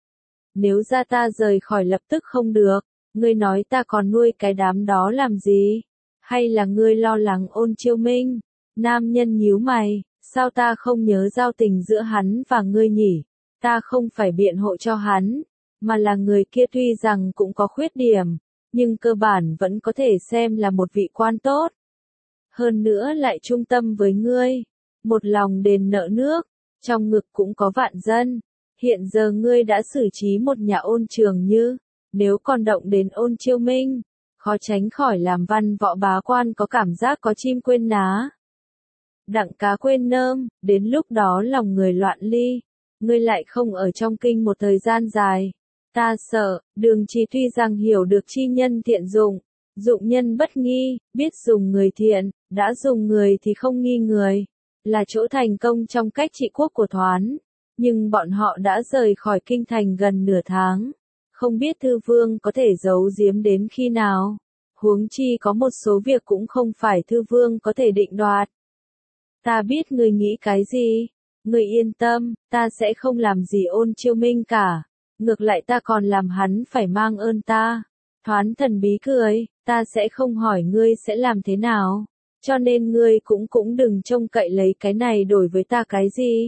Nếu ra ta rời khỏi lập tức không được. Ngươi nói ta còn nuôi cái đám đó làm gì? Hay là ngươi lo lắng Ôn Chiêu Minh? Nam nhân nhíu mày, sao ta không nhớ giao tình giữa hắn và ngươi nhỉ? Ta không phải biện hộ cho hắn, mà là người kia tuy rằng cũng có khuyết điểm, nhưng cơ bản vẫn có thể xem là một vị quan tốt. Hơn nữa lại trung tâm với ngươi, một lòng đền nợ nước, trong ngực cũng có vạn dân. Hiện giờ ngươi đã xử trí một nhà Ôn Trường Như, nếu còn động đến Ôn Chiêu Minh, khó tránh khỏi làm văn võ bá quan có cảm giác có chim quên ná, đặng cá quên nơm, đến lúc đó lòng người loạn ly. Ngươi lại không ở trong kinh một thời gian dài. Ta sợ, Đường Trì tuy rằng hiểu được chi nhân thiện dụng, dụng nhân bất nghi, biết dùng người thiện, đã dùng người thì không nghi người, là chỗ thành công trong cách trị quốc của Thoán. Nhưng bọn họ đã rời khỏi kinh thành gần nửa tháng. Không biết Thư Vương có thể giấu giếm đến khi nào. Huống chi có một số việc cũng không phải Thư Vương có thể định đoạt. Ta biết ngươi nghĩ cái gì. Ngươi yên tâm, ta sẽ không làm gì Ôn Chiêu Minh cả. Ngược lại ta còn làm hắn phải mang ơn ta. Thoán thần bí cười, ta sẽ không hỏi ngươi sẽ làm thế nào. Cho nên ngươi cũng đừng trông cậy lấy cái này đổi với ta cái gì.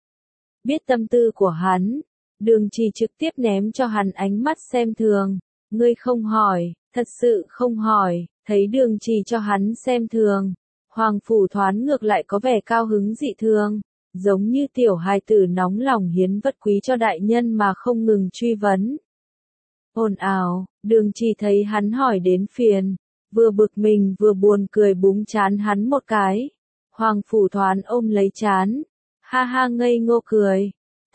Biết tâm tư của hắn, Đường Trì trực tiếp ném cho hắn ánh mắt xem thường. Ngươi không hỏi, thật sự không hỏi, thấy Đường Trì cho hắn xem thường. Hoàng Phủ Thoán ngược lại có vẻ cao hứng dị thường, giống như tiểu hài tử nóng lòng hiến vật quý cho đại nhân mà không ngừng truy vấn. Ồn ào, Đường Trì thấy hắn hỏi đến phiền, vừa bực mình vừa buồn cười búng chán hắn một cái. Hoàng Phủ Thoán ôm lấy chán, ha ha ngây ngô cười.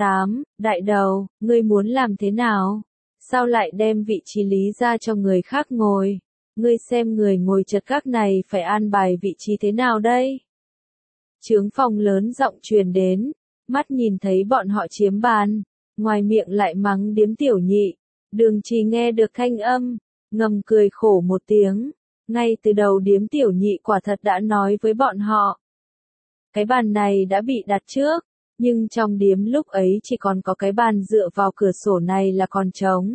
Đại đầu, ngươi muốn làm thế nào? Sao lại đem vị trí lý ra cho người khác ngồi? Ngươi xem người ngồi chật các này phải an bài vị trí thế nào đây? Chướng phòng lớn giọng truyền đến, mắt nhìn thấy bọn họ chiếm bàn, ngoài miệng lại mắng điếm tiểu nhị. Đường Trì nghe được thanh âm, ngầm cười khổ một tiếng. Ngay từ đầu điếm tiểu nhị quả thật đã nói với bọn họ. Cái bàn này đã bị đặt trước, nhưng trong điếm lúc ấy chỉ còn có cái bàn dựa vào cửa sổ này là còn trống.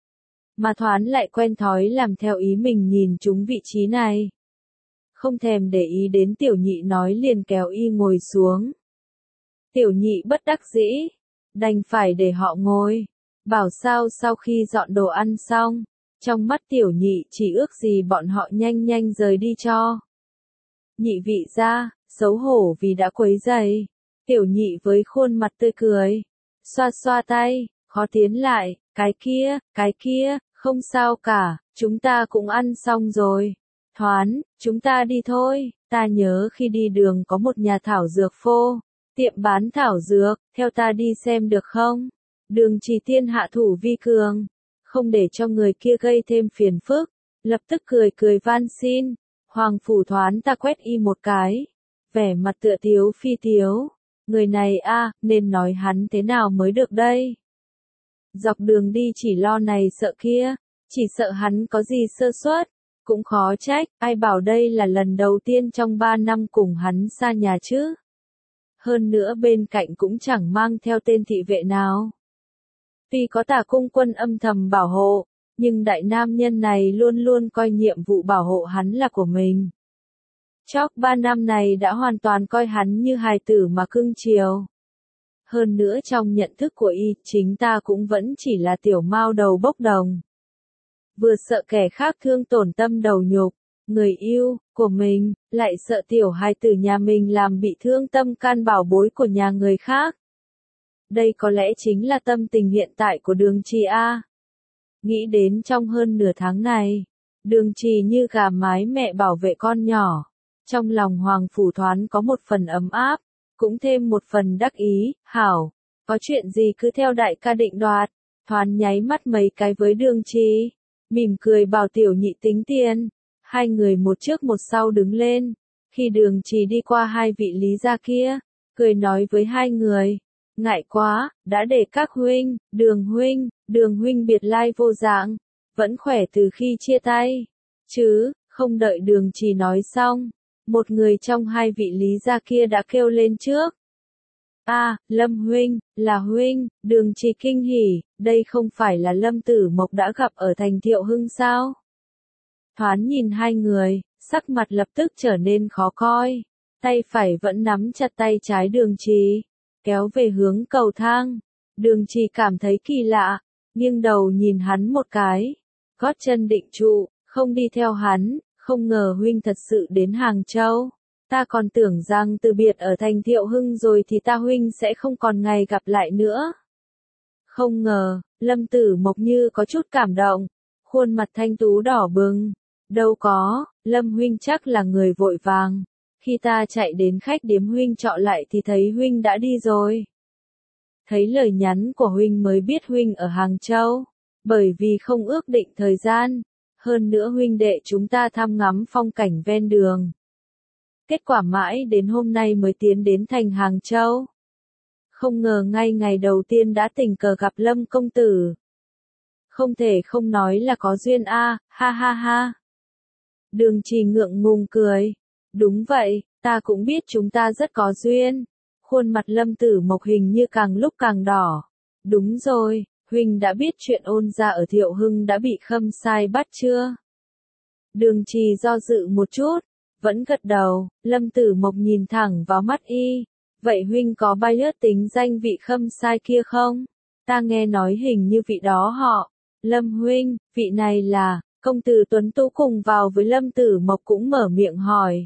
Mà Thoán lại quen thói làm theo ý mình nhìn trúng vị trí này. Không thèm để ý đến tiểu nhị nói liền kéo y ngồi xuống. Tiểu nhị bất đắc dĩ, đành phải để họ ngồi. Bảo sao sau khi dọn đồ ăn xong, Trong mắt tiểu nhị chỉ ước gì bọn họ nhanh nhanh rời đi cho. Nhị vị gia, xấu hổ vì đã quấy rầy. Tiểu nhị với khuôn mặt tươi cười. Xoa xoa tay, khó tiến lại, cái kia, không sao cả, chúng ta cũng ăn xong rồi. Thoán, chúng ta đi thôi, ta nhớ khi đi đường có một nhà thảo dược phô, tiệm bán thảo dược, theo ta đi xem được không? Đường Trì Tiên hạ thủ vi cường, không để cho người kia gây thêm phiền phức, lập tức cười cười van xin. Hoàng Phủ Thoán ta quét y một cái, vẻ mặt tựa tiếu phi tiếu, người này a, nên nói hắn thế nào mới được đây? Dọc đường đi chỉ lo này sợ kia, chỉ sợ hắn có gì sơ suất, cũng khó trách, ai bảo đây là lần đầu tiên trong 3 năm cùng hắn xa nhà chứ. Hơn nữa bên cạnh cũng chẳng mang theo tên thị vệ nào. Tuy có Tả Cung Quân âm thầm bảo hộ, nhưng đại nam nhân này luôn luôn coi nhiệm vụ bảo hộ hắn là của mình. Chóc 3 năm này đã hoàn toàn coi hắn như hài tử mà cưng chiều. Hơn nữa trong nhận thức của y, chính ta cũng vẫn chỉ là tiểu mao đầu bốc đồng. Vừa sợ kẻ khác thương tổn tâm đầu nhục, người yêu của mình, lại sợ tiểu hài tử nhà mình làm bị thương tâm can bảo bối của nhà người khác. Đây có lẽ chính là tâm tình hiện tại của Đường Trì A. Nghĩ đến trong hơn nửa tháng này, Đường Trì như gà mái mẹ bảo vệ con nhỏ. Trong lòng Hoàng Phủ Thoán có một phần ấm áp, cũng thêm một phần đắc ý, hảo, có chuyện gì cứ theo đại ca định đoạt. Thoán nháy mắt mấy cái với Đường Trì, mỉm cười bảo tiểu nhị tính tiền. Hai người một trước một sau đứng lên, khi Đường Trì đi qua hai vị lý gia kia, cười nói với hai người, ngại quá, đã để các huynh, Đường huynh biệt lai vô dạng, vẫn khỏe từ khi chia tay, chứ, không đợi Đường Trì nói xong, một người trong hai vị lý gia kia đã kêu lên trước. A, Lâm huynh, là huynh, Đường Trì kinh hỉ, đây không phải là Lâm Tử Mộc đã gặp ở thành Thiệu Hưng sao? Thoán nhìn hai người, sắc mặt lập tức trở nên khó coi, tay phải vẫn nắm chặt tay trái Đường Trì, kéo về hướng cầu thang. Đường Trì cảm thấy kỳ lạ, nghiêng đầu nhìn hắn một cái, gót chân định trụ, không đi theo hắn, không ngờ huynh thật sự đến Hàng Châu. Ta còn tưởng rằng từ biệt ở thành Thiệu Hưng rồi thì ta huynh sẽ không còn ngày gặp lại nữa. Không ngờ, Lâm Tử Mộc như có chút cảm động, khuôn mặt thanh tú đỏ bừng. Đâu có, Lâm huynh chắc là người vội vàng. Khi ta chạy đến khách điếm huynh trọ lại thì thấy huynh đã đi rồi. Thấy lời nhắn của huynh mới biết huynh ở Hàng Châu, bởi vì không ước định thời gian. Hơn nữa huynh đệ chúng ta thăm ngắm phong cảnh ven đường. Kết quả mãi đến hôm nay mới tiến đến thành Hàng Châu. Không ngờ ngay ngày đầu tiên đã tình cờ gặp Lâm công tử. Không thể không nói là có duyên a, ha ha ha. Đường Trì ngượng ngùng cười. Đúng vậy, ta cũng biết chúng ta rất có duyên. Khuôn mặt Lâm Tử Mộc hình như càng lúc càng đỏ. Đúng rồi, huynh đã biết chuyện Ôn gia ở Thiệu Hưng đã bị Khâm Sai bắt chưa? Đường Trì do dự một chút, vẫn gật đầu. Lâm Tử Mộc nhìn thẳng vào mắt y. Vậy huynh có bay lướt tính danh vị Khâm Sai kia không? Ta nghe nói hình như vị đó họ. Lâm huynh, vị này là... Công tử Tuấn Tú cùng vào với Lâm Tử Mộc cũng mở miệng hỏi.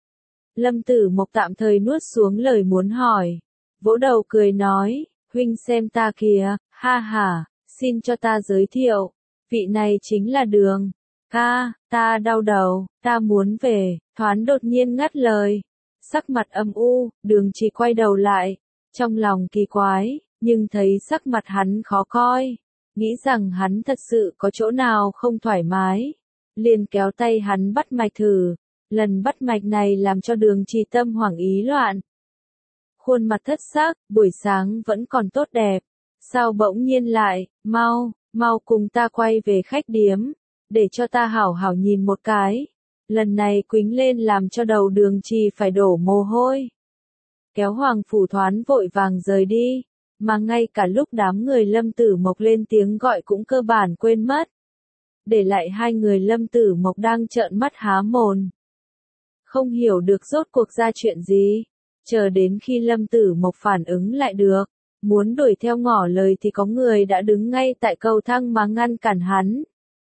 Lâm Tử Mộc tạm thời nuốt xuống lời muốn hỏi. Vỗ đầu cười nói, huynh xem ta kìa, ha ha, xin cho ta giới thiệu. Vị này chính là Đường. Ca, ta đau đầu, ta muốn về. Thoán đột nhiên ngắt lời. Sắc mặt âm u, Đường chỉ quay đầu lại. Trong lòng kỳ quái, nhưng thấy sắc mặt hắn khó coi. Nghĩ rằng hắn thật sự có chỗ nào không thoải mái. Liền kéo tay hắn bắt mạch thử. Lần bắt mạch này làm cho Đường Trì tâm hoảng ý loạn. Khuôn mặt thất sắc, buổi sáng vẫn còn tốt đẹp. Sao bỗng nhiên lại, mau cùng ta quay về khách điếm. Để cho ta hảo hảo nhìn một cái. Lần này quính lên làm cho đầu Đường Trì phải đổ mồ hôi. Kéo Hoàng Phủ Thoán vội vàng rời đi. Mà ngay cả lúc đám người Lâm Tử Mộc lên tiếng gọi cũng cơ bản quên mất. Để lại hai người Lâm Tử Mộc đang trợn mắt há mồm. Không hiểu được rốt cuộc ra chuyện gì. Chờ đến khi Lâm Tử Mộc phản ứng lại được. Muốn đuổi theo ngỏ lời thì có người đã đứng ngay tại cầu thang mà ngăn cản hắn.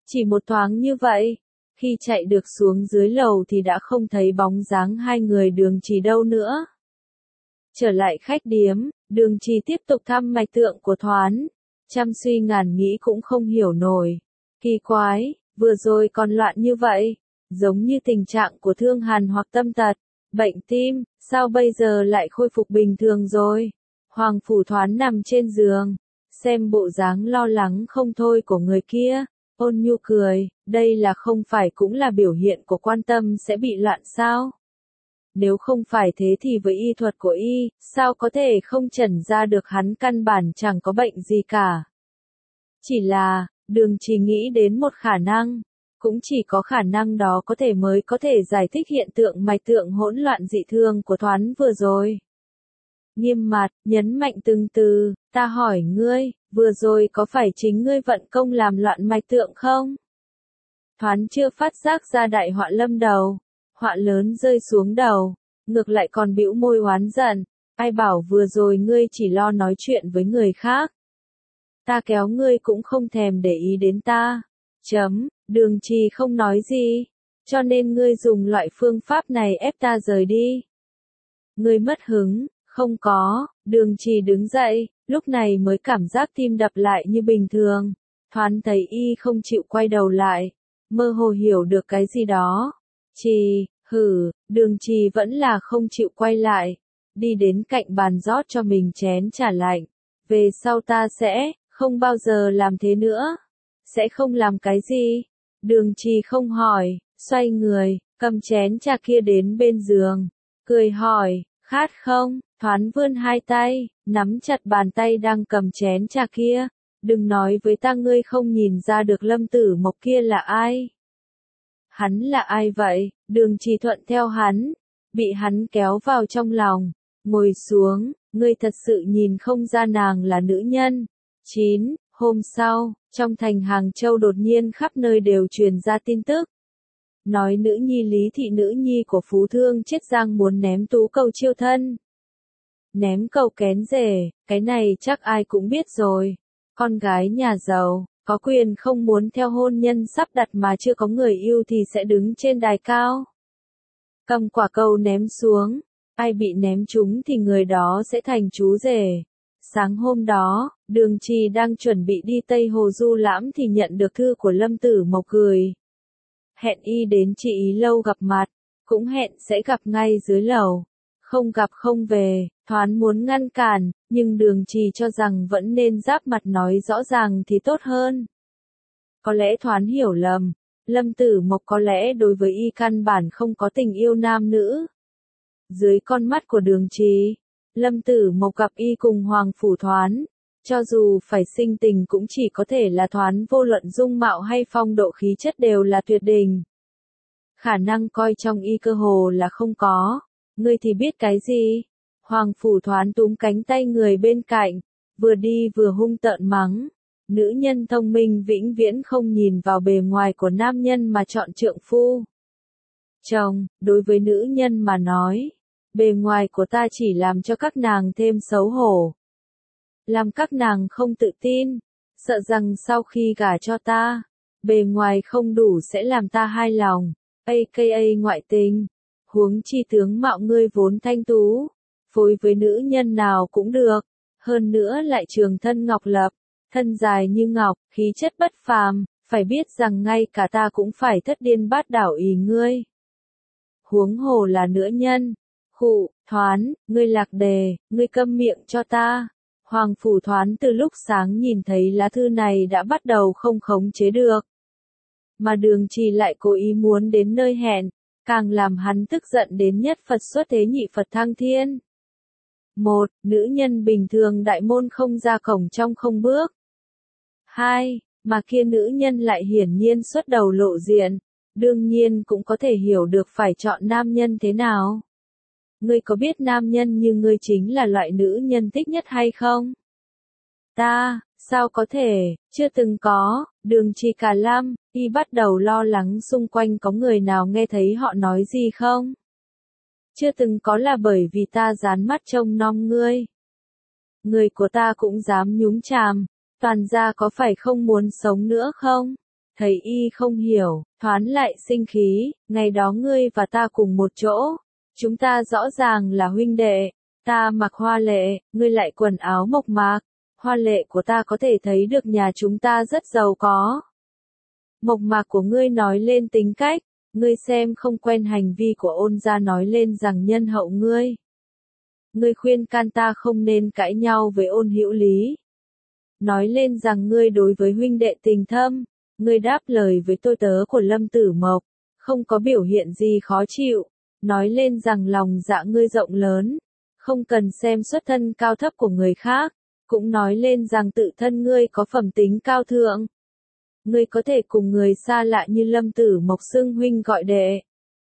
Chỉ một thoáng như vậy, khi chạy được xuống dưới lầu thì đã không thấy bóng dáng hai người Đường Trì đâu nữa. Trở lại khách điếm, Đường Trì tiếp tục thăm mạch tượng của Thoán. Trăm suy ngàn nghĩ cũng không hiểu nổi. Kỳ quái, vừa rồi còn loạn như vậy, giống như tình trạng của thương hàn hoặc tâm tật, bệnh tim, sao bây giờ lại khôi phục bình thường rồi? Hoàng Phủ Thoán nằm trên giường, xem bộ dáng lo lắng không thôi của người kia, ôn nhu cười, đây là không phải cũng là biểu hiện của quan tâm sẽ bị loạn sao? Nếu không phải thế thì với y thuật của y, sao có thể không chẩn ra được hắn căn bản chẳng có bệnh gì cả. Chỉ là, Đường Trì nghĩ đến một khả năng, cũng chỉ có khả năng đó mới có thể giải thích hiện tượng mạch tượng hỗn loạn dị thường của Thoán vừa rồi. Nghiêm mặt, nhấn mạnh từng từ, ta hỏi ngươi, vừa rồi có phải chính ngươi vận công làm loạn mạch tượng không? Thoán chưa phát giác ra đại họa lâm đầu, họa lớn rơi xuống đầu, ngược lại còn bĩu môi oán giận, ai bảo vừa rồi ngươi chỉ lo nói chuyện với người khác. Ta kéo ngươi cũng không thèm để ý đến ta. Đường Trì không nói gì, cho nên ngươi dùng loại phương pháp này ép ta rời đi. Ngươi mất hứng, không có, Đường Trì đứng dậy, lúc này mới cảm giác tim đập lại như bình thường. Thoán thấy y không chịu quay đầu lại, mơ hồ hiểu được cái gì đó. Đường Trì vẫn là không chịu quay lại, đi đến cạnh bàn rót cho mình chén trà lạnh. Về sau ta sẽ không bao giờ làm thế nữa. Sẽ không làm cái gì? Đường Trì không hỏi, xoay người, cầm chén trà kia đến bên giường, cười hỏi, khát không? Thoán vươn hai tay, nắm chặt bàn tay đang cầm chén trà kia. Đừng nói với ta ngươi không nhìn ra được Lâm Tử Mộc kia là ai. Hắn là ai vậy? Đường Trì thuận theo hắn, bị hắn kéo vào trong lòng, ngồi xuống, ngươi thật sự nhìn không ra nàng là nữ nhân. Hôm sau, trong thành Hàng Châu đột nhiên khắp nơi đều truyền ra tin tức. Nói nữ nhi Lý Thị nữ nhi của Phú Thương Chiết Giang muốn ném tú cầu chiêu thân. Ném cầu kén rể, cái này chắc ai cũng biết rồi. Con gái nhà giàu, có quyền không muốn theo hôn nhân sắp đặt mà chưa có người yêu thì sẽ đứng trên đài cao. Cầm quả cầu ném xuống, ai bị ném trúng thì người đó sẽ thành chú rể. Sáng hôm đó, Đường Trì đang chuẩn bị đi Tây Hồ du lãm thì nhận được thư của Lâm Tử Mộc gửi. Hẹn y đến Chị Ý Lâu gặp mặt, cũng hẹn sẽ gặp ngay dưới lầu. Không gặp không về, Thoán muốn ngăn cản, nhưng Đường Trì cho rằng vẫn nên giáp mặt nói rõ ràng thì tốt hơn. Có lẽ Thoán hiểu lầm, Lâm Tử Mộc có lẽ đối với y căn bản không có tình yêu nam nữ. Dưới con mắt của Đường Trì, Lâm Tử Mộc gặp y cùng Hoàng Phủ Thoán, cho dù phải sinh tình cũng chỉ có thể là Thoán, vô luận dung mạo hay phong độ khí chất đều là tuyệt đỉnh. Khả năng coi trong y cơ hồ là không có, ngươi thì biết cái gì? Hoàng Phủ Thoán túm cánh tay người bên cạnh, vừa đi vừa hung tợn mắng. Nữ nhân thông minh vĩnh viễn không nhìn vào bề ngoài của nam nhân mà chọn trượng phu. Chồng, đối với nữ nhân mà nói, bề ngoài của ta chỉ làm cho các nàng thêm xấu hổ. Làm các nàng không tự tin, sợ rằng sau khi gả cho ta, bề ngoài không đủ sẽ làm ta hài lòng, aka ngoại tình. Huống chi tướng mạo ngươi vốn thanh tú, phối với nữ nhân nào cũng được, hơn nữa lại trường thân ngọc lập, thân dài như ngọc, khí chất bất phàm, phải biết rằng ngay cả ta cũng phải thất điên bát đảo ý ngươi. Huống hồ là nữ nhân. Thoán, ngươi lạc đề, ngươi câm miệng cho ta. Hoàng Phủ Thoán từ lúc sáng nhìn thấy lá thư này đã bắt đầu không khống chế được. Mà Đường Trì lại cố ý muốn đến nơi hẹn, càng làm hắn tức giận đến nhất Phật xuất thế nhị Phật thăng thiên. Nữ nhân bình thường đại môn không ra cổng trong không bước. 2. Mà kia nữ nhân lại hiển nhiên xuất đầu lộ diện, đương nhiên cũng có thể hiểu được phải chọn nam nhân thế nào. Ngươi có biết nam nhân như ngươi chính là loại nữ nhân thích nhất hay không? Sao có thể, chưa từng có. Đường Trì cả lăm, y bắt đầu lo lắng xung quanh có người nào nghe thấy họ nói gì không? Chưa từng có là bởi vì ta dán mắt trông nom ngươi. Người của ta cũng dám nhúng chàm, toàn gia có phải không muốn sống nữa không? Thấy y không hiểu, Thoán lại sinh khí, ngày đó ngươi và ta cùng một chỗ. Chúng ta rõ ràng là huynh đệ, ta mặc hoa lệ, ngươi lại quần áo mộc mạc. Hoa lệ của ta có thể thấy được nhà chúng ta rất giàu có. Mộc mạc của ngươi nói lên tính cách, ngươi xem không quen hành vi của Ôn gia nói lên rằng nhân hậu ngươi. Ngươi khuyên can ta không nên cãi nhau với Ôn Hữu Lý. Nói lên rằng ngươi đối với huynh đệ tình thâm, ngươi đáp lời với tôi tớ của Lâm Tử Mộc, không có biểu hiện gì khó chịu, nói lên rằng lòng dạ ngươi rộng lớn, không cần xem xuất thân cao thấp của người khác, cũng nói lên rằng tự thân ngươi có phẩm tính cao thượng. Ngươi có thể cùng người xa lạ như Lâm Tử Mộc xưng huynh gọi đệ.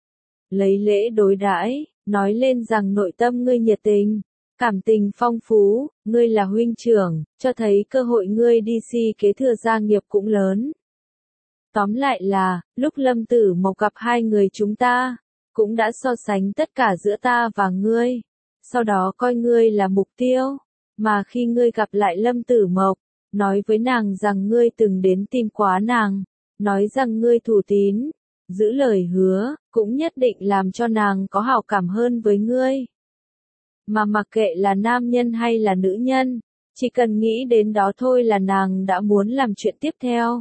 Lấy lễ đối đãi, nói lên rằng nội tâm ngươi nhiệt tình, cảm tình phong phú, ngươi là huynh trưởng, cho thấy cơ hội ngươi đi kế thừa gia nghiệp cũng lớn. Tóm lại là, lúc Lâm Tử Mộc gặp hai người chúng ta, cũng đã so sánh tất cả giữa ta và ngươi, sau đó coi ngươi là mục tiêu, mà khi ngươi gặp lại Lâm Tử Mộc, nói với nàng rằng ngươi từng đến tìm quá nàng, nói rằng ngươi thủ tín, giữ lời hứa, cũng nhất định làm cho nàng có hảo cảm hơn với ngươi. Mà mặc kệ là nam nhân hay là nữ nhân, chỉ cần nghĩ đến đó thôi là nàng đã muốn làm chuyện tiếp theo.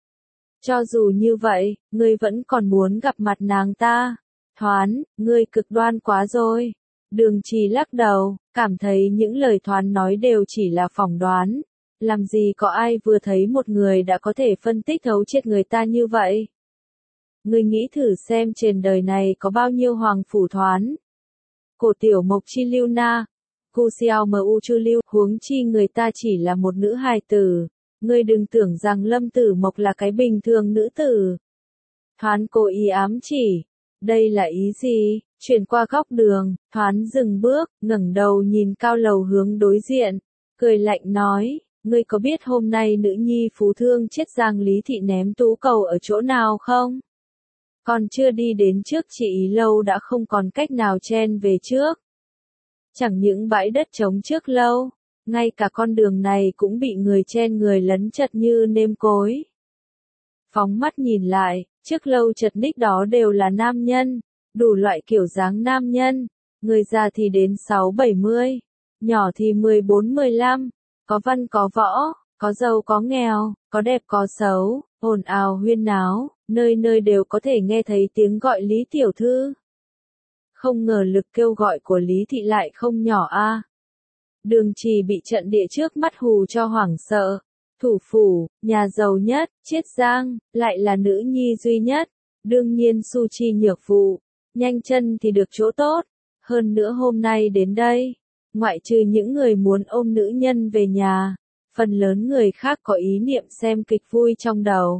Cho dù như vậy, ngươi vẫn còn muốn gặp mặt nàng ta. Thoán, ngươi cực đoan quá rồi. Đường Trì lắc đầu, cảm thấy những lời Thoán nói đều chỉ là phỏng đoán. Làm gì có ai vừa thấy một người đã có thể phân tích thấu triệt người ta như vậy. Ngươi nghĩ thử xem trên đời này có bao nhiêu hoàng phủ Thoán. Cổ tiểu Mộc Chi Lưu Na, Cu Xiao Mu Chu Lưu, huống chi người ta chỉ là một nữ hài tử. Ngươi đừng tưởng rằng Lâm Tử Mộc là cái bình thường nữ tử. Thoán cố ý ám chỉ. Đây là ý gì? Chuyển qua góc đường, Thoán dừng bước, ngẩng đầu nhìn cao lầu hướng đối diện, cười lạnh nói, ngươi có biết hôm nay nữ nhi phú thương chết Giang Lý Thị ném tú cầu ở chỗ nào không? Còn chưa đi đến trước chị ý lâu đã không còn cách nào chen về trước. Chẳng những bãi đất trống trước lâu, ngay cả con đường này cũng bị người chen người lấn chật như nêm cối. Phóng mắt nhìn lại, trước lâu chật ních đó đều là nam nhân, đủ loại kiểu dáng nam nhân, người già thì đến 6-70, nhỏ thì 14-15, có văn có võ, có giàu có nghèo, có đẹp có xấu, ồn ào huyên náo, nơi nơi đều có thể nghe thấy tiếng gọi Lý tiểu thư. Không ngờ lực kêu gọi của Lý Thị lại không nhỏ a. Đường Trì bị trận địa trước mắt hù cho hoảng sợ. Thủ phủ, nhà giàu nhất, Chiết Giang, lại là nữ nhi duy nhất. Đương nhiên Su Chi nhược vụ, nhanh chân thì được chỗ tốt. Hơn nữa hôm nay đến đây, ngoại trừ những người muốn ôm nữ nhân về nhà, phần lớn người khác có ý niệm xem kịch vui trong đầu.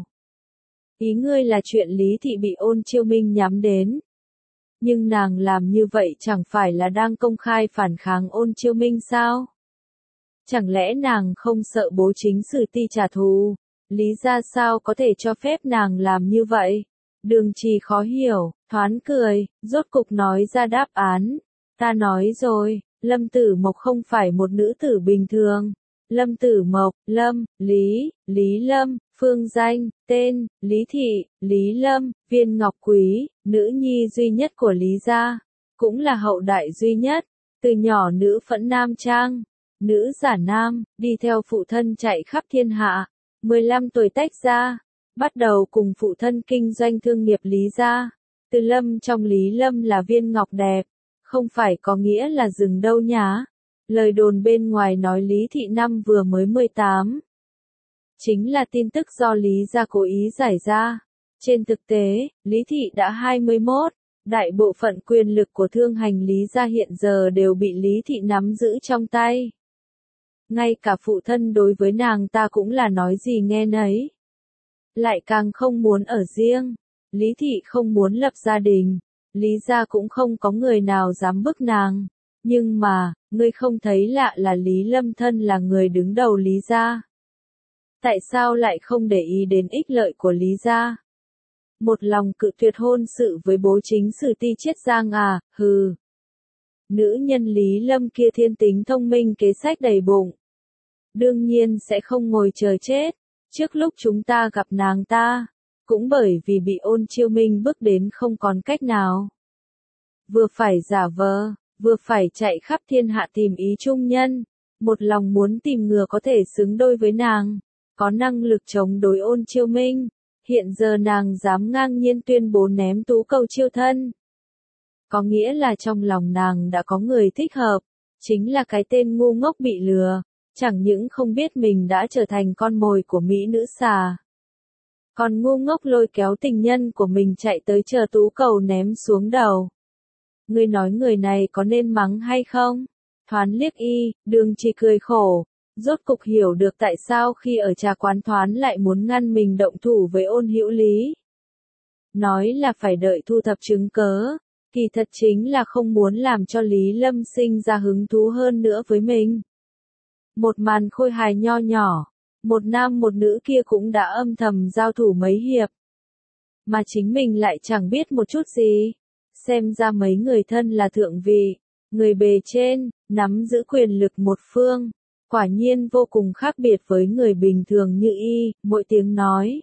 Ý ngươi là chuyện Lý Thị bị Ôn Chiêu Minh nhắm đến. Nhưng nàng làm như vậy chẳng phải là đang công khai phản kháng Ôn Chiêu Minh sao? Chẳng lẽ nàng không sợ bố chính Sử Ti trả thù? Lý ra sao có thể cho phép nàng làm như vậy? Đường Trì khó hiểu, Thoán cười, rốt cục nói ra đáp án. Ta nói rồi, Lâm Tử Mộc không phải một nữ tử bình thường. Lâm Tử Mộc, Lâm, Lý, Lý Lâm, phương danh, tên, Lý Thị, Lý Lâm, Viên Ngọc Quý, nữ nhi duy nhất của Lý gia, cũng là hậu đại duy nhất, từ nhỏ nữ phẫn nam trang, nữ giả nam, đi theo phụ thân chạy khắp thiên hạ, 15 tuổi tách ra, bắt đầu cùng phụ thân kinh doanh thương nghiệp Lý gia. Từ Lâm trong Lý Lâm là viên ngọc đẹp, không phải có nghĩa là rừng đâu nhá. Lời đồn bên ngoài nói Lý Thị năm vừa mới 18. Chính là tin tức do Lý gia cố ý giải ra. Trên thực tế, Lý Thị đã 21, đại bộ phận quyền lực của thương hành Lý gia hiện giờ đều bị Lý Thị nắm giữ trong tay. Ngay cả phụ thân đối với nàng ta cũng là nói gì nghe nấy. Lại càng không muốn ở riêng. Lý Thị không muốn lập gia đình. Lý gia cũng không có người nào dám bức nàng. Nhưng mà, ngươi không thấy lạ là Lý Lâm thân là người đứng đầu Lý gia. Tại sao lại không để ý đến ích lợi của Lý gia? Một lòng cự tuyệt hôn sự với bố chính Sử Ti Chiết Giang à, hừ. Nữ nhân Lý Lâm kia thiên tính thông minh kế sách đầy bụng. Đương nhiên sẽ không ngồi chờ chết. Trước lúc chúng ta gặp nàng ta, cũng bởi vì bị Ôn Chiêu Minh bức đến không còn cách nào. Vừa phải giả vờ, vừa phải chạy khắp thiên hạ tìm ý trung nhân, một lòng muốn tìm người có thể xứng đôi với nàng, có năng lực chống đối Ôn Chiêu Minh. Hiện giờ nàng dám ngang nhiên tuyên bố ném Tú Cầu chiêu thân. Có nghĩa là trong lòng nàng đã có người thích hợp, chính là cái tên ngu ngốc bị lừa, chẳng những không biết mình đã trở thành con mồi của mỹ nữ xà. Còn ngu ngốc lôi kéo tình nhân của mình chạy tới chờ Tú Cầu ném xuống đầu. Ngươi nói người này có nên mắng hay không? Thoán liếc y, Đường Trì cười khổ, rốt cục hiểu được tại sao khi ở trà quán Thoán lại muốn ngăn mình động thủ với Ôn Hữu Lý. Nói là phải đợi thu thập chứng cớ, kỳ thật chính là không muốn làm cho Lý Lâm sinh ra hứng thú hơn nữa với mình. Một màn khôi hài nho nhỏ, một nam một nữ kia cũng đã âm thầm giao thủ mấy hiệp. Mà chính mình lại chẳng biết một chút gì. Xem ra mấy người thân là thượng vị, người bề trên, nắm giữ quyền lực một phương, quả nhiên vô cùng khác biệt với người bình thường như y, mỗi tiếng nói.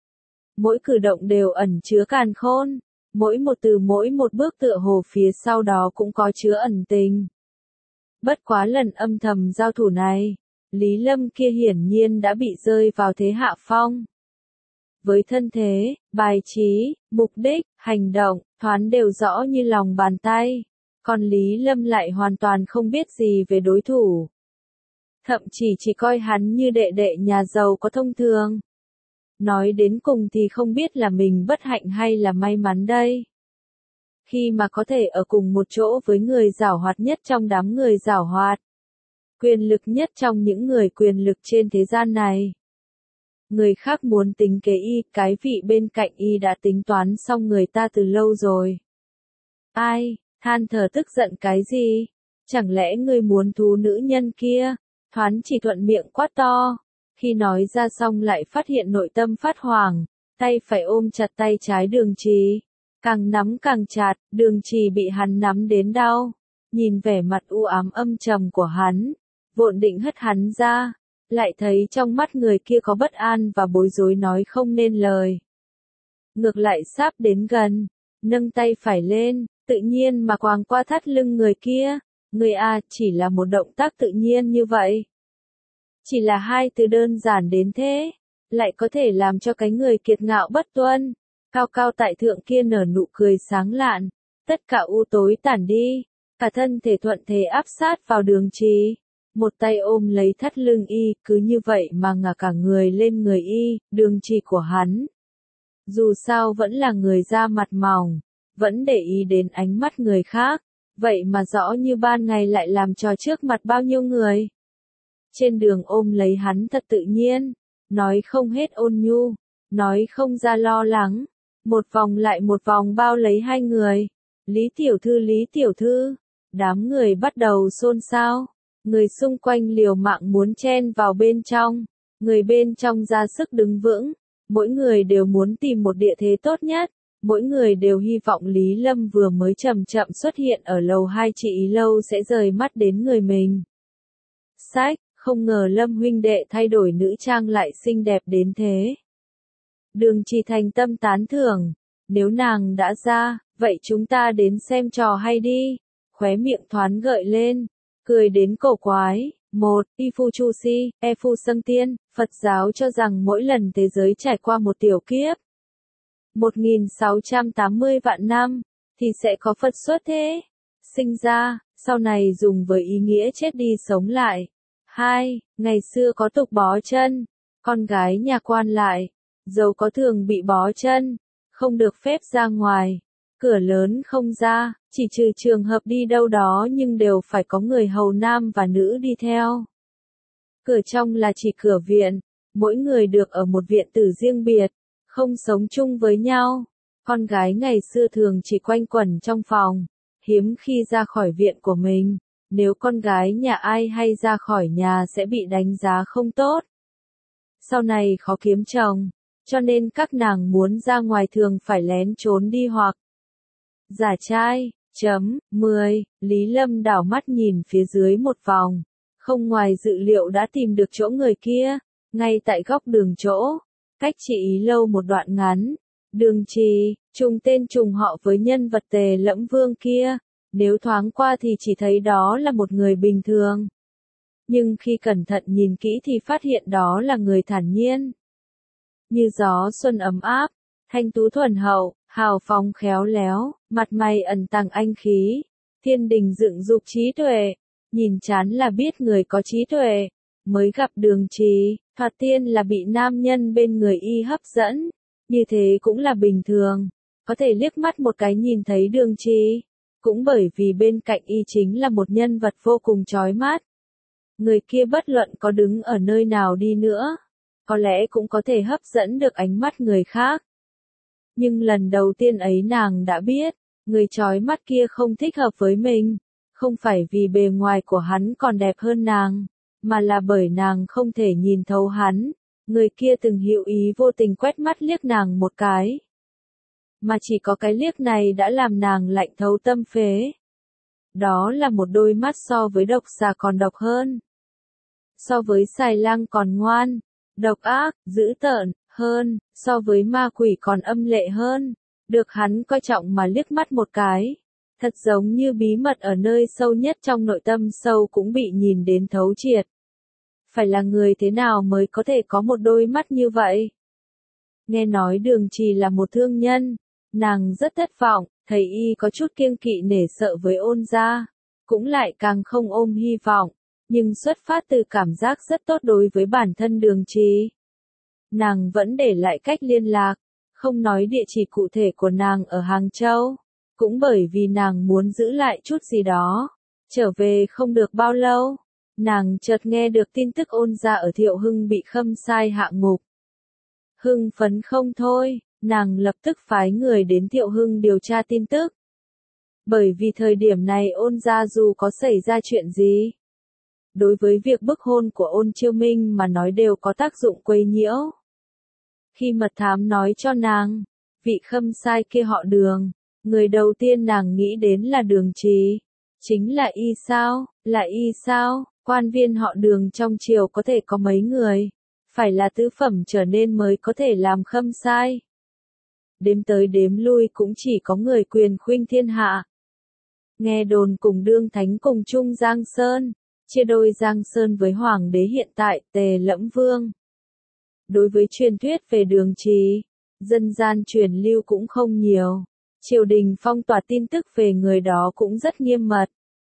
Mỗi cử động đều ẩn chứa càn khôn, mỗi một từ mỗi một bước tựa hồ phía sau đó cũng có chứa ẩn tình. Bất quá lần âm thầm giao thủ này, Lý Lâm kia hiển nhiên đã bị rơi vào thế hạ phong. Với thân thế, bài trí, mục đích, hành động, Thoán đều rõ như lòng bàn tay, còn Lý Lâm lại hoàn toàn không biết gì về đối thủ. Thậm chỉ coi hắn như đệ đệ nhà giàu có thông thường. Nói đến cùng thì không biết là mình bất hạnh hay là may mắn đây. Khi mà có thể ở cùng một chỗ với người giàu hoạt nhất trong đám người giàu hoạt. Quyền lực nhất trong những người quyền lực trên thế gian này. Người khác muốn tính kế y, cái vị bên cạnh y đã tính toán xong người ta từ lâu rồi. Ai, than thở tức giận cái gì? Chẳng lẽ ngươi muốn thú nữ nhân kia? Thoán chỉ thuận miệng quát to. Khi nói ra xong lại phát hiện nội tâm phát hoảng, tay phải ôm chặt tay trái Đường Trì. Càng nắm càng chặt, Đường Trì bị hắn nắm đến đau. Nhìn vẻ mặt u ám âm trầm của hắn, vội định hất hắn ra. Lại thấy trong mắt người kia có bất an và bối rối nói không nên lời. Ngược lại sắp đến gần, nâng tay phải lên, tự nhiên mà quàng qua thắt lưng người kia. Người a chỉ là một động tác tự nhiên như vậy. Chỉ là hai từ đơn giản đến thế, lại có thể làm cho cái người kiệt ngạo bất tuân. Cao cao tại thượng kia nở nụ cười sáng lạn, tất cả u tối tản đi, cả thân thể thuận thế áp sát vào Đường Trì. Một tay ôm lấy thắt lưng y, cứ như vậy mà ngả cả người lên người y, Đường Trì của hắn. Dù sao vẫn là người da mặt mỏng, vẫn để ý đến ánh mắt người khác, vậy mà rõ như ban ngày lại làm trò trước mặt bao nhiêu người. Trên đường ôm lấy hắn thật tự nhiên, nói không hết ôn nhu, nói không ra lo lắng, một vòng lại một vòng bao lấy hai người. Lý tiểu thư, đám người bắt đầu xôn xao. Người xung quanh liều mạng muốn chen vào bên trong, người bên trong ra sức đứng vững, mỗi người đều muốn tìm một địa thế tốt nhất, mỗi người đều hy vọng Lý Lâm vừa mới chậm chậm xuất hiện ở lầu 2 chị ý lâu sẽ rời mắt đến người mình. Sách, không ngờ Lâm huynh đệ thay đổi nữ trang lại xinh đẹp đến thế. Đường Trì thành tâm tán thưởng, nếu nàng đã ra, vậy chúng ta đến xem trò hay đi, khóe miệng Thoán gợi lên. Cười đến cổ quái. 1. Y Phu Chu Si, E Phu Sâng Tiên, Phật giáo cho rằng mỗi lần thế giới trải qua một tiểu kiếp 1680 vạn năm, thì sẽ có Phật xuất thế, sinh ra, sau này dùng với ý nghĩa chết đi sống lại. 2. Ngày xưa có tục bó chân, con gái nhà quan lại, dẫu có thường bị bó chân, không được phép ra ngoài. Cửa lớn không ra, chỉ trừ trường hợp đi đâu đó nhưng đều phải có người hầu nam và nữ đi theo. Cửa trong là chỉ cửa viện, mỗi người được ở một viện tử riêng biệt, không sống chung với nhau. Con gái ngày xưa thường chỉ quanh quẩn trong phòng, hiếm khi ra khỏi viện của mình. Nếu con gái nhà ai hay ra khỏi nhà sẽ bị đánh giá không tốt. Sau này khó kiếm chồng, cho nên các nàng muốn ra ngoài thường phải lén trốn đi hoặc giả trai. 10. Lý Lâm đảo mắt nhìn phía dưới một vòng, không ngoài dự liệu đã tìm được chỗ người kia, ngay tại góc đường chỗ, Cách chị ý lâu một đoạn ngắn. Đường Trì, trùng tên trùng họ với nhân vật Tề Lẫm Vương kia, nếu thoáng qua thì chỉ thấy đó là một người bình thường. Nhưng khi cẩn thận nhìn kỹ thì phát hiện đó là người thản nhiên. Như gió xuân ấm áp, thanh tú thuần hậu, hào phóng khéo léo, mặt mày ẩn tàng anh khí, thiên đình dựng dục trí tuệ, nhìn chán là biết người có trí tuệ. Mới gặp Đường Trì, thoạt tiên là bị nam nhân bên người y hấp dẫn, như thế cũng là bình thường, có thể liếc mắt một cái nhìn thấy Đường Trì, cũng bởi vì bên cạnh y chính là một nhân vật vô cùng chói mắt. Người kia bất luận có đứng ở nơi nào đi nữa, có lẽ cũng có thể hấp dẫn được ánh mắt người khác. Nhưng lần đầu tiên ấy nàng đã biết, người chói mắt kia không thích hợp với mình, không phải vì bề ngoài của hắn còn đẹp hơn nàng, mà là bởi nàng không thể nhìn thấu hắn. Người kia từng hữu ý vô tình quét mắt liếc nàng một cái. Mà chỉ có cái liếc này đã làm nàng lạnh thấu tâm phế. Đó là một đôi mắt so với độc xà còn độc hơn. So với xài lang còn ngoan, độc ác, dữ tợn, hơn, so với ma quỷ còn âm lệ hơn. Được hắn coi trọng mà liếc mắt một cái. Thật giống như bí mật ở nơi sâu nhất trong nội tâm sâu cũng bị nhìn đến thấu triệt. Phải là người thế nào mới có thể có một đôi mắt như vậy? Nghe nói Đường Trì là một thương nhân, nàng rất thất vọng, thấy y có chút kiêng kỵ nể sợ với Ôn gia, cũng lại càng không ôm hy vọng, nhưng xuất phát từ cảm giác rất tốt đối với bản thân Đường Trì. Nàng vẫn để lại cách liên lạc, không nói địa chỉ cụ thể của nàng ở Hàng Châu, cũng bởi vì nàng muốn giữ lại chút gì đó. Trở về không được bao lâu, nàng chợt nghe được tin tức Ôn gia ở Thiệu Hưng bị Khâm Sai hạ ngục. Hưng phấn không thôi, nàng lập tức phái người đến Thiệu Hưng điều tra tin tức. Bởi vì thời điểm này Ôn gia dù có xảy ra chuyện gì, đối với việc bức hôn của Ôn Chiêu Minh mà nói đều có tác dụng quấy nhiễu. Khi mật thám nói cho nàng, vị Khâm Sai kia họ Đường, người đầu tiên nàng nghĩ đến là Đường Trì. Chính là y sao, là y sao, quan viên họ Đường trong triều có thể có mấy người, phải là tứ phẩm trở nên mới có thể làm Khâm Sai. Đếm tới đếm lui cũng chỉ có người quyền khuynh thiên hạ. Nghe đồn cùng Đương Thánh cùng chung Giang Sơn, chia đôi Giang Sơn với Hoàng đế hiện tại Tề Lẫm Vương. Đối với truyền thuyết về Đường Trì, dân gian truyền lưu cũng không nhiều. Triều đình phong tỏa tin tức về người đó cũng rất nghiêm mật.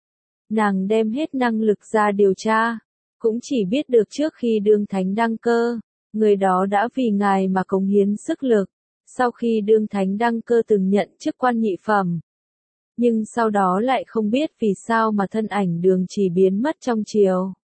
Nàng đem hết năng lực ra điều tra, cũng chỉ biết được trước khi Đương Thánh đăng cơ, người đó đã vì ngài mà cống hiến sức lực, sau khi Đương Thánh đăng cơ từng nhận chức quan nhị phẩm. Nhưng sau đó lại không biết vì sao mà thân ảnh Đường Trì biến mất trong triều.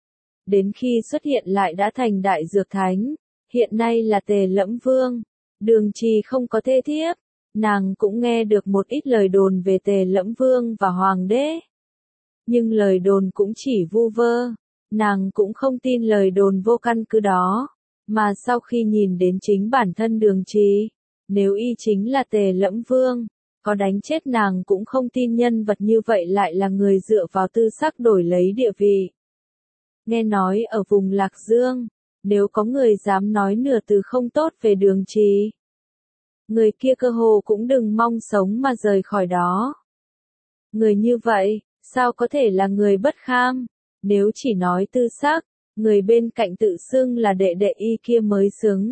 Đến khi xuất hiện lại đã thành đại dược thánh, hiện nay là Tề Lẫm Vương. Đường Trì không có thê thiếp, nàng cũng nghe được một ít lời đồn về Tề Lẫm Vương và Hoàng đế. Nhưng lời đồn cũng chỉ vu vơ, nàng cũng không tin lời đồn vô căn cứ đó, mà sau khi nhìn đến chính bản thân Đường Trì, nếu y chính là Tề Lẫm Vương, có đánh chết nàng cũng không tin nhân vật như vậy lại là người dựa vào tư sắc đổi lấy địa vị. Nghe nói ở vùng Lạc Dương, nếu có người dám nói nửa từ không tốt về Đường Trì, người kia cơ hồ cũng đừng mong sống mà rời khỏi đó. Người như vậy, sao có thể là người bất kham? Nếu chỉ nói tư sắc, người bên cạnh tự xưng là đệ đệ y kia mới xứng.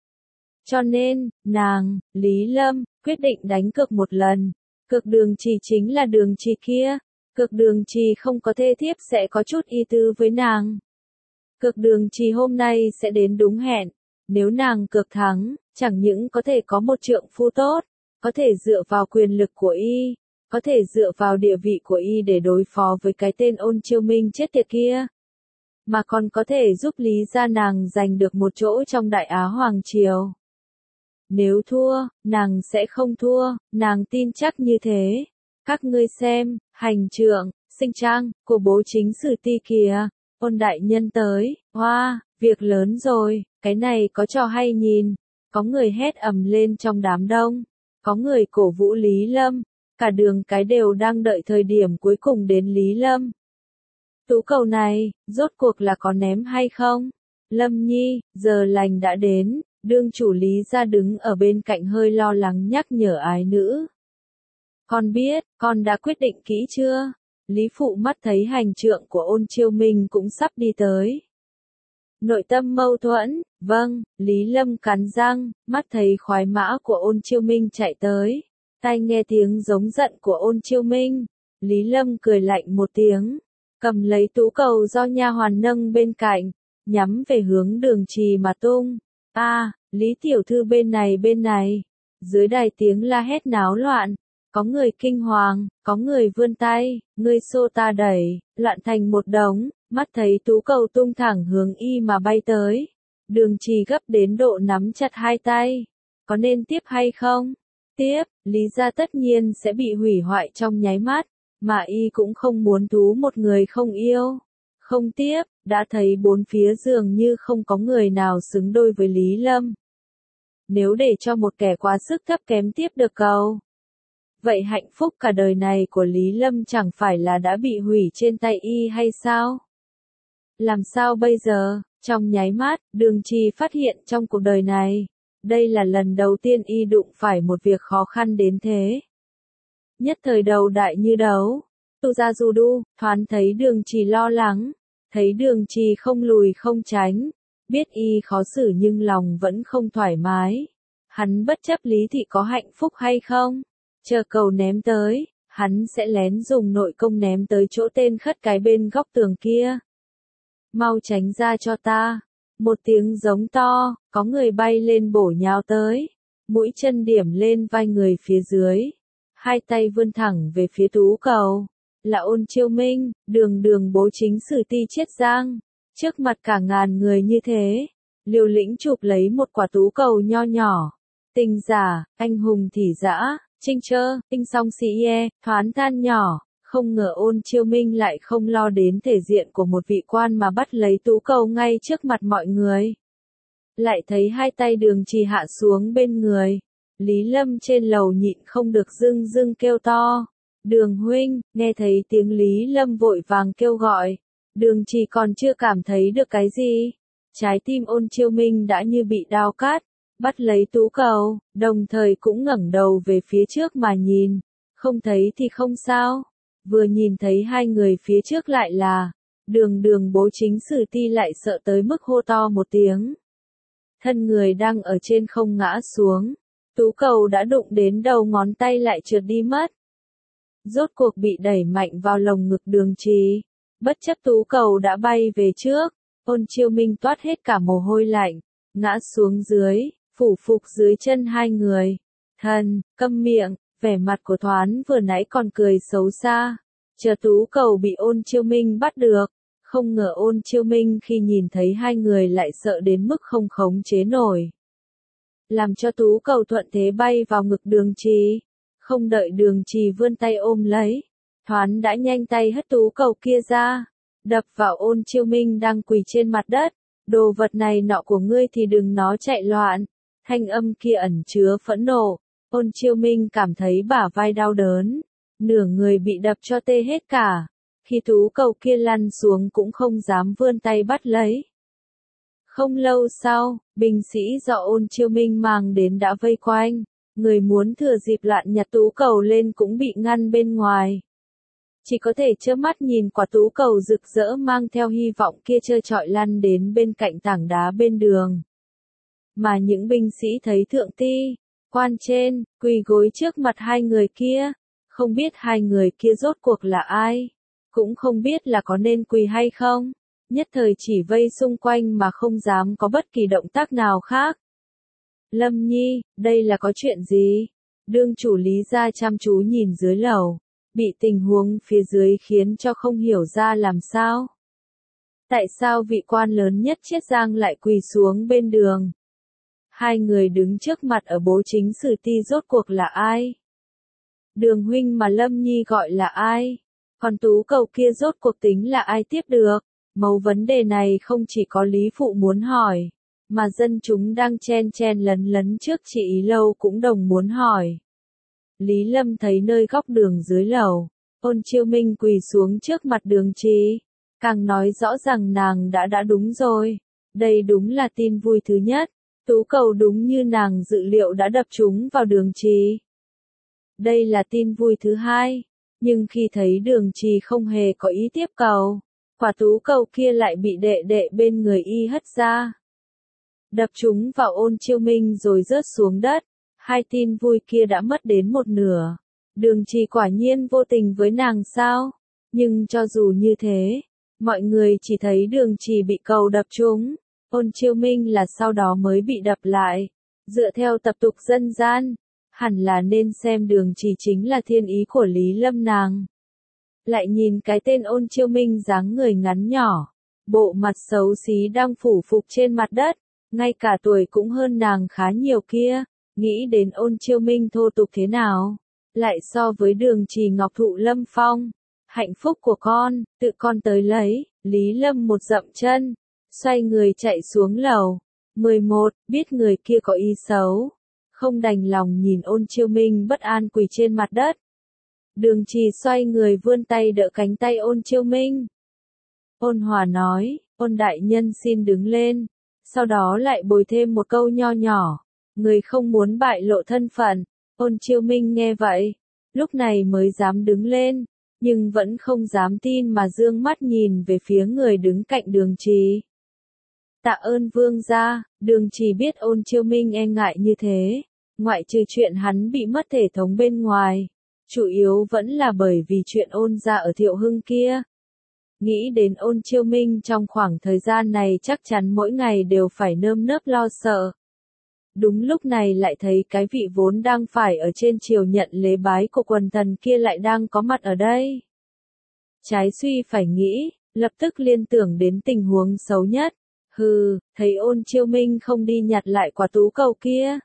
Cho nên, nàng, Lý Lâm, quyết định đánh cược một lần. Cược Đường Trì chính là Đường Trì kia. Cược Đường Trì không có thê thiếp sẽ có chút y tư với nàng. Cược Đường Trì hôm nay sẽ đến đúng hẹn. Nếu nàng cược thắng, chẳng những có thể có một trượng phu tốt, có thể dựa vào quyền lực của y, có thể dựa vào địa vị của y để đối phó với cái tên Ôn Chiêu Minh chết tiệt kia, mà còn có thể giúp Lý gia nàng giành được một chỗ trong Đại Á Hoàng Triều. Nếu thua, nàng sẽ không thua, nàng tin chắc như thế. Các ngươi xem, hành trượng, sinh trang, của bố chính sử ti kìa, Ôn đại nhân tới, hoa, việc lớn rồi, cái này có trò hay nhìn. Có người hét ầm lên trong đám đông, có người cổ vũ Lý Lâm, cả đường cái đều đang đợi thời điểm cuối cùng đến Lý Lâm. Tú cầu này, rốt cuộc là có ném hay không? Lâm Nhi, giờ lành đã đến, Đương chủ Lý gia đứng ở bên cạnh hơi lo lắng nhắc nhở ái nữ. Con biết, con đã quyết định kỹ chưa? Lý phụ mắt thấy hành trượng của Ôn Chiêu Minh cũng sắp đi tới. Nội tâm mâu thuẫn, vâng, Lý Lâm cắn răng, mắt thấy khoái mã của Ôn Chiêu Minh chạy tới. Tai nghe tiếng giống giận của Ôn Chiêu Minh. Lý Lâm cười lạnh một tiếng, cầm lấy tú cầu do nha hoàn nâng bên cạnh, nhắm về hướng Đường Trì mà tung. Lý tiểu thư bên này. Dưới đài tiếng la hét náo loạn. Có người kinh hoàng, có người vươn tay, người xô ta đẩy, loạn thành một đống, mắt thấy tú cầu tung thẳng hướng y mà bay tới. Đường Trì gấp đến độ nắm chặt hai tay. Có nên tiếp hay không? Tiếp, Lý gia tất nhiên sẽ bị hủy hoại trong nháy mắt, mà y cũng không muốn thú một người không yêu. Không tiếp, đã thấy bốn phía dường như không có người nào xứng đôi với Lý Lâm. Nếu để cho một kẻ quá sức thấp kém tiếp được cầu, vậy hạnh phúc cả đời này của Lý Lâm chẳng phải là đã bị hủy trên tay y hay sao? Làm sao bây giờ? Trong nháy mắt, Đường Trì phát hiện trong cuộc đời này, đây là lần đầu tiên y đụng phải một việc khó khăn đến thế. Nhất thời đầu đại như đấu, tu ra du đu, thoáng thấy Đường Trì lo lắng, thấy Đường Trì không lùi không tránh, biết y khó xử nhưng lòng vẫn không thoải mái. Hắn bất chấp Lý thị có hạnh phúc hay không, chờ cầu ném tới, hắn sẽ lén dùng nội công ném tới chỗ tên khất cái bên góc tường kia. Mau tránh ra cho ta. Một tiếng giống to, có người bay lên bổ nhào tới, mũi chân điểm lên vai người phía dưới, hai tay vươn thẳng về phía tú cầu. Là Ôn Chiêu Minh, đường bố chính sử ti Chiết Giang, trước mặt cả ngàn người như thế, liều lĩnh chụp lấy một quả tú cầu nho nhỏ. Tình giả, anh hùng thị dã, trinh trơ, tinh song sĩ thoáng than nhỏ. Không ngờ Ôn Chiêu Minh lại không lo đến thể diện của một vị quan mà bắt lấy tú cầu ngay trước mặt mọi người. Lại thấy hai tay Đường Trì hạ xuống bên người. Lý Lâm trên lầu nhịn không được dưng kêu to. Đường huynh, nghe thấy tiếng Lý Lâm vội vàng kêu gọi. Đường Trì còn chưa cảm thấy được cái gì. Trái tim Ôn Chiêu Minh đã như bị đao cắt, bắt lấy tú cầu, đồng thời cũng ngẩng đầu về phía trước mà nhìn. Không thấy thì không sao. Vừa nhìn thấy hai người phía trước lại là đường bố chính sử ti lại sợ tới mức hô to một tiếng. Thân người đang ở trên không ngã xuống, tú cầu đã đụng đến đầu ngón tay lại trượt đi mất. Rốt cuộc bị đẩy mạnh vào lồng ngực Đường Trì, bất chấp tú cầu đã bay về trước, Ôn Chiêu Minh toát hết cả mồ hôi lạnh, ngã xuống dưới, phủ phục dưới chân hai người. Thần, câm miệng. Vẻ mặt của Thoán vừa nãy còn cười xấu xa, chờ tú cầu bị Ôn Chiêu Minh bắt được, không ngờ Ôn Chiêu Minh khi nhìn thấy hai người lại sợ đến mức không khống chế nổi. Làm cho tú cầu thuận thế bay vào ngực Đường Trì, không đợi Đường Trì vươn tay ôm lấy, Thoán đã nhanh tay hất tú cầu kia ra, đập vào Ôn Chiêu Minh đang quỳ trên mặt đất. Đồ vật này nọ của ngươi thì đừng nó chạy loạn. Thanh âm kia ẩn chứa phẫn nộ. Ôn Chiêu Minh cảm thấy bả vai đau đớn, nửa người bị đập cho tê hết cả. Khi tú cầu kia lăn xuống cũng không dám vươn tay bắt lấy. Không lâu sau, binh sĩ do Ôn Chiêu Minh mang đến đã vây quanh, người muốn thừa dịp loạn nhặt tú cầu lên cũng bị ngăn bên ngoài. Chỉ có thể trơ mắt nhìn quả tú cầu rực rỡ mang theo hy vọng kia trơ trọi lăn đến bên cạnh tảng đá bên đường. Mà những binh sĩ thấy thượng ti, quan trên, quỳ gối trước mặt hai người kia, không biết hai người kia rốt cuộc là ai, cũng không biết là có nên quỳ hay không, nhất thời chỉ vây xung quanh mà không dám có bất kỳ động tác nào khác. Lâm Nhi, đây là có chuyện gì? Đương chủ Lý gia chăm chú nhìn dưới lầu, bị tình huống phía dưới khiến cho không hiểu ra làm sao. Tại sao vị quan lớn nhất Chiết Giang lại quỳ xuống bên đường? Hai người đứng trước mặt ở bố chính sử ti rốt cuộc là ai? Đường huynh mà Lâm Nhi gọi là ai? Còn tú cầu kia rốt cuộc tính là ai tiếp được? Mấu vấn đề này không chỉ có Lý Phụ muốn hỏi, mà dân chúng đang chen lấn trước chị Ý Lâu cũng đồng muốn hỏi. Lý Lâm thấy nơi góc đường dưới lầu, Ôn Chiêu Minh quỳ xuống trước mặt Đường Trì, càng nói rõ rằng nàng đã đúng rồi. Đây đúng là tin vui thứ nhất. Tú cầu đúng như nàng dự liệu đã đập trúng vào Đường Trì. Đây là tin vui thứ hai, nhưng khi thấy Đường Trì không hề có ý tiếp cầu, quả tú cầu kia lại bị đệ đệ bên người y hất ra. Đập trúng vào Ôn Chiêu Minh rồi rớt xuống đất, hai tin vui kia đã mất đến một nửa. Đường Trì quả nhiên vô tình với nàng sao? Nhưng cho dù như thế, mọi người chỉ thấy Đường Trì bị cầu đập trúng, Ôn Chiêu Minh là sau đó mới bị đập lại. Dựa theo tập tục dân gian, hẳn là nên xem Đường Trì chính là thiên ý của Lý Lâm nàng. Lại nhìn cái tên Ôn Chiêu Minh dáng người ngắn nhỏ, bộ mặt xấu xí đang phủ phục trên mặt đất, ngay cả tuổi cũng hơn nàng khá nhiều kia, nghĩ đến Ôn Chiêu Minh thô tục thế nào, lại so với Đường Trì ngọc thụ lâm phong. Hạnh phúc của con, tự con tới lấy. Lý Lâm một dậm chân, xoay người chạy xuống lầu. 11. Biết người kia có ý xấu, không đành lòng nhìn Ôn Chiêu Minh bất an quỳ trên mặt đất. Đường Trì xoay người vươn tay đỡ cánh tay Ôn Chiêu Minh. Ôn hòa nói, Ôn đại nhân xin đứng lên, sau đó lại bồi thêm một câu nho nhỏ, người không muốn bại lộ thân phận. Ôn Chiêu Minh nghe vậy, lúc này mới dám đứng lên, nhưng vẫn không dám tin mà dương mắt nhìn về phía người đứng cạnh Đường Trì. Tạ ơn vương gia. Đường Trì biết Ôn Chiêu Minh e ngại như thế, ngoại trừ chuyện hắn bị mất thể thống bên ngoài, chủ yếu vẫn là bởi vì chuyện Ôn gia ở Thiệu Hưng kia. Nghĩ đến Ôn Chiêu Minh trong khoảng thời gian này chắc chắn mỗi ngày đều phải nơm nớp lo sợ. Đúng lúc này lại thấy cái vị vốn đang phải ở trên triều nhận lễ bái của quần thần kia lại đang có mặt ở đây. Trái suy phải nghĩ, lập tức liên tưởng đến tình huống xấu nhất. Hừ, thấy Ôn Chiêu Minh không đi nhặt lại quả tú cầu kia.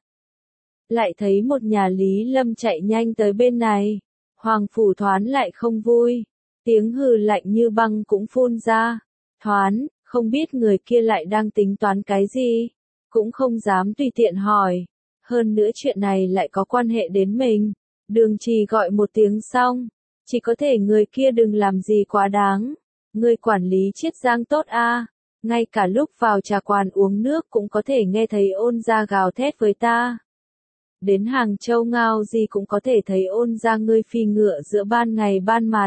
Lại thấy một nhà Lý Lâm chạy nhanh tới bên này. Hoàng Phủ Thoán lại không vui. Tiếng hừ lạnh như băng cũng phun ra. Thoán, không biết người kia lại đang tính toán cái gì. Cũng không dám tùy tiện hỏi. Hơn nữa chuyện này lại có quan hệ đến mình. Đường Trì gọi một tiếng xong. Chỉ có thể người kia đừng làm gì quá đáng. Người quản lý Chiết Giang tốt a. Ngay cả lúc vào trà quán uống nước cũng có thể nghe thấy Ôn gia gào thét với ta. Đến Hàng Châu ngao gì cũng có thể thấy Ôn gia ngươi phi ngựa giữa ban ngày ban mặt.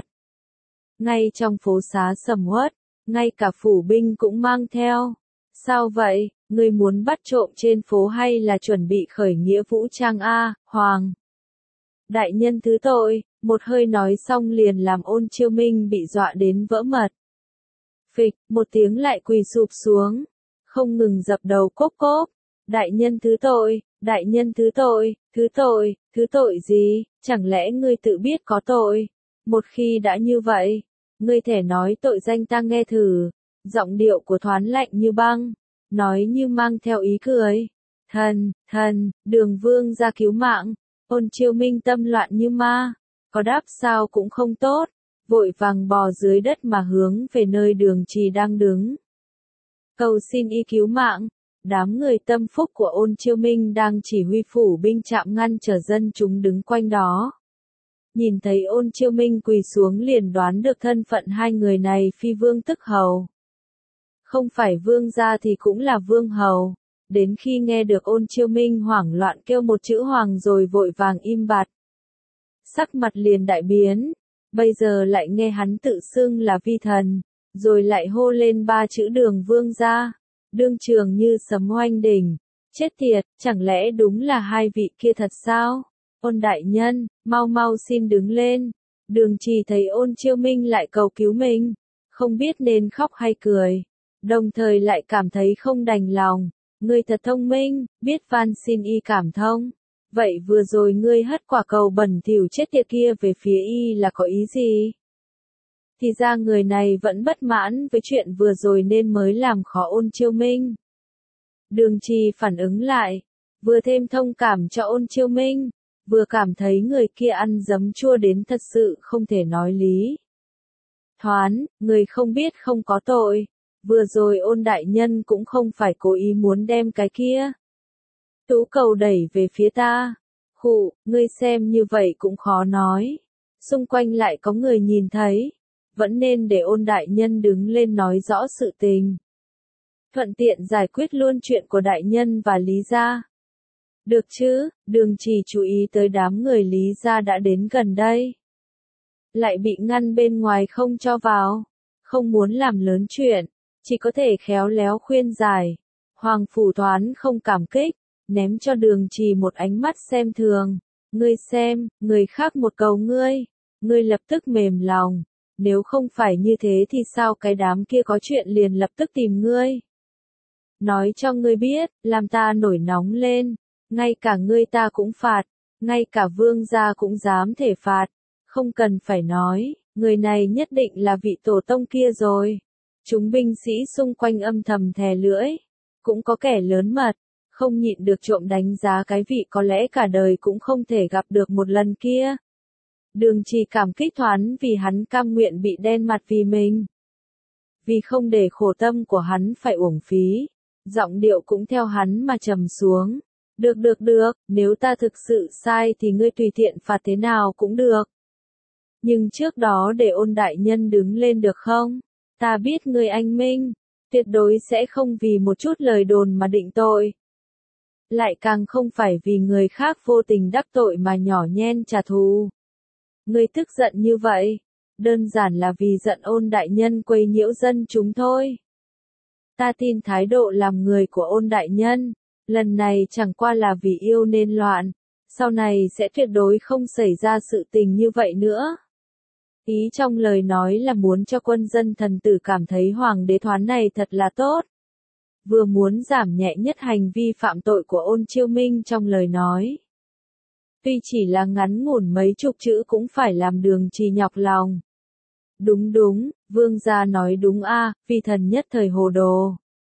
Ngay trong phố xá sầm uất, ngay cả phủ binh cũng mang theo. Sao vậy, ngươi muốn bắt trộm trên phố hay là chuẩn bị khởi nghĩa vũ trang a, Hoàng? Đại nhân thứ tội, một hơi nói xong liền làm Ôn Chiêu Minh bị dọa đến vỡ mật. Phịch, một tiếng lại quỳ sụp xuống, không ngừng dập đầu cốp cốp. Đại nhân thứ tội, đại nhân thứ tội, thứ tội gì, chẳng lẽ ngươi tự biết có tội? Một khi đã như vậy, ngươi thể nói tội danh ta nghe thử. Giọng điệu của Thoán lạnh như băng, nói như mang theo ý cười. Đường vương ra cứu mạng. Ôn Chiêu Minh tâm loạn như ma, có đáp sao cũng không tốt, vội vàng bò dưới đất mà hướng về nơi Đường Trì đang đứng. Cầu xin y cứu mạng. Đám người tâm phúc của Ôn Chiêu Minh đang chỉ huy phủ binh chạm ngăn trở dân chúng đứng quanh đó. Nhìn thấy Ôn Chiêu Minh quỳ xuống liền đoán được thân phận hai người này phi vương tức hầu. Không phải vương gia thì cũng là vương hầu. Đến khi nghe được Ôn Chiêu Minh hoảng loạn kêu một chữ hoàng rồi vội vàng im bặt. Sắc mặt liền đại biến, bây giờ lại nghe hắn tự xưng là vi thần, rồi lại hô lên ba chữ Đường vương gia, đương trường như sấm oanh đỉnh. Chết tiệt, chẳng lẽ đúng là hai vị kia thật sao? Ôn đại nhân, mau mau xin đứng lên. Đường Trì thấy Ôn Chiêu Minh lại cầu cứu mình, không biết nên khóc hay cười, đồng thời lại cảm thấy không đành lòng. Ngươi thật thông minh, biết van xin y cảm thông. Vậy vừa rồi ngươi hất quả cầu bẩn thỉu chết tiệt kia về phía y là có ý gì? Thì ra người này vẫn bất mãn với chuyện vừa rồi nên mới làm khó Ôn Chiêu Minh. Đường Trì phản ứng lại, vừa thêm thông cảm cho Ôn Chiêu Minh, vừa cảm thấy người kia ăn giấm chua đến thật sự không thể nói lý. Thoán, người không biết không có tội. Vừa rồi Ôn đại nhân cũng không phải cố ý muốn đem cái kia tú cầu đẩy về phía ta. Khụ, ngươi xem như vậy cũng khó nói. Xung quanh lại có người nhìn thấy. Vẫn nên để Ôn đại nhân đứng lên nói rõ sự tình. thuận tiện giải quyết luôn chuyện của đại nhân và Lý gia. Được chứ, Đường Trì chú ý tới đám người Lý gia đã đến gần đây. Lại bị ngăn bên ngoài không cho vào, không muốn làm lớn chuyện, chỉ có thể khéo léo khuyên giải. Hoàng Phủ Thoán không cảm kích, ném cho Đường Trì một ánh mắt xem thường. Ngươi xem, người khác một cầu ngươi lập tức mềm lòng. Nếu không phải như thế thì sao cái đám kia có chuyện liền lập tức tìm ngươi. Nói cho ngươi biết, làm ta nổi nóng lên, ngay cả ngươi ta cũng phạt, ngay cả vương gia cũng dám thể phạt. Không cần phải nói, người này nhất định là vị tổ tông kia rồi. Chúng binh sĩ xung quanh âm thầm thè lưỡi, cũng có kẻ lớn mật, không nhịn được trộm đánh giá cái vị có lẽ cả đời cũng không thể gặp được một lần kia. Đường Trì cảm kích Thoán vì hắn cam nguyện bị đen mặt vì mình. Vì không để khổ tâm của hắn phải uổng phí, giọng điệu cũng theo hắn mà trầm xuống. Được, nếu ta thực sự sai thì ngươi tùy tiện phạt thế nào cũng được. Nhưng trước đó để Ôn đại nhân đứng lên được không? Ta biết ngươi anh minh, tuyệt đối sẽ không vì một chút lời đồn mà định tội. Lại càng không phải vì người khác vô tình đắc tội mà nhỏ nhen trả thù. Ngươi tức giận như vậy, đơn giản là vì giận Ôn đại nhân quấy nhiễu dân chúng thôi. Ta tin thái độ làm người của Ôn đại nhân, lần này chẳng qua là vì yêu nên loạn, sau này sẽ tuyệt đối không xảy ra sự tình như vậy nữa. Ý trong lời nói là muốn cho quân dân thần tử cảm thấy hoàng đế Thoán này thật là tốt. Vừa muốn giảm nhẹ nhất hành vi phạm tội của Ôn Chiêu Minh trong lời nói. Tuy chỉ là ngắn ngủn mấy chục chữ cũng phải làm Đường Trì nhọc lòng. Đúng, vương gia nói đúng a, vì thần nhất thời hồ đồ.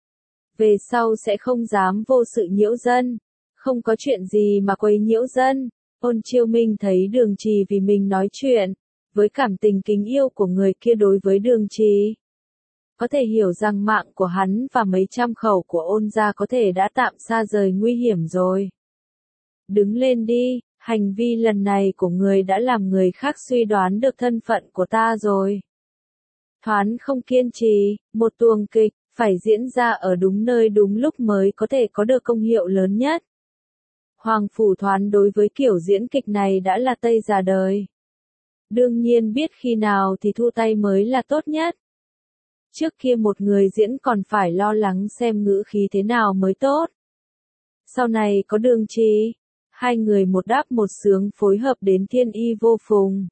Về sau sẽ không dám vô sự nhiễu dân, không có chuyện gì mà quấy nhiễu dân. Ôn Chiêu Minh thấy Đường Trì vì mình nói chuyện, với cảm tình kính yêu của người kia đối với Đường Trì, có thể hiểu rằng mạng của hắn và mấy trăm khẩu của Ôn gia có thể đã tạm xa rời nguy hiểm rồi. Đứng lên đi, hành vi lần này của người đã làm người khác suy đoán được thân phận của ta rồi. Thoán không kiên trì, một tuồng kịch, phải diễn ra ở đúng nơi đúng lúc mới có thể có được công hiệu lớn nhất. Hoàng Phủ Thoán đối với kiểu diễn kịch này đã là tây già đời. Đương nhiên biết khi nào thì thu tay mới là tốt nhất. Trước kia một người diễn còn phải lo lắng xem ngữ khí thế nào mới tốt. Sau này có Đường Trì, hai người một đáp một sướng phối hợp đến thiên y vô phùng.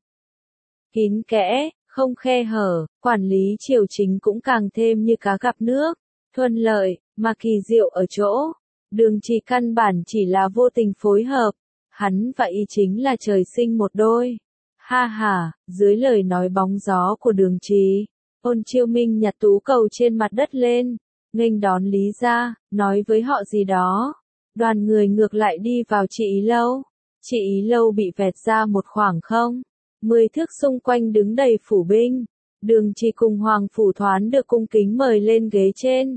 Kín kẽ, không khe hở, quản lý triều chính cũng càng thêm như cá gặp nước, thuận lợi, mà kỳ diệu ở chỗ. Đường Trì căn bản chỉ là vô tình phối hợp, hắn và y chính là trời sinh một đôi. Ha ha, dưới lời nói bóng gió của Đường Trì, Ôn Chiêu Minh nhặt tú cầu trên mặt đất lên, nghênh đón Lý gia, nói với họ gì đó. Đoàn người ngược lại đi vào Trị Ý Lâu. Trị Ý Lâu bị vẹt ra một khoảng không. 10 thước xung quanh đứng đầy phủ binh. Đường Trì cùng Hoàng Phủ Thoán được cung kính mời lên ghế trên.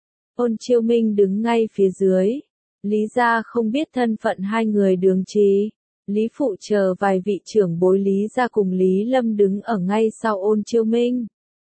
Ôn Chiêu Minh đứng ngay phía dưới. Lý gia không biết thân phận hai người Đường Trì. Lý Phụ chờ vài vị trưởng bối Lý gia cùng Lý Lâm đứng ở ngay sau Ôn Chiêu Minh.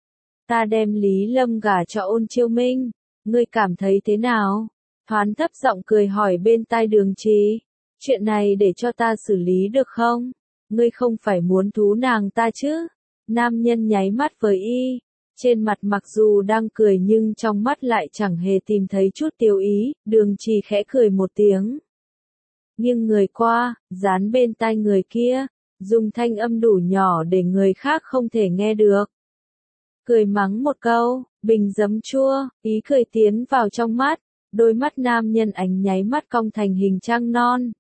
Ta đem Lý Lâm gả cho Ôn Chiêu Minh. Ngươi cảm thấy thế nào? Thoán thấp giọng cười hỏi bên tai Đường Trì. Chuyện này để cho ta xử lý được không? Ngươi không phải muốn thú nàng ta chứ? Nam nhân nháy mắt với y. Trên mặt mặc dù đang cười nhưng trong mắt lại chẳng hề tìm thấy chút tiêu ý. Đường Trì khẽ cười một tiếng. Nghiêng người qua, dán bên tai người kia. Dùng thanh âm đủ nhỏ để người khác không thể nghe được. Cười mắng một câu, bình giấm chua, ý cười tiến vào trong mắt. Đôi mắt nam nhân ánh nháy mắt cong thành hình trăng non.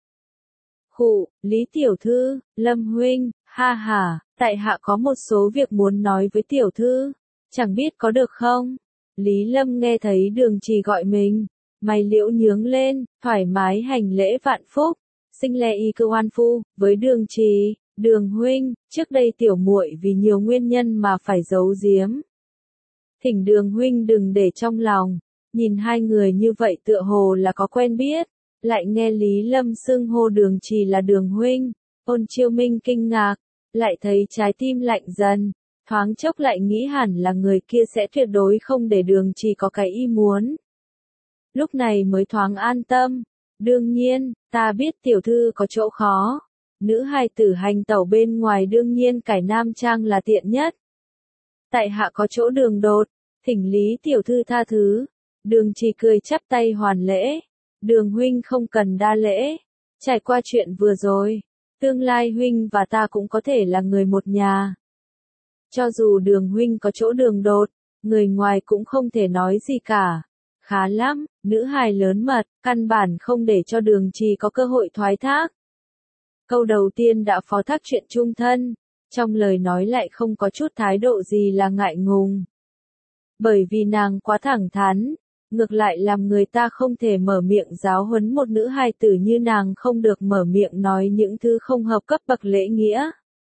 Khụ, Lý tiểu thư, Lâm huynh, ha ha, tại hạ có một số việc muốn nói với tiểu thư, chẳng biết có được không? Lý Lâm nghe thấy Đường Trì gọi mình, mày liễu nhướng lên, thoải mái hành lễ vạn phúc, sinh lê y cơ oan phu, với Đường Trì, Đường huynh, trước đây tiểu muội vì nhiều nguyên nhân mà phải giấu giếm. Thỉnh Đường huynh đừng để trong lòng. Nhìn hai người như vậy tựa hồ là có quen biết, lại nghe Lý Lâm xưng hô Đường Trì là Đường huynh, Ôn Chiêu Minh kinh ngạc, lại thấy trái tim lạnh dần, thoáng chốc lại nghĩ hẳn là người kia sẽ tuyệt đối không để Đường Trì có cái ý muốn. Lúc này mới thoáng an tâm. Đương nhiên, ta biết tiểu thư có chỗ khó. Nữ hài tử hành tẩu bên ngoài đương nhiên cải nam trang là tiện nhất. Tại hạ có chỗ đường đột, thỉnh Lý tiểu thư tha thứ. Đường Trì cười chắp tay hoàn lễ. Đường huynh không cần đa lễ. Trải qua chuyện vừa rồi, tương lai huynh và ta cũng có thể là người một nhà. Cho dù Đường huynh có chỗ đường đột, người ngoài cũng không thể nói gì cả. Khá lắm, nữ hài lớn mật, căn bản không để cho Đường Trì có cơ hội thoái thác. Câu đầu tiên đã phó thác chuyện chung thân, trong lời nói lại không có chút thái độ gì là ngại ngùng. Bởi vì nàng quá thẳng thắn, ngược lại làm người ta không thể mở miệng giáo huấn một nữ hài tử như nàng không được mở miệng nói những thứ không hợp cấp bậc lễ nghĩa.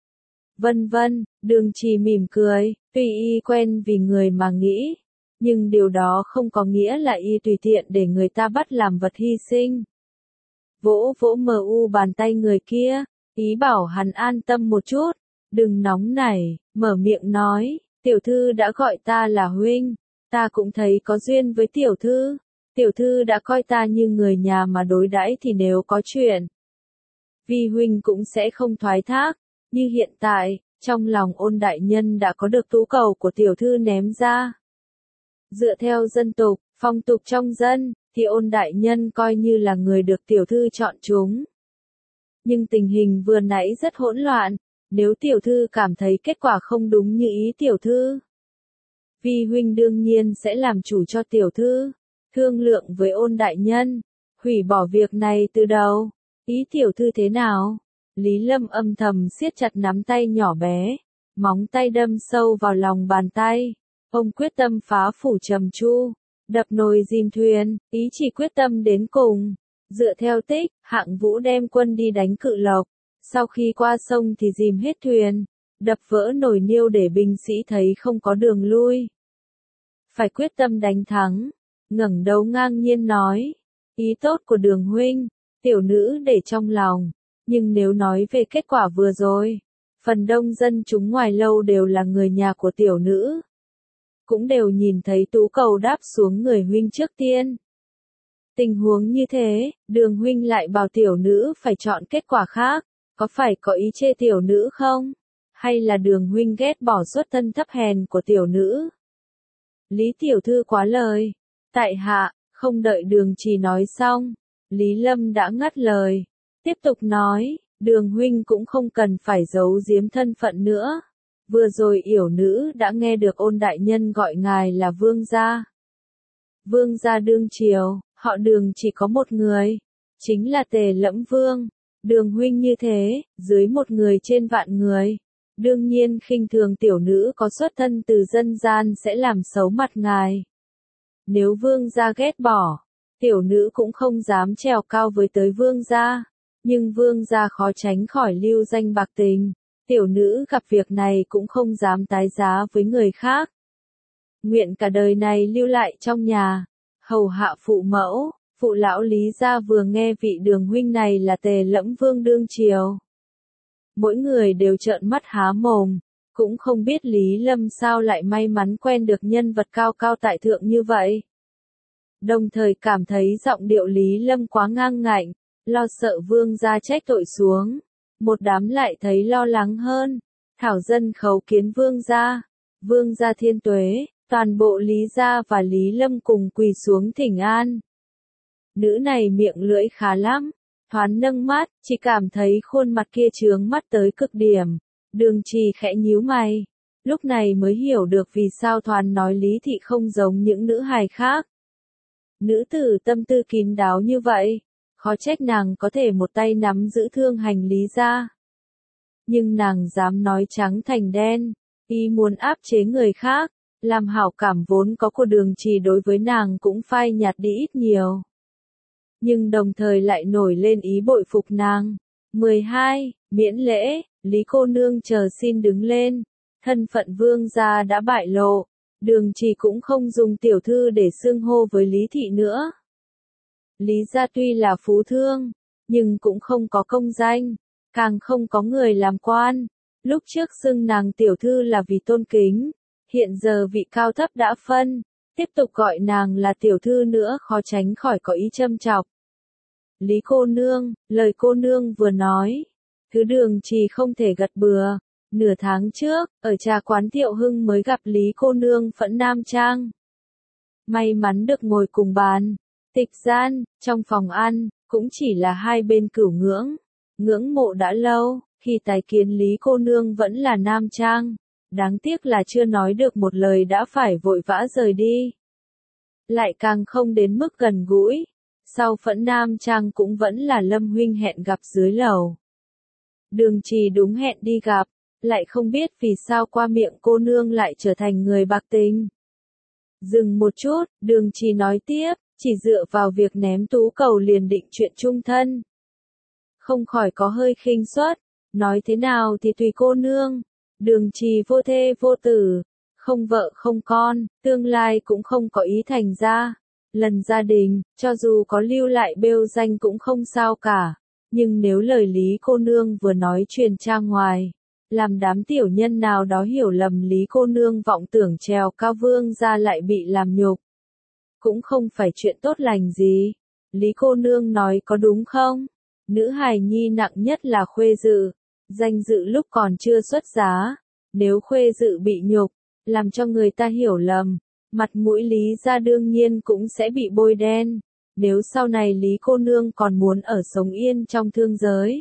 Vân vân, Đường Trì mỉm cười, tuy y quen vì người mà nghĩ, nhưng điều đó không có nghĩa là y tùy tiện để người ta bắt làm vật hy sinh. Vỗ vỗ mờ u bàn tay người kia, ý bảo hắn an tâm một chút, đừng nóng nảy, mở miệng nói, tiểu thư đã gọi ta là huynh, ta cũng thấy có duyên với tiểu thư đã coi ta như người nhà mà đối đãi thì nếu có chuyện, vi huynh cũng sẽ không thoái thác, như hiện tại, trong lòng Ôn đại nhân đã có được tú cầu của tiểu thư ném ra. Dựa theo dân tục, phong tục trong dân, thì Ôn đại nhân coi như là người được tiểu thư chọn chúng. Nhưng tình hình vừa nãy rất hỗn loạn, nếu tiểu thư cảm thấy kết quả không đúng như ý tiểu thư, vi huynh đương nhiên sẽ làm chủ cho tiểu thư, thương lượng với Ôn đại nhân, hủy bỏ việc này từ đầu, ý tiểu thư thế nào? Lý Lâm âm thầm siết chặt nắm tay nhỏ bé, móng tay đâm sâu vào lòng bàn tay, ông quyết tâm phá phủ trầm chu, đập nồi dìm thuyền, ý chỉ quyết tâm đến cùng. Dựa theo tích, Hạng Vũ đem quân đi đánh Cự Lộc, sau khi qua sông thì dìm hết thuyền, đập vỡ nồi niêu để binh sĩ thấy không có đường lui. Phải quyết tâm đánh thắng, ngẩng đầu ngang nhiên nói, ý tốt của Đường huynh, tiểu nữ để trong lòng, nhưng nếu nói về kết quả vừa rồi, phần đông dân chúng ngoài lâu đều là người nhà của tiểu nữ, cũng đều nhìn thấy tú cầu đáp xuống người huynh trước tiên. Tình huống như thế, Đường huynh lại bảo tiểu nữ phải chọn kết quả khác, có phải có ý chê tiểu nữ không? Hay là Đường huynh ghét bỏ xuất thân thấp hèn của tiểu nữ? Lý tiểu thư quá lời. Tại hạ, không đợi Đường Trì nói xong, Lý Lâm đã ngắt lời, tiếp tục nói, Đường huynh cũng không cần phải giấu giếm thân phận nữa. Vừa rồi yểu nữ đã nghe được Ôn đại nhân gọi ngài là vương gia. Vương gia đương triều, họ Đường chỉ có một người, chính là Tề Lẫm Vương. Đường huynh như thế, dưới một người trên vạn người, đương nhiên khinh thường tiểu nữ có xuất thân từ dân gian sẽ làm xấu mặt ngài. Nếu vương gia ghét bỏ, tiểu nữ cũng không dám trèo cao với tới vương gia, nhưng vương gia khó tránh khỏi lưu danh bạc tình, tiểu nữ gặp việc này cũng không dám tái giá với người khác. Nguyện cả đời này lưu lại trong nhà, hầu hạ phụ mẫu. Phụ lão Lý gia vừa nghe vị Đường huynh này là Tề Lẫm Vương đương triều. Mỗi người đều trợn mắt há mồm, cũng không biết Lý Lâm sao lại may mắn quen được nhân vật cao cao tại thượng như vậy. Đồng thời cảm thấy giọng điệu Lý Lâm quá ngang ngạnh, lo sợ vương gia trách tội xuống. Một đám lại thấy lo lắng hơn, thảo dân khấu kiến vương gia thiên tuế, toàn bộ Lý gia và Lý Lâm cùng quỳ xuống thỉnh an. Nữ này miệng lưỡi khá lắm, thoáng nâng mắt, chỉ cảm thấy khuôn mặt kia chướng mắt tới cực điểm. Đường Trì khẽ nhíu mày, lúc này mới hiểu được vì sao thoáng nói Lý thị không giống những nữ hài khác. Nữ tử tâm tư kín đáo như vậy, khó trách nàng có thể một tay nắm giữ thương hành Lý gia. Nhưng nàng dám nói trắng thành đen, ý muốn áp chế người khác, làm hảo cảm vốn có của Đường Trì đối với nàng cũng phai nhạt đi ít nhiều. Nhưng đồng thời lại nổi lên ý bội phục nàng. 12. Miễn lễ, Lý cô nương chờ xin đứng lên. Thân phận vương gia đã bại lộ, Đường Trì cũng không dùng tiểu thư để xưng hô với Lý thị nữa. Lý gia tuy là phú thương, nhưng cũng không có công danh, càng không có người làm quan. Lúc trước xưng nàng tiểu thư là vì tôn kính, hiện giờ vị cao thấp đã phân, tiếp tục gọi nàng là tiểu thư nữa khó tránh khỏi có ý châm chọc. Lý cô nương, lời cô nương vừa nói, cứ Đường Trì không thể gật bừa. Nửa tháng trước, ở trà quán Thiệu Hưng mới gặp Lý cô nương phẫn nam trang. May mắn được ngồi cùng bàn, tịch gian, trong phòng ăn, cũng chỉ là hai bên cửu ngưỡng mộ đã lâu, khi tái kiến Lý cô nương vẫn là nam trang. Đáng tiếc là chưa nói được một lời đã phải vội vã rời đi. Lại càng không đến mức gần gũi. Sau phẫn nam trang cũng vẫn là Lâm huynh hẹn gặp dưới lầu. Đường Trì đúng hẹn đi gặp, lại không biết vì sao qua miệng cô nương lại trở thành người bạc tình. Dừng một chút, Đường Trì nói tiếp, chỉ dựa vào việc ném tú cầu liền định chuyện chung thân. Không khỏi có hơi khinh suất, nói thế nào thì tùy cô nương. Đường Trì vô thê vô tử, không vợ không con, tương lai cũng không có ý thành ra. Lần gia đình, cho dù có lưu lại bêu danh cũng không sao cả. Nhưng nếu lời Lý cô nương vừa nói truyền ra ngoài, làm đám tiểu nhân nào đó hiểu lầm Lý cô nương vọng tưởng trèo cao vương gia lại bị làm nhục, cũng không phải chuyện tốt lành gì. Lý cô nương nói có đúng không? Nữ hài nhi nặng nhất là khuê dự, danh dự lúc còn chưa xuất giá. Nếu khuê dự bị nhục, làm cho người ta hiểu lầm, mặt mũi Lý gia đương nhiên cũng sẽ bị bôi đen. Nếu sau này Lý cô nương còn muốn ở sống yên trong thương giới.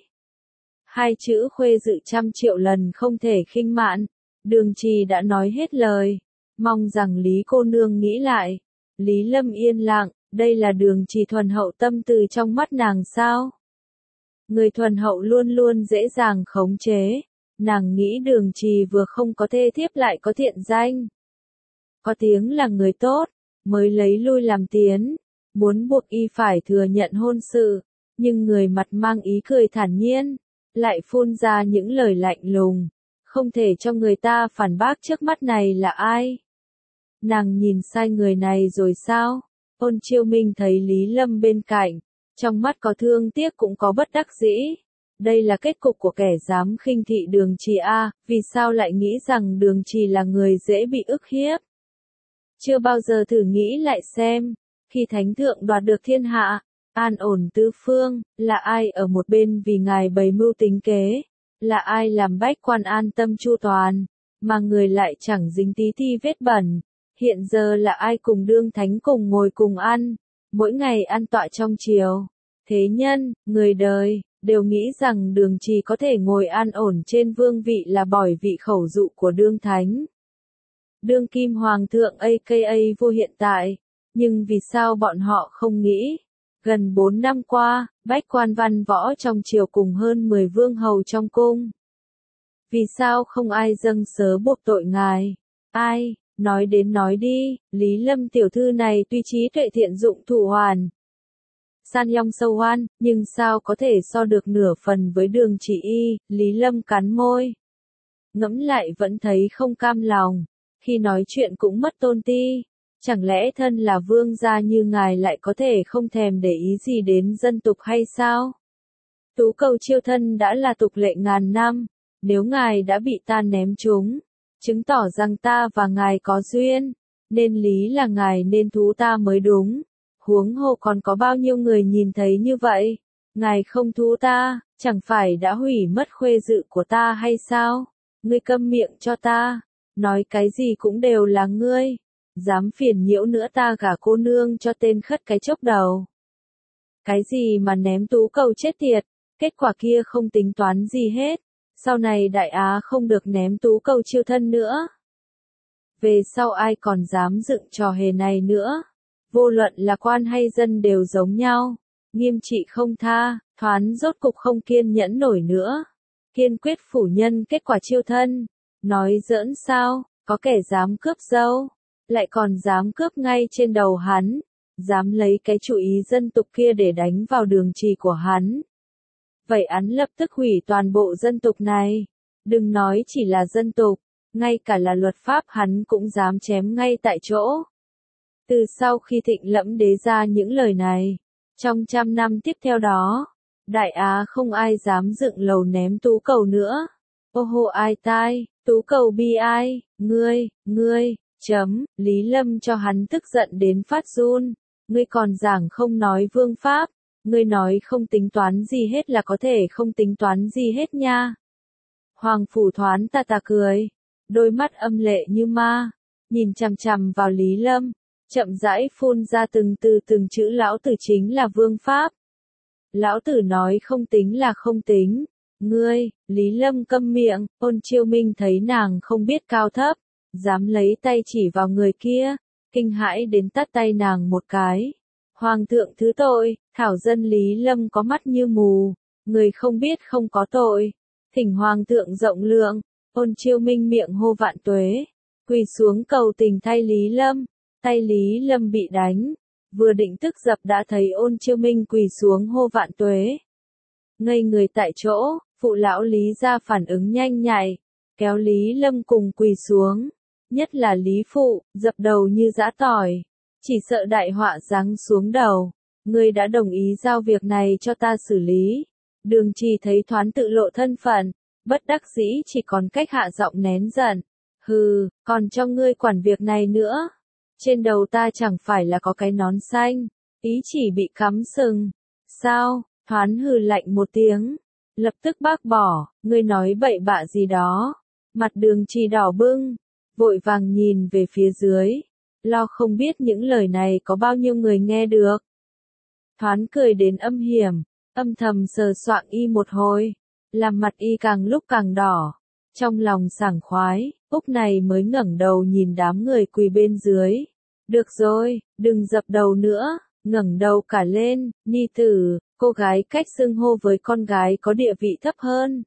Hai chữ khuê dự 100 triệu lần không thể khinh mạn. Đường Trì đã nói hết lời. Mong rằng Lý cô nương nghĩ lại. Lý Lâm yên lặng, đây là Đường Trì thuần hậu tâm từ trong mắt nàng sao? Người thuần hậu luôn luôn dễ dàng khống chế. Nàng nghĩ Đường Trì vừa không có thê thiếp lại có thiện danh. Có tiếng là người tốt, mới lấy lui làm tiến. Muốn buộc y phải thừa nhận hôn sự, nhưng người mặt mang ý cười thản nhiên, lại phun ra những lời lạnh lùng, không thể cho người ta phản bác trước mắt này là ai. Nàng nhìn sai người này rồi sao? Ôn Chiêu Minh thấy Lý Lâm bên cạnh, trong mắt có thương tiếc cũng có bất đắc dĩ. Đây là kết cục của kẻ dám khinh thị Đường Trì a, vì sao lại nghĩ rằng Đường Trì là người dễ bị ức hiếp? Chưa bao giờ thử nghĩ lại xem. Khi thánh thượng đoạt được thiên hạ, an ổn tứ phương, là ai ở một bên vì ngài bày mưu tính kế, là ai làm bách quan an tâm chu toàn, mà người lại chẳng dính tí thi vết bẩn, hiện giờ là ai cùng đương thánh cùng ngồi cùng ăn, mỗi ngày ăn tọa trong triều. Thế nhân, người đời, đều nghĩ rằng Đường Trì có thể ngồi an ổn trên vương vị là bởi vị khẩu dụ của đương thánh. Đương kim hoàng thượng aka vua hiện tại. Nhưng vì sao bọn họ không nghĩ? Gần 4 năm qua, bách quan văn võ trong triều cùng hơn 10 vương hầu trong cung. Vì sao không ai dâng sớ buộc tội ngài? Ai? Nói đến nói đi, Lý Lâm tiểu thư này tuy trí tuệ thiện dụng thủ hoàn. San long sâu hoan, nhưng sao có thể so được nửa phần với Đường Trì y, Lý Lâm cắn môi. Ngẫm lại vẫn thấy không cam lòng, khi nói chuyện cũng mất tôn ti. Chẳng lẽ thân là vương gia như ngài lại có thể không thèm để ý gì đến dân tục hay sao? Tú cầu chiêu thân đã là tục lệ ngàn năm, nếu ngài đã bị ta ném trúng, chứng tỏ rằng ta và ngài có duyên, nên lý là ngài nên thú ta mới đúng. Huống hồ còn có bao nhiêu người nhìn thấy như vậy? Ngài không thú ta, chẳng phải đã hủy mất khuê dự của ta hay sao? Ngươi câm miệng cho ta, nói cái gì cũng đều là ngươi. Dám phiền nhiễu nữa ta gả cô nương cho tên khất cái chốc đầu. Cái gì mà ném tú cầu chết tiệt, kết quả kia không tính toán gì hết. Sau này Đại Á không được ném tú cầu chiêu thân nữa. Về sau ai còn dám dựng trò hề này nữa. Vô luận là quan hay dân đều giống nhau. Nghiêm trị không tha, thoán rốt cục không kiên nhẫn nổi nữa. Kiên quyết phủ nhân kết quả chiêu thân. Nói giỡn sao, có kẻ dám cướp dâu. Lại còn dám cướp ngay trên đầu hắn, dám lấy cái chủ ý dân tục kia để đánh vào Đường Trì của hắn. Vậy hắn lập tức hủy toàn bộ dân tục này. Đừng nói chỉ là dân tục, ngay cả là luật pháp hắn cũng dám chém ngay tại chỗ. Từ sau khi Thịnh Lẫm đế ra những lời này, trong 100 năm tiếp theo đó, Đại Á không ai dám dựng lầu ném tú cầu nữa. Ô hô ai tai, tú cầu bi ai, ngươi, Lý Lâm cho hắn tức giận đến phát run. Ngươi còn giảng không nói vương pháp, ngươi nói không tính toán gì hết là có thể không tính toán gì hết nha. Hoàng Phủ Thoán tà tà cười, đôi mắt âm lệ như ma, nhìn chằm chằm vào Lý Lâm, chậm rãi phun ra từng chữ lão tử chính là vương pháp. Lão tử nói không tính là không tính. Ngươi, Lý Lâm câm miệng, Ôn Chiêu Minh thấy nàng không biết cao thấp, dám lấy tay chỉ vào người kia, kinh hãi đến tát tay nàng một cái. Hoàng thượng thứ tội, thảo dân Lý Lâm có mắt như mù, người không biết không có tội. Thỉnh Hoàng thượng rộng lượng, Ôn Chiêu Minh miệng hô vạn tuế, quỳ xuống cầu tình thay Lý Lâm, tay Lý Lâm bị đánh, vừa định tức dập đã thấy Ôn Chiêu Minh quỳ xuống hô vạn tuế. Ngây người tại chỗ, phụ lão Lý ra phản ứng nhanh nhạy, kéo Lý Lâm cùng quỳ xuống, nhất là Lý phụ, dập đầu như giã tỏi, chỉ sợ đại họa giáng xuống đầu. Ngươi đã đồng ý giao việc này cho ta xử lý. Đường Trì thấy Thoán tự lộ thân phận, bất đắc dĩ chỉ còn cách hạ giọng nén giận. Hừ, còn cho ngươi quản việc này nữa. Trên đầu ta chẳng phải là có cái nón xanh, ý chỉ bị cắm sừng. Sao? Thoán hừ lạnh một tiếng, lập tức bác bỏ, ngươi nói bậy bạ gì đó. Mặt Đường Trì đỏ bưng, vội vàng nhìn về phía dưới, lo không biết những lời này có bao nhiêu người nghe được. Thoán cười đến âm hiểm, âm thầm sờ soạng y một hồi, làm mặt y càng lúc càng đỏ. Trong lòng sảng khoái, Úc này mới ngẩng đầu nhìn đám người quỳ bên dưới. Được rồi, đừng dập đầu nữa, ngẩng đầu cả lên, nhi tử, cô gái cách xưng hô với con gái có địa vị thấp hơn.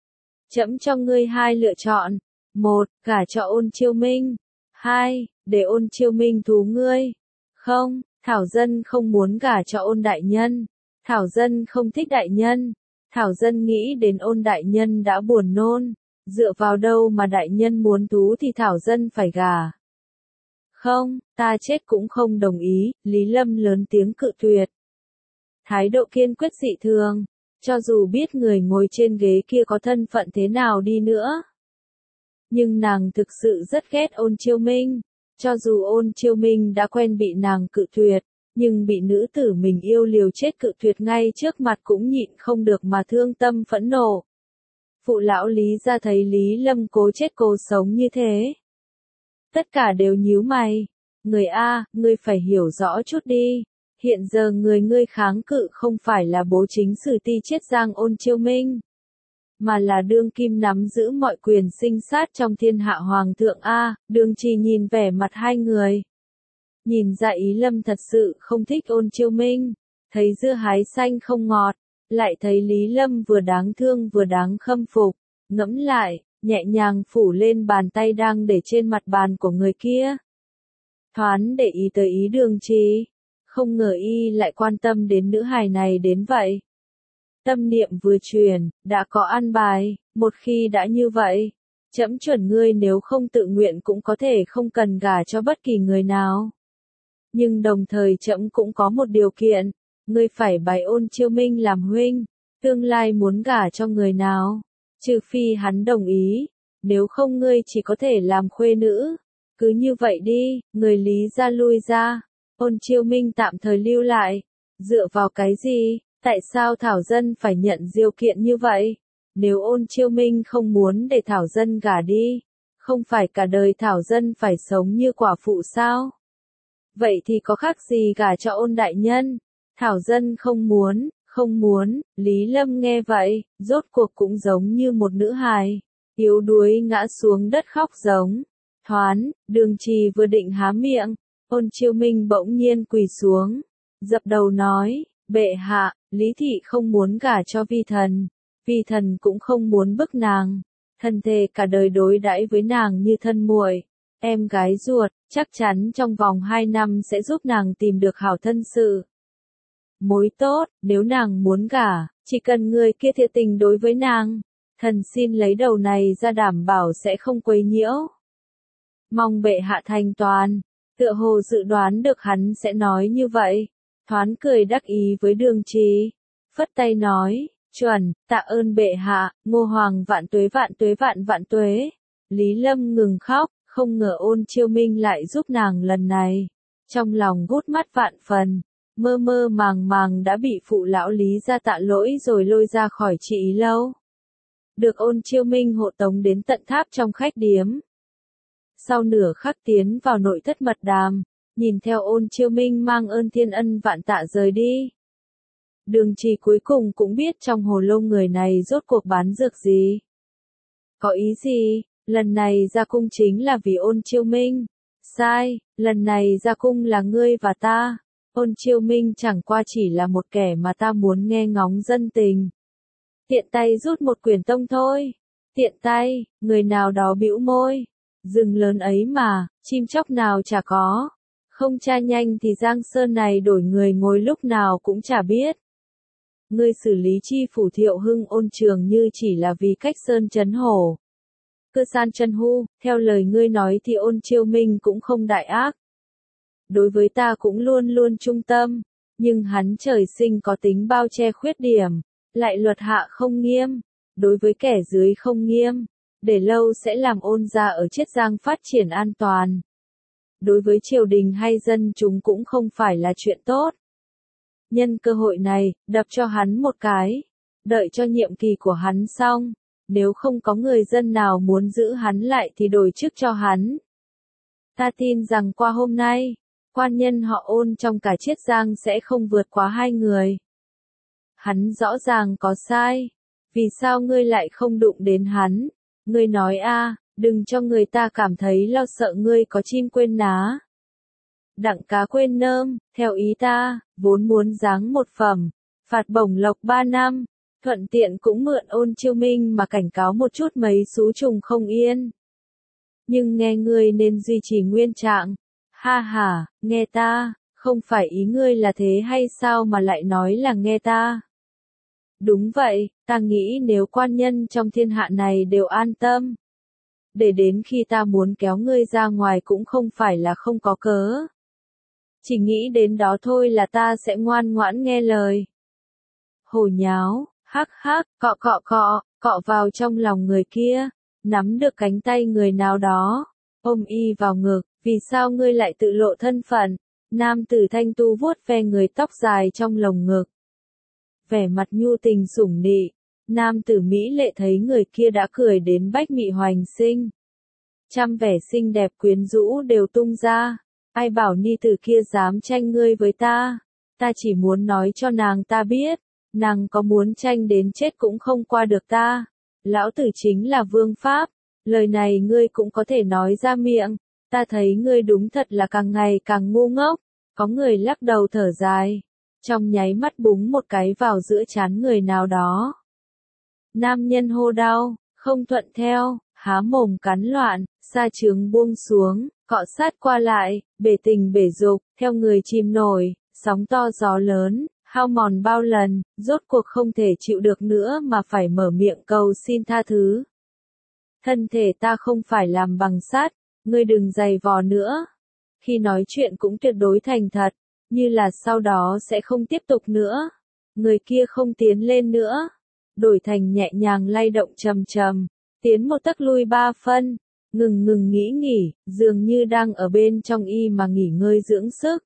Trẫm cho ngươi hai lựa chọn, 1, gả cho Ôn Chiêu Minh, 2, để Ôn Chiêu Minh thú ngươi. Không, thảo dân không muốn gả cho Ôn đại nhân, thảo dân không thích đại nhân, thảo dân nghĩ đến Ôn đại nhân đã buồn nôn, dựa vào đâu mà đại nhân muốn thú thì thảo dân phải gả. Không, ta chết cũng không đồng ý, Lý Lâm lớn tiếng cự tuyệt. Thái độ kiên quyết dị thường, cho dù biết người ngồi trên ghế kia có thân phận thế nào đi nữa. Nhưng nàng thực sự rất ghét Ôn Chiêu Minh, cho dù Ôn Chiêu Minh đã quen bị nàng cự tuyệt, nhưng bị nữ tử mình yêu liều chết cự tuyệt ngay trước mặt cũng nhịn không được mà thương tâm phẫn nộ. Phụ lão Lý ra thấy Lý Lâm cố chết cố sống như thế. Tất cả đều nhíu mày. Người A, ngươi phải hiểu rõ chút đi. Hiện giờ ngươi kháng cự không phải là bố chính sử ti chiết giang Ôn Chiêu Minh, mà là đương kim nắm giữ mọi quyền sinh sát trong thiên hạ hoàng thượng A. Đường Trì nhìn vẻ mặt hai người, nhìn ra ý Lâm thật sự không thích Ôn Chiêu Minh, thấy dưa hái xanh không ngọt, lại thấy Lý Lâm vừa đáng thương vừa đáng khâm phục, ngẫm lại, nhẹ nhàng phủ lên bàn tay đang để trên mặt bàn của người kia. Thoán để ý tới ý Đường Trì, không ngờ y lại quan tâm đến nữ hài này đến vậy. Tâm niệm vừa truyền, đã có an bài, một khi đã như vậy, trẫm chuẩn ngươi nếu không tự nguyện cũng có thể không cần gả cho bất kỳ người nào. Nhưng đồng thời trẫm cũng có một điều kiện, ngươi phải bái Ôn Chiêu Minh làm huynh, tương lai muốn gả cho người nào, trừ phi hắn đồng ý, nếu không ngươi chỉ có thể làm khuê nữ. Cứ như vậy đi, người Lý ra lui ra, Ôn Chiêu Minh tạm thời lưu lại. Dựa vào cái gì? Tại sao Thảo Dân phải nhận điều kiện như vậy? Nếu Ôn Chiêu Minh không muốn để Thảo Dân gả đi, không phải cả đời Thảo Dân phải sống như quả phụ sao? Vậy thì có khác gì gả cho Ôn đại nhân? Thảo Dân không muốn, Lý Lâm nghe vậy, rốt cuộc cũng giống như một nữ hài, yếu đuối ngã xuống đất khóc giống. Thoán, Đường Trì vừa định há miệng, Ôn Chiêu Minh bỗng nhiên quỳ xuống, dập đầu nói, bệ hạ, Lý thị không muốn gả cho vi thần cũng không muốn bức nàng, thân thề cả đời đối đãi với nàng như thân muội, em gái ruột, chắc chắn trong vòng 2 năm sẽ giúp nàng tìm được hảo thân sự. Mối tốt, nếu nàng muốn gả, chỉ cần người kia thiệt tình đối với nàng, thần xin lấy đầu này ra đảm bảo sẽ không quấy nhiễu. Mong bệ hạ thành toàn, tựa hồ dự đoán được hắn sẽ nói như vậy. Thoán cười đắc ý với Đường Trì, phất tay nói, Chuẩn, tạ ơn bệ hạ, Ngô Hoàng vạn tuế vạn tuế vạn vạn tuế. Lý Lâm ngừng khóc, không ngờ Ôn Chiêu Minh lại giúp nàng lần này. Trong lòng gút mắt vạn phần, mơ mơ màng màng đã bị phụ lão Lý ra tạ lỗi rồi lôi ra khỏi Trị Ý Lâu. Được Ôn Chiêu Minh hộ tống đến tận tháp trong khách điếm. Sau nửa khắc tiến vào nội thất mật đàm, nhìn theo Ôn Chiêu Minh mang ơn thiên ân vạn tạ rời đi. Đường Trì cuối cùng cũng biết trong hồ lô người này rốt cuộc bán dược gì. Có ý gì, lần này ra cung chính là vì Ôn Chiêu Minh. Sai, lần này ra cung là ngươi và ta. Ôn Chiêu Minh chẳng qua chỉ là một kẻ mà ta muốn nghe ngóng dân tình. Tiện tay rút một quyển tông thôi. Tiện tay, người nào đó bĩu môi. Rừng lớn ấy mà, chim chóc nào chả có. Không tra nhanh thì Giang Sơn này đổi người ngồi lúc nào cũng chả biết. Ngươi xử lý chi phủ Thiệu Hưng Ôn Trường Như chỉ là vì cách sơn trấn hổ. Cơ san chân hu, theo lời ngươi nói thì Ôn Chiêu Minh cũng không đại ác. Đối với ta cũng luôn luôn trung tâm, nhưng hắn trời sinh có tính bao che khuyết điểm, lại luật hạ không nghiêm, đối với kẻ dưới không nghiêm, để lâu sẽ làm Ôn gia ở Chiết Giang phát triển an toàn. Đối với triều đình hay dân chúng cũng không phải là chuyện tốt. Nhân cơ hội này, đập cho hắn một cái, đợi cho nhiệm kỳ của hắn xong, nếu không có người dân nào muốn giữ hắn lại thì đổi chức cho hắn. Ta tin rằng qua hôm nay, quan nhân họ Ôn trong cả Chiết Giang sẽ không vượt quá 2 người. Hắn rõ ràng có sai, vì sao ngươi lại không đụng đến hắn? Ngươi nói a, đừng cho người ta cảm thấy lo sợ ngươi có chim quên ná. Đặng cá quên nơm, theo ý ta, vốn muốn giáng một phẩm, phạt bổng lộc 3 năm, thuận tiện cũng mượn Ôn Chiêu Minh mà cảnh cáo một chút mấy xú trùng không yên. Nhưng nghe ngươi nên duy trì nguyên trạng. Ha ha, nghe ta, không phải ý ngươi là thế hay sao mà lại nói là nghe ta? Đúng vậy, ta nghĩ nếu quan nhân trong thiên hạ này đều an tâm. Để đến khi ta muốn kéo ngươi ra ngoài cũng không phải là không có cớ. Chỉ nghĩ đến đó thôi là ta sẽ ngoan ngoãn nghe lời. Hồ nháo, hắc hắc, cọ vào trong lòng người kia, nắm được cánh tay người nào đó, ôm y vào ngực, vì sao ngươi lại tự lộ thân phận? Nam tử thanh tu vuốt ve người tóc dài trong lồng ngực. Vẻ mặt nhu tình sủng nị, nam tử mỹ lệ thấy người kia đã cười đến bách mị hoành sinh. Trăm vẻ xinh đẹp quyến rũ đều tung ra. Ai bảo ni tử kia dám tranh ngươi với ta? Ta chỉ muốn nói cho nàng ta biết, nàng có muốn tranh đến chết cũng không qua được ta. Lão tử chính là vương pháp, lời này ngươi cũng có thể nói ra miệng. Ta thấy ngươi đúng thật là càng ngày càng ngu ngốc. Có người lắc đầu thở dài, trong nháy mắt búng một cái vào giữa trán người nào đó. Nam nhân hô đau, không thuận theo, há mồm cắn loạn, sa trướng buông xuống, cọ sát qua lại, bể tình bể dục, theo người chìm nổi, sóng to gió lớn, hao mòn bao lần, rốt cuộc không thể chịu được nữa mà phải mở miệng cầu xin tha thứ. Thân thể ta không phải làm bằng sắt, ngươi đừng giày vò nữa. Khi nói chuyện cũng tuyệt đối thành thật, như là sau đó sẽ không tiếp tục nữa. Người kia không tiến lên nữa, đổi thành nhẹ nhàng lay động trầm trầm, tiến 1 tấc lui 3 phân, ngừng nghỉ, dường như đang ở bên trong y mà nghỉ ngơi dưỡng sức.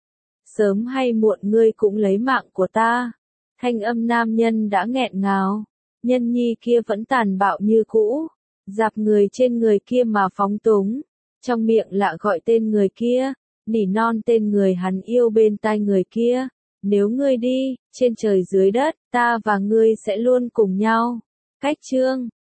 Sớm hay muộn ngươi cũng lấy mạng của ta. Thanh âm nam nhân đã nghẹn ngào, nhân nhi kia vẫn tàn bạo như cũ, dạp người trên người kia mà phóng túng, trong miệng lạ gọi tên người kia, nỉ non tên người hắn yêu bên tai người kia. Nếu ngươi đi, trên trời dưới đất, ta và ngươi sẽ luôn cùng nhau. Cách chương